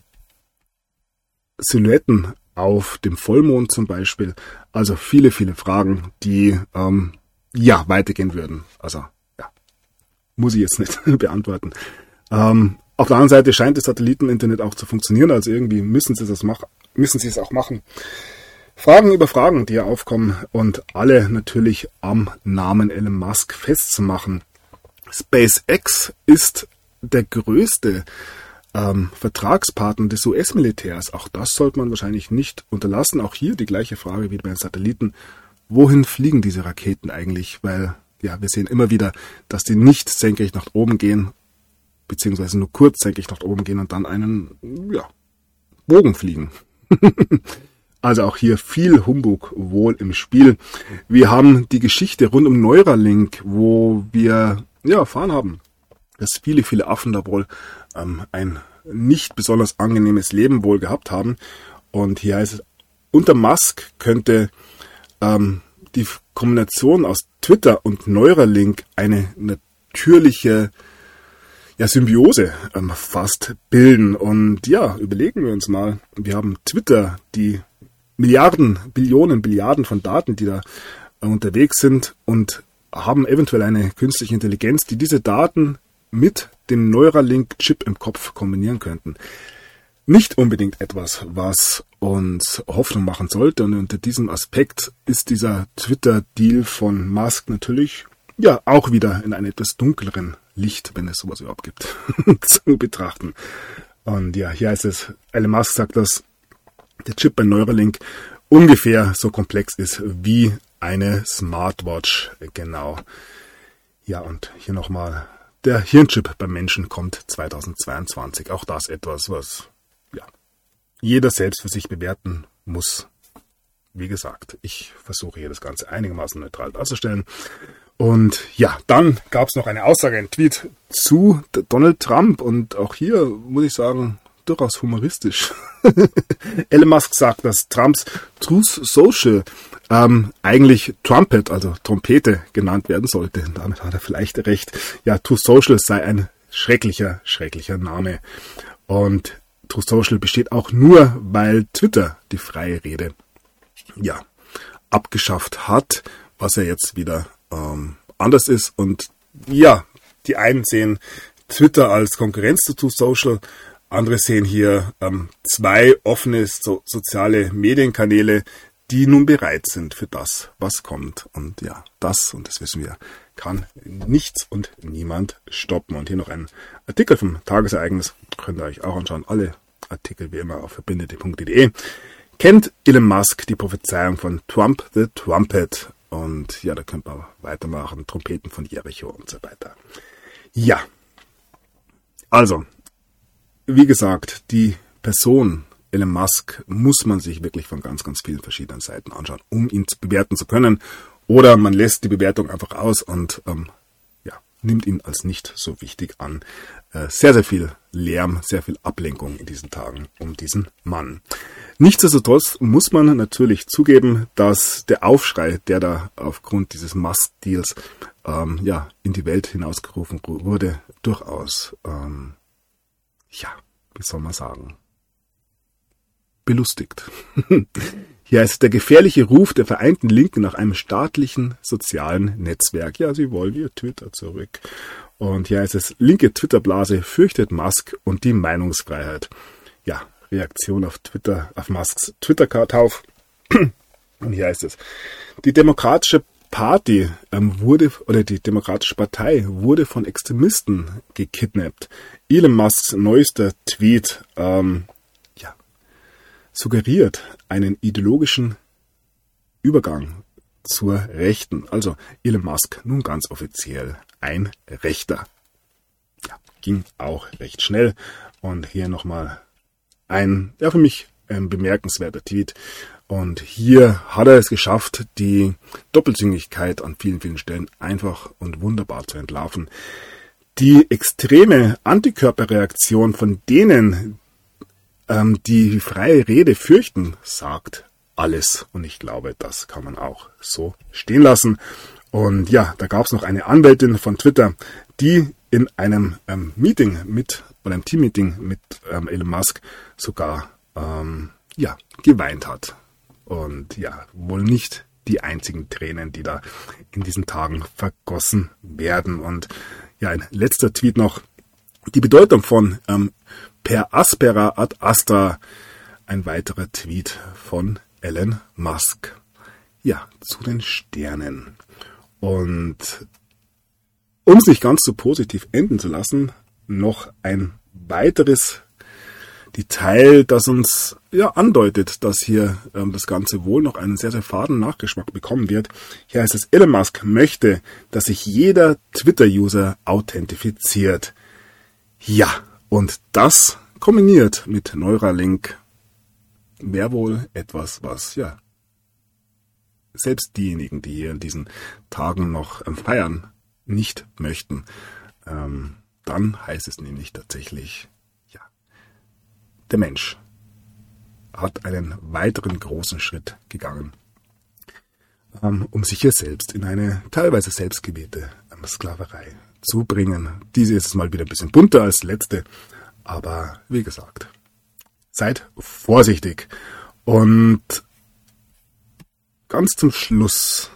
Silhouetten auf dem Vollmond zum Beispiel? Also viele, viele Fragen, die ja weitergehen würden. Also ja, muss ich jetzt nicht beantworten. Auf der anderen Seite scheint das Satelliteninternet auch zu funktionieren, also irgendwie müssen sie es auch machen. Fragen über Fragen, die hier aufkommen und alle natürlich am Namen Elon Musk festzumachen. SpaceX ist der größte Vertragspartner des US-Militärs. Auch das sollte man wahrscheinlich nicht unterlassen. Auch hier die gleiche Frage wie bei den Satelliten. Wohin fliegen diese Raketen eigentlich? Weil ja, wir sehen immer wieder, dass die nicht senkrecht nach oben gehen, beziehungsweise nur kurz senkrecht nach oben gehen und dann einen Bogen fliegen. Also auch hier viel Humbug wohl im Spiel. Wir haben die Geschichte rund um Neuralink, wo wir erfahren haben, dass viele, viele Affen da wohl ein nicht besonders angenehmes Leben wohl gehabt haben. Und hier heißt es, unter Musk könnte die Kombination aus Twitter und Neuralink eine natürliche Symbiose fast bilden. Und ja, überlegen wir uns mal, wir haben Twitter, die Billiarden von Daten, die da unterwegs sind und haben eventuell eine künstliche Intelligenz, die diese Daten mit dem Neuralink-Chip im Kopf kombinieren könnten. Nicht unbedingt etwas, was uns Hoffnung machen sollte. Und unter diesem Aspekt ist dieser Twitter-Deal von Musk natürlich auch wieder in einem etwas dunkleren Licht, wenn es sowas überhaupt gibt, zu betrachten. Und ja, hier heißt es, Elon Musk sagt, dass der Chip bei Neuralink ungefähr so komplex ist wie eine Smartwatch. Genau. Ja, und hier nochmal, der Hirnchip beim Menschen kommt 2022. Auch das etwas, was jeder selbst für sich bewerten muss. Wie gesagt, ich versuche hier das Ganze einigermaßen neutral darzustellen. Und ja, dann gab es noch eine Aussage, ein Tweet zu Donald Trump. Und auch hier muss ich sagen, durchaus humoristisch. Elon Musk sagt, dass Trumps Truth Social eigentlich Trumpet, also Trompete genannt werden sollte. Und damit hat er vielleicht recht. Ja, Truth Social sei ein schrecklicher Name. Und Truth Social besteht auch nur, weil Twitter die freie Rede abgeschafft hat, was ja jetzt wieder anders ist. Und ja, die einen sehen Twitter als Konkurrenz zu Truth Social, andere sehen hier zwei offene soziale Medienkanäle, die nun bereit sind für das, was kommt. Und ja, das wissen wir, kann nichts und niemand stoppen. Und hier noch ein Artikel vom Tagesereignis, könnt ihr euch auch anschauen. Alle Artikel wie immer auf verbindete.de. Kennt Elon Musk die Prophezeiung von Trump the Trumpet? Und ja, da könnt ihr weitermachen. Trompeten von Jericho und so weiter. Ja, also, wie gesagt, die Person Elon Musk muss man sich wirklich von ganz, ganz vielen verschiedenen Seiten anschauen, um ihn bewerten zu können. Oder man lässt die Bewertung einfach aus und nimmt ihn als nicht so wichtig an. Sehr, sehr viel Lärm, sehr viel Ablenkung in diesen Tagen um diesen Mann. Nichtsdestotrotz muss man natürlich zugeben, dass der Aufschrei, der da aufgrund dieses Musk-Deals in die Welt hinausgerufen wurde, durchaus, wie soll man sagen, belustigt. Hier ist der gefährliche Ruf der Vereinten Linken nach einem staatlichen sozialen Netzwerk. Ja, sie wollen ihr Twitter zurück. Und hier heißt es, linke Twitter-Blase fürchtet Musk und die Meinungsfreiheit. Ja, Reaktion auf Twitter, auf Musks Twitter-Kauf. Und hier heißt es, die Demokratische Partei wurde von Extremisten gekidnappt. Elon Musks neuester Tweet suggeriert einen ideologischen Übergang zur Rechten. Also Elon Musk nun ganz offiziell ein Rechter. Ja, ging auch recht schnell. Und hier nochmal für mich ein bemerkenswerter Tweet. Und hier hat er es geschafft, die Doppelzüngigkeit an vielen, vielen Stellen einfach und wunderbar zu entlarven. Die extreme Antikörperreaktion von denen, die freie Rede fürchten, sagt alles. Und ich glaube, das kann man auch so stehen lassen. Und ja, da gab es noch eine Anwältin von Twitter, die in einem Teammeeting mit Elon Musk sogar geweint hat. Und ja, wohl nicht die einzigen Tränen, die da in diesen Tagen vergossen werden. Und ja, ein letzter Tweet noch. Die Bedeutung von per aspera ad astra, ein weiterer Tweet von Elon Musk. Ja, zu den Sternen. Und um es nicht ganz so positiv enden zu lassen, noch ein weiteres Detail, das uns andeutet, dass hier das Ganze wohl noch einen sehr, sehr faden Nachgeschmack bekommen wird. Hier heißt es, Elon Musk möchte, dass sich jeder Twitter-User authentifiziert. Ja, und das kombiniert mit Neuralink wäre wohl etwas, was selbst diejenigen, die hier in diesen Tagen noch feiern, nicht möchten. Dann heißt es nämlich tatsächlich, der Mensch hat einen weiteren großen Schritt gegangen, um sich hier selbst in eine teilweise selbstgewählte Sklaverei zu bringen. Diese ist mal wieder ein bisschen bunter als letzte, aber wie gesagt, seid vorsichtig. Und ganz zum Schluss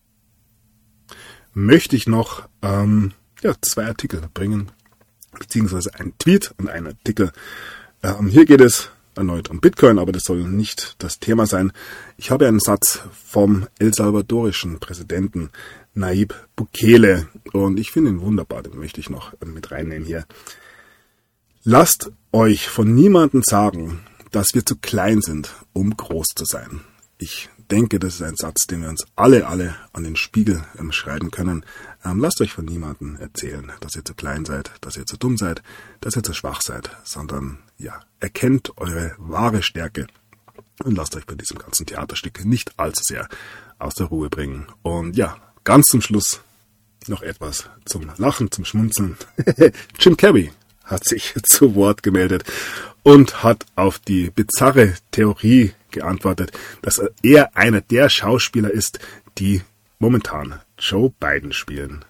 möchte ich noch zwei Artikel bringen, beziehungsweise einen Tweet und einen Artikel. Hier geht es erneut um Bitcoin, aber das soll nicht das Thema sein. Ich habe einen Satz vom El Salvadorischen Präsidenten Nayib Bukele und ich finde ihn wunderbar, den möchte ich noch mit reinnehmen hier. Lasst euch von niemandem sagen, dass wir zu klein sind, um groß zu sein. Ich denke, das ist ein Satz, den wir uns alle an den Spiegel schreiben können. Lasst euch von niemandem erzählen, dass ihr zu klein seid, dass ihr zu dumm seid, dass ihr zu schwach seid, sondern erkennt eure wahre Stärke und lasst euch bei diesem ganzen Theaterstück nicht allzu sehr aus der Ruhe bringen. Und ganz zum Schluss noch etwas zum Lachen, zum Schmunzeln. Jim Carrey hat sich zu Wort gemeldet und hat auf die bizarre Theorie geantwortet, dass er einer der Schauspieler ist, die momentan Joe Biden spielen.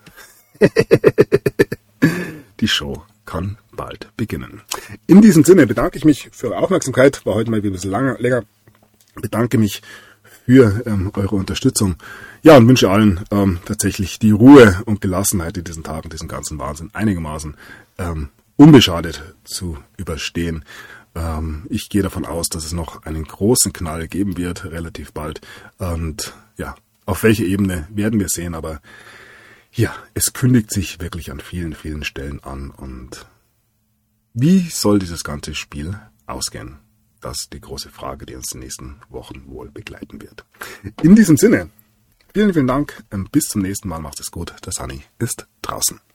Die Show kann bald beginnen. In diesem Sinne bedanke ich mich für eure Aufmerksamkeit. War heute mal wieder ein bisschen länger. Bedanke mich für eure Unterstützung. Ja, und wünsche allen tatsächlich die Ruhe und Gelassenheit in diesen Tagen, diesen ganzen Wahnsinn einigermaßen unbeschadet zu überstehen. Ich gehe davon aus, dass es noch einen großen Knall geben wird, relativ bald. Und ja, auf welche Ebene werden wir sehen, aber ja, es kündigt sich wirklich an vielen, vielen Stellen an. Und wie soll dieses ganze Spiel ausgehen? Das ist die große Frage, die uns in den nächsten Wochen wohl begleiten wird. In diesem Sinne, vielen, vielen Dank. Bis zum nächsten Mal. Macht es gut. Der Sunny ist draußen.